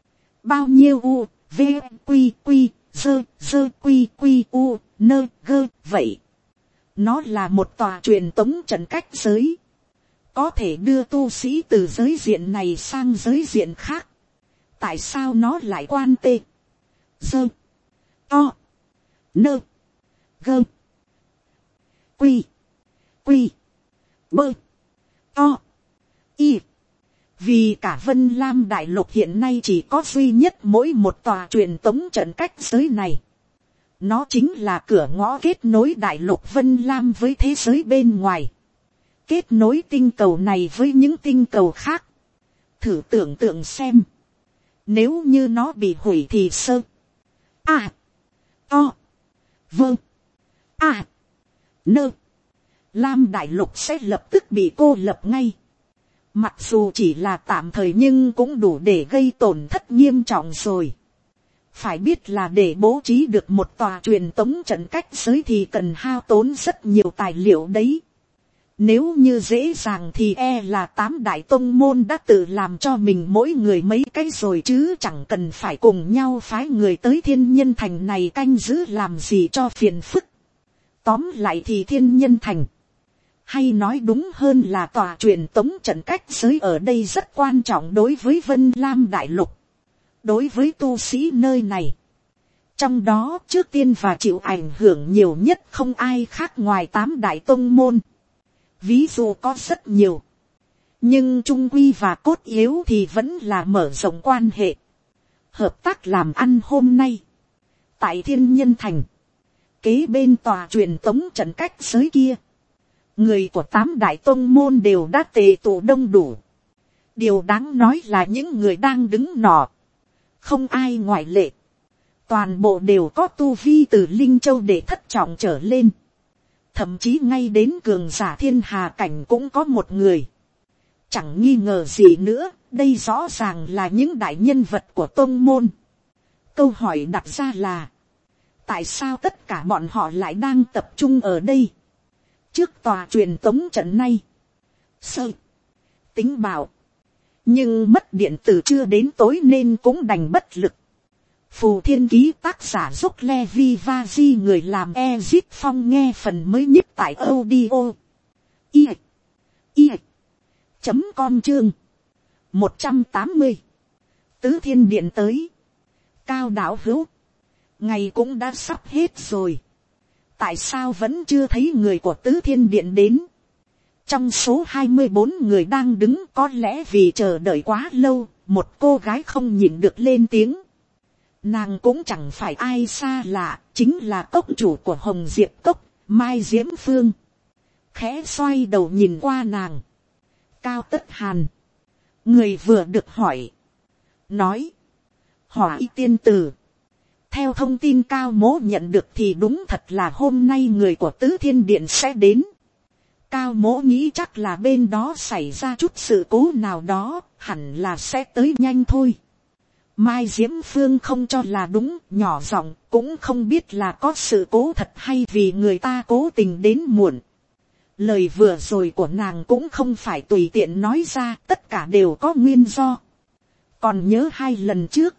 Bao nhiêu u, v, quy, quy, dơ, dơ, quy, quy, u, nơ, gơ, vậy. Nó là một tòa truyền tống trận cách giới. Có thể đưa tu sĩ từ giới diện này sang giới diện khác. Tại sao nó lại quan tê? Dơ. To. Nơ. Gơ. Quy. Quy. Bơ. To. Y. Vì cả Vân Lam Đại Lục hiện nay chỉ có duy nhất mỗi một tòa truyền tống trận cách giới này. Nó chính là cửa ngõ kết nối Đại Lục Vân Lam với thế giới bên ngoài. Kết nối tinh cầu này với những tinh cầu khác. Thử tưởng tượng xem. Nếu như nó bị hủy thì sơ. À. To. Vâng. À. Nơ. Lam Đại Lục sẽ lập tức bị cô lập ngay. Mặc dù chỉ là tạm thời nhưng cũng đủ để gây tổn thất nghiêm trọng rồi. Phải biết là để bố trí được một tòa truyền tống trận cách giới thì cần hao tốn rất nhiều tài liệu đấy. Nếu như dễ dàng thì e là tám đại tông môn đã tự làm cho mình mỗi người mấy cái rồi chứ chẳng cần phải cùng nhau phái người tới Thiên Nhân Thành này canh giữ làm gì cho phiền phức. Tóm lại thì Thiên Nhân Thành, hay nói đúng hơn là tòa truyền tống trận cách giới ở đây rất quan trọng đối với Vân Lam Đại Lục. Đối với tu sĩ nơi này, trong đó trước tiên và chịu ảnh hưởng nhiều nhất không ai khác ngoài tám đại tông môn. Ví dụ có rất nhiều, nhưng trung quy và cốt yếu thì vẫn là mở rộng quan hệ, hợp tác làm ăn. Hôm nay tại Thiên Nhân Thành, kế bên tòa truyền tống trận cách giới kia, người của tám đại tông môn đều đã tề tụ đông đủ. Điều đáng nói là những người đang đứng nọ, không ai ngoại lệ, toàn bộ đều có tu vi từ Linh Châu để thất trọng trở lên. Thậm chí ngay đến cường giả thiên hà cảnh cũng có một người. Chẳng nghi ngờ gì nữa, đây rõ ràng là những đại nhân vật của tông môn. Câu hỏi đặt ra là, tại sao tất cả bọn họ lại đang tập trung ở đây? Trước tòa truyền tống trận này, sơ, tính bảo, nhưng mất điện từ trưa đến tối nên cũng đành bất lực. Phù Thiên Ký tác giả Dốc Levi Vaji, người làm Ezip Phong nghe phần mới nhất tại audio i i chấm com chương một trăm tám mươi. Tứ Thiên Điện tới. Cao đạo hữu, ngày cũng đã sắp hết rồi, tại sao vẫn chưa thấy người của Tứ Thiên Điện đến? Trong số hai mươi bốn người đang đứng, có lẽ vì chờ đợi quá lâu, một cô gái không nhịn được lên tiếng. Nàng cũng chẳng phải ai xa lạ, chính là cốc chủ của Hồng Diệp Cốc, Mai Diễm Phương. Khẽ xoay đầu nhìn qua nàng. Cao Tất Hàn. Người vừa được hỏi. Nói. Hỏa Y tiên tử. Theo thông tin Cao Mỗ nhận được thì đúng thật là hôm nay người của Tứ Thiên Điện sẽ đến. Cao Mỗ nghĩ chắc là bên đó xảy ra chút sự cố nào đó, hẳn là sẽ tới nhanh thôi. Mai Diễm Phương không cho là đúng, nhỏ giọng, cũng không biết là có sự cố thật hay vì người ta cố tình đến muộn. Lời vừa rồi của nàng cũng không phải tùy tiện nói ra, tất cả đều có nguyên do. Còn nhớ hai lần trước,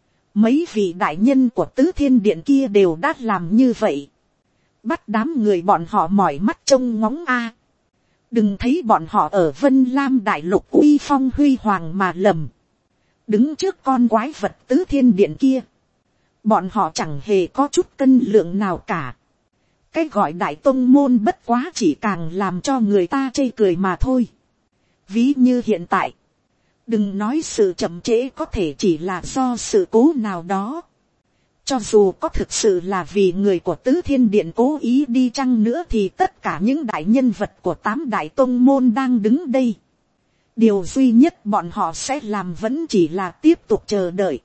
mấy vị đại nhân của Tứ Thiên Điện kia đều đã làm như vậy. Bắt đám người bọn họ mỏi mắt trông ngóng a. Đừng thấy bọn họ ở Vân Lam Đại Lục uy phong huy hoàng mà lầm. Đứng trước con quái vật Tứ Thiên Điện kia, bọn họ chẳng hề có chút cân lượng nào cả. Cái gọi đại tông môn bất quá chỉ càng làm cho người ta chê cười mà thôi. Ví như hiện tại, đừng nói sự chậm trễ có thể chỉ là do sự cố nào đó. Cho dù có thực sự là vì người của Tứ Thiên Điện cố ý đi chăng nữa thì tất cả những đại nhân vật của tám đại tông môn đang đứng đây, điều duy nhất bọn họ sẽ làm vẫn chỉ là tiếp tục chờ đợi.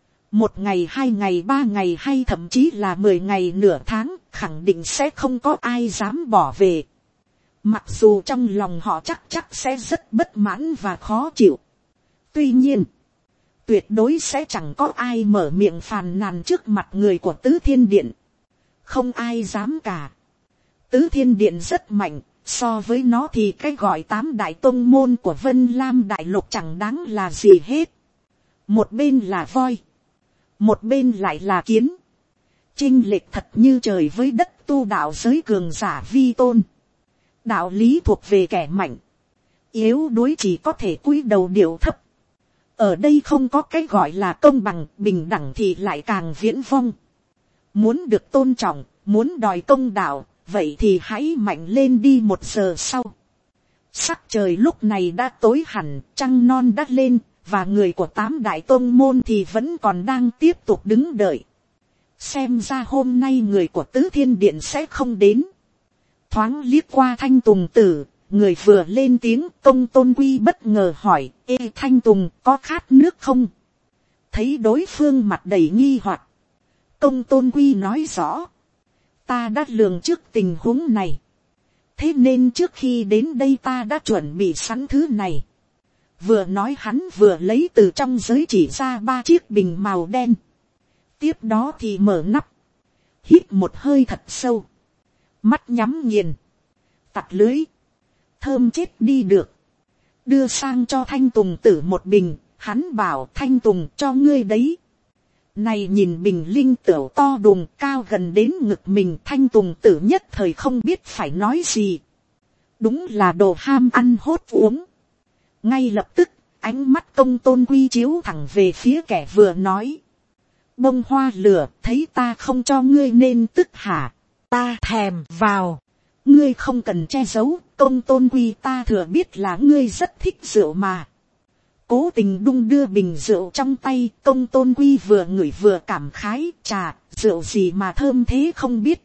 Một ngày, hai ngày, ba ngày hay thậm chí là mười ngày, nửa tháng, khẳng định sẽ không có ai dám bỏ về. Mặc dù trong lòng họ chắc chắc sẽ rất bất mãn và khó chịu. Tuy nhiên, tuyệt đối sẽ chẳng có ai mở miệng phàn nàn trước mặt người của Tứ Thiên Điện. Không ai dám cả. Tứ Thiên Điện rất mạnh. So với nó thì cái gọi tám đại tông môn của Vân Lam Đại Lục chẳng đáng là gì hết. Một bên là voi, một bên lại là kiến. Chênh lệch thật như trời với đất, tu đạo giới cường giả vi tôn. Đạo lý thuộc về kẻ mạnh, yếu đuối chỉ có thể cúi đầu điệu thấp. Ở đây không có cái gọi là công bằng, bình đẳng thì lại càng viễn vông. Muốn được tôn trọng, muốn đòi công đạo, vậy thì hãy mạnh lên đi. Một giờ sau, sắc trời lúc này đã tối hẳn, trăng non đã lên, và người của tám đại tôn môn thì vẫn còn đang tiếp tục đứng đợi. Xem ra hôm nay người của Tứ Thiên Điện sẽ không đến. Thoáng liếc qua Thanh Tùng Tử, người vừa lên tiếng. Công Tôn Quy bất ngờ hỏi: Ê Thanh Tùng, có khát nước không? Thấy đối phương mặt đầy nghi hoặc, Công Tôn Quy nói rõ: Ta đã lường trước tình huống này, thế nên trước khi đến đây ta đã chuẩn bị sẵn thứ này. Vừa nói hắn vừa lấy từ trong giới chỉ ra ba chiếc bình màu đen. Tiếp đó thì mở nắp, hít một hơi thật sâu, mắt nhắm nghiền, tặc lưới, thơm chết đi được. Đưa sang cho Thanh Tùng Tử một bình, hắn bảo: Thanh Tùng, cho ngươi đấy. Này nhìn bình linh tửu to đùng cao gần đến ngực mình, Thanh Tùng Tử nhất thời không biết phải nói gì. Đúng là đồ ham ăn hốt uống. Ngay lập tức, ánh mắt Công Tôn Quy chiếu thẳng về phía kẻ vừa nói. Bông hoa lửa, thấy ta không cho ngươi nên tức hả? Ta thèm vào. Ngươi không cần che giấu, Công Tôn Quy, ta thừa biết là ngươi rất thích rượu mà. Cố tình đung đưa bình rượu trong tay, Công Tôn Quy vừa ngửi vừa cảm khái: Trà, rượu gì mà thơm thế không biết.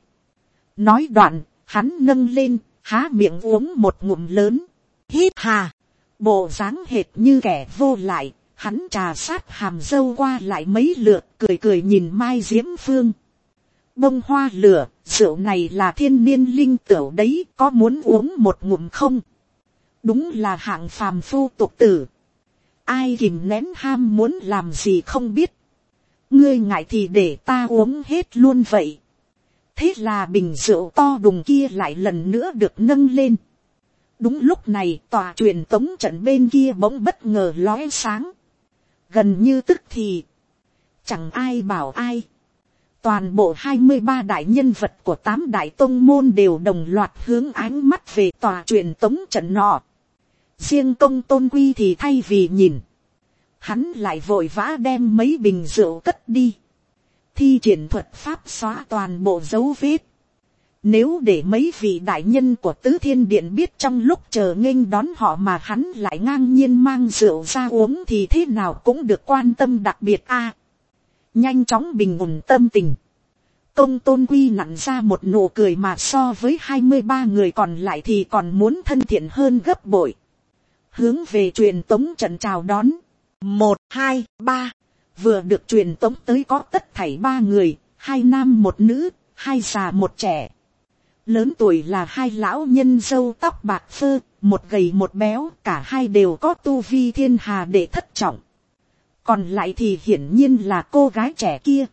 Nói đoạn, hắn nâng lên, há miệng uống một ngụm lớn. Hít hà, bộ dáng hệt như kẻ vô lại. Hắn trà sát hàm râu qua lại mấy lượt, cười cười nhìn Mai Diễm Phương. Bông hoa lửa, rượu này là thiên niên linh tửu đấy, có muốn uống một ngụm không? Đúng là hạng phàm phu tục tử. Ai kìm nén ham muốn làm gì không biết. Ngươi ngại thì để ta uống hết luôn vậy. Thế là bình rượu to đùng kia lại lần nữa được nâng lên. Đúng lúc này tòa truyền tống trận bên kia bỗng bất ngờ lóe sáng. Gần như tức thì, Chẳng ai bảo ai. Toàn bộ hai mươi ba đại nhân vật của tám đại tông môn đều đồng loạt hướng ánh mắt về tòa truyền tống trận nọ. Riêng Công Tôn Quy thì thay vì nhìn, hắn lại vội vã đem mấy bình rượu cất đi, thi triển thuật pháp xóa toàn bộ dấu vết. Nếu để mấy vị đại nhân của Tứ Thiên Điện biết trong lúc chờ nghênh đón họ mà hắn lại ngang nhiên mang rượu ra uống thì thế nào cũng được quan tâm đặc biệt a. Nhanh chóng bình ổn tâm tình, Công Tôn Quy nặn ra một nụ cười mà so với hai mươi ba người còn lại thì còn muốn thân thiện hơn gấp bội. Hướng về truyền tống trận chào đón. Một, hai, ba. Vừa được truyền tống tới có tất thảy ba người, hai nam một nữ, hai già một trẻ. Lớn tuổi là hai lão nhân râu tóc bạc phơ, một gầy một béo, cả hai đều có tu vi thiên hà để thất trọng. Còn lại thì hiển nhiên là cô gái trẻ kia.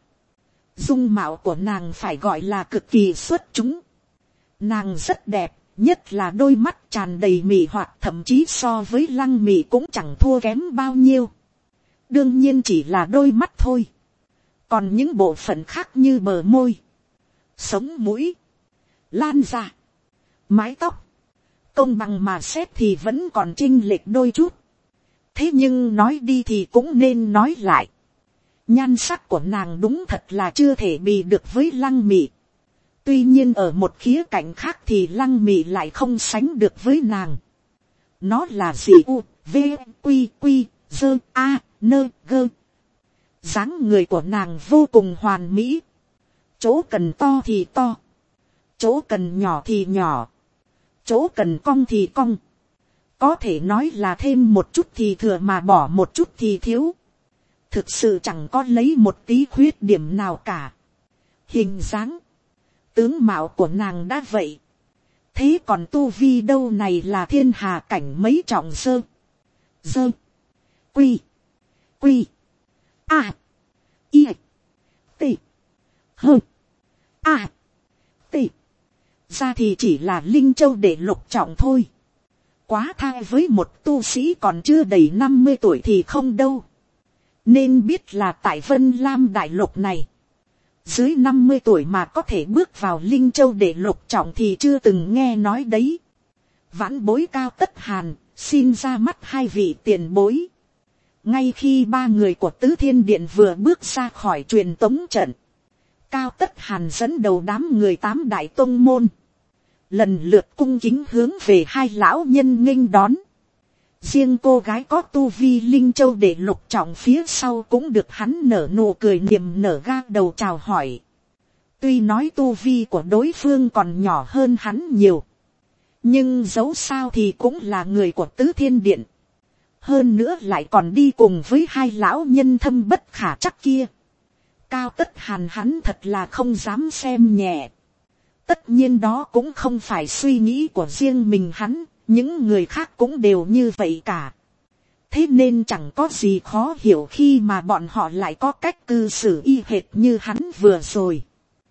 Dung mạo của nàng phải gọi là cực kỳ xuất chúng. Nàng rất đẹp, nhất là đôi mắt tràn đầy mị hoặc, thậm chí so với Lăng Mị cũng chẳng thua kém bao nhiêu. Đương nhiên chỉ là đôi mắt thôi. Còn những bộ phận khác như bờ môi, sống mũi, lan da, mái tóc, công bằng mà xét thì vẫn còn chênh lệch đôi chút. Thế nhưng nói đi thì cũng nên nói lại. Nhan sắc của nàng đúng thật là chưa thể bì được với Lăng Mị. Tuy nhiên ở một khía cạnh khác thì Lăng Mị lại không sánh được với nàng. Nó là gì u, v, quy, quy, dơ, a, nơ, gơ. Dáng người của nàng vô cùng hoàn mỹ. Chỗ cần to thì to, chỗ cần nhỏ thì nhỏ, chỗ cần cong thì cong. Có thể nói là thêm một chút thì thừa mà bỏ một chút thì thiếu. Thực sự chẳng có lấy một tí khuyết điểm nào cả. Hình dáng, tướng mạo của nàng đã vậy. Thế còn tu vi đâu này là thiên hà cảnh mấy trọng sơ. Dơ. Quy. Quy. A. Y. T. Hơ. A. T. Ra thì chỉ là Linh Châu để lục trọng thôi. Quá thai với một tu sĩ còn chưa đầy năm mươi tuổi thì không đâu. Nên biết là tại Vân Lam đại lục này, dưới năm mươi tuổi mà có thể bước vào Linh Châu để lục trọng thì chưa từng nghe nói đấy. Vãn bối Cao Tất Hàn, xin ra mắt hai vị tiền bối. Ngay khi ba người của Tứ Thiên Điện vừa bước ra khỏi truyền tống trận, Cao Tất Hàn dẫn đầu đám người tám đại tông môn, lần lượt cung kính hướng về hai lão nhân nghênh đón. Riêng cô gái có tu vi Linh Châu để lục trọng phía sau cũng được hắn nở nụ cười niềm nở ga đầu chào hỏi. Tuy nói tu vi của đối phương còn nhỏ hơn hắn nhiều, nhưng dẫu sao thì cũng là người của Tứ Thiên Điện. Hơn nữa lại còn đi cùng với hai lão nhân thâm bất khả trắc kia. Cao Tất Hàn hắn thật là không dám xem nhẹ. Tất nhiên đó cũng không phải suy nghĩ của riêng mình hắn, những người khác cũng đều như vậy cả. Thế nên chẳng có gì khó hiểu khi mà bọn họ lại có cách cư xử y hệt như hắn vừa rồi.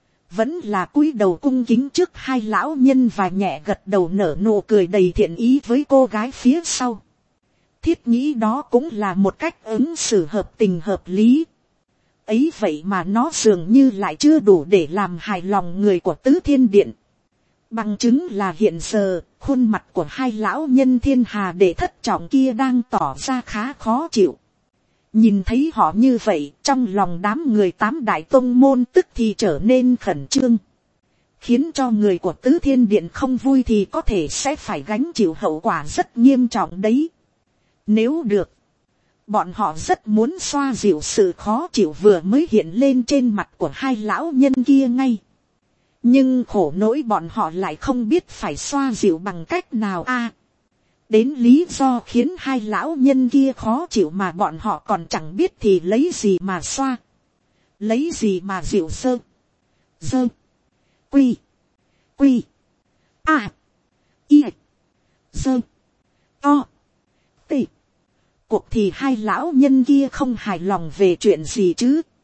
Vẫn là cúi đầu cung kính trước hai lão nhân và nhẹ gật đầu nở nụ cười đầy thiện ý với cô gái phía sau. Thiết nghĩ đó cũng là một cách ứng xử hợp tình hợp lý. Ấy vậy mà nó dường như lại chưa đủ để làm hài lòng người của Tứ Thiên Điện. Bằng chứng là hiện giờ, khuôn mặt của hai lão nhân thiên hà để thất trọng kia đang tỏ ra khá khó chịu. Nhìn thấy họ như vậy, trong lòng đám người tám đại tông môn tức thì trở nên khẩn trương. Khiến cho người của Tứ Thiên Điện không vui thì có thể sẽ phải gánh chịu hậu quả rất nghiêm trọng đấy. Nếu được, bọn họ rất muốn xoa dịu sự khó chịu vừa mới hiện lên trên mặt của hai lão nhân kia ngay. Nhưng khổ nỗi bọn họ lại không biết phải xoa dịu bằng cách nào a. À, đến lý do khiến hai lão nhân kia khó chịu mà bọn họ còn chẳng biết thì lấy gì mà xoa, lấy gì mà dịu sơ, dơ, quy, quy, a, y, dơ, to, tị. Cuộc thì hai lão nhân kia không hài lòng về chuyện gì chứ?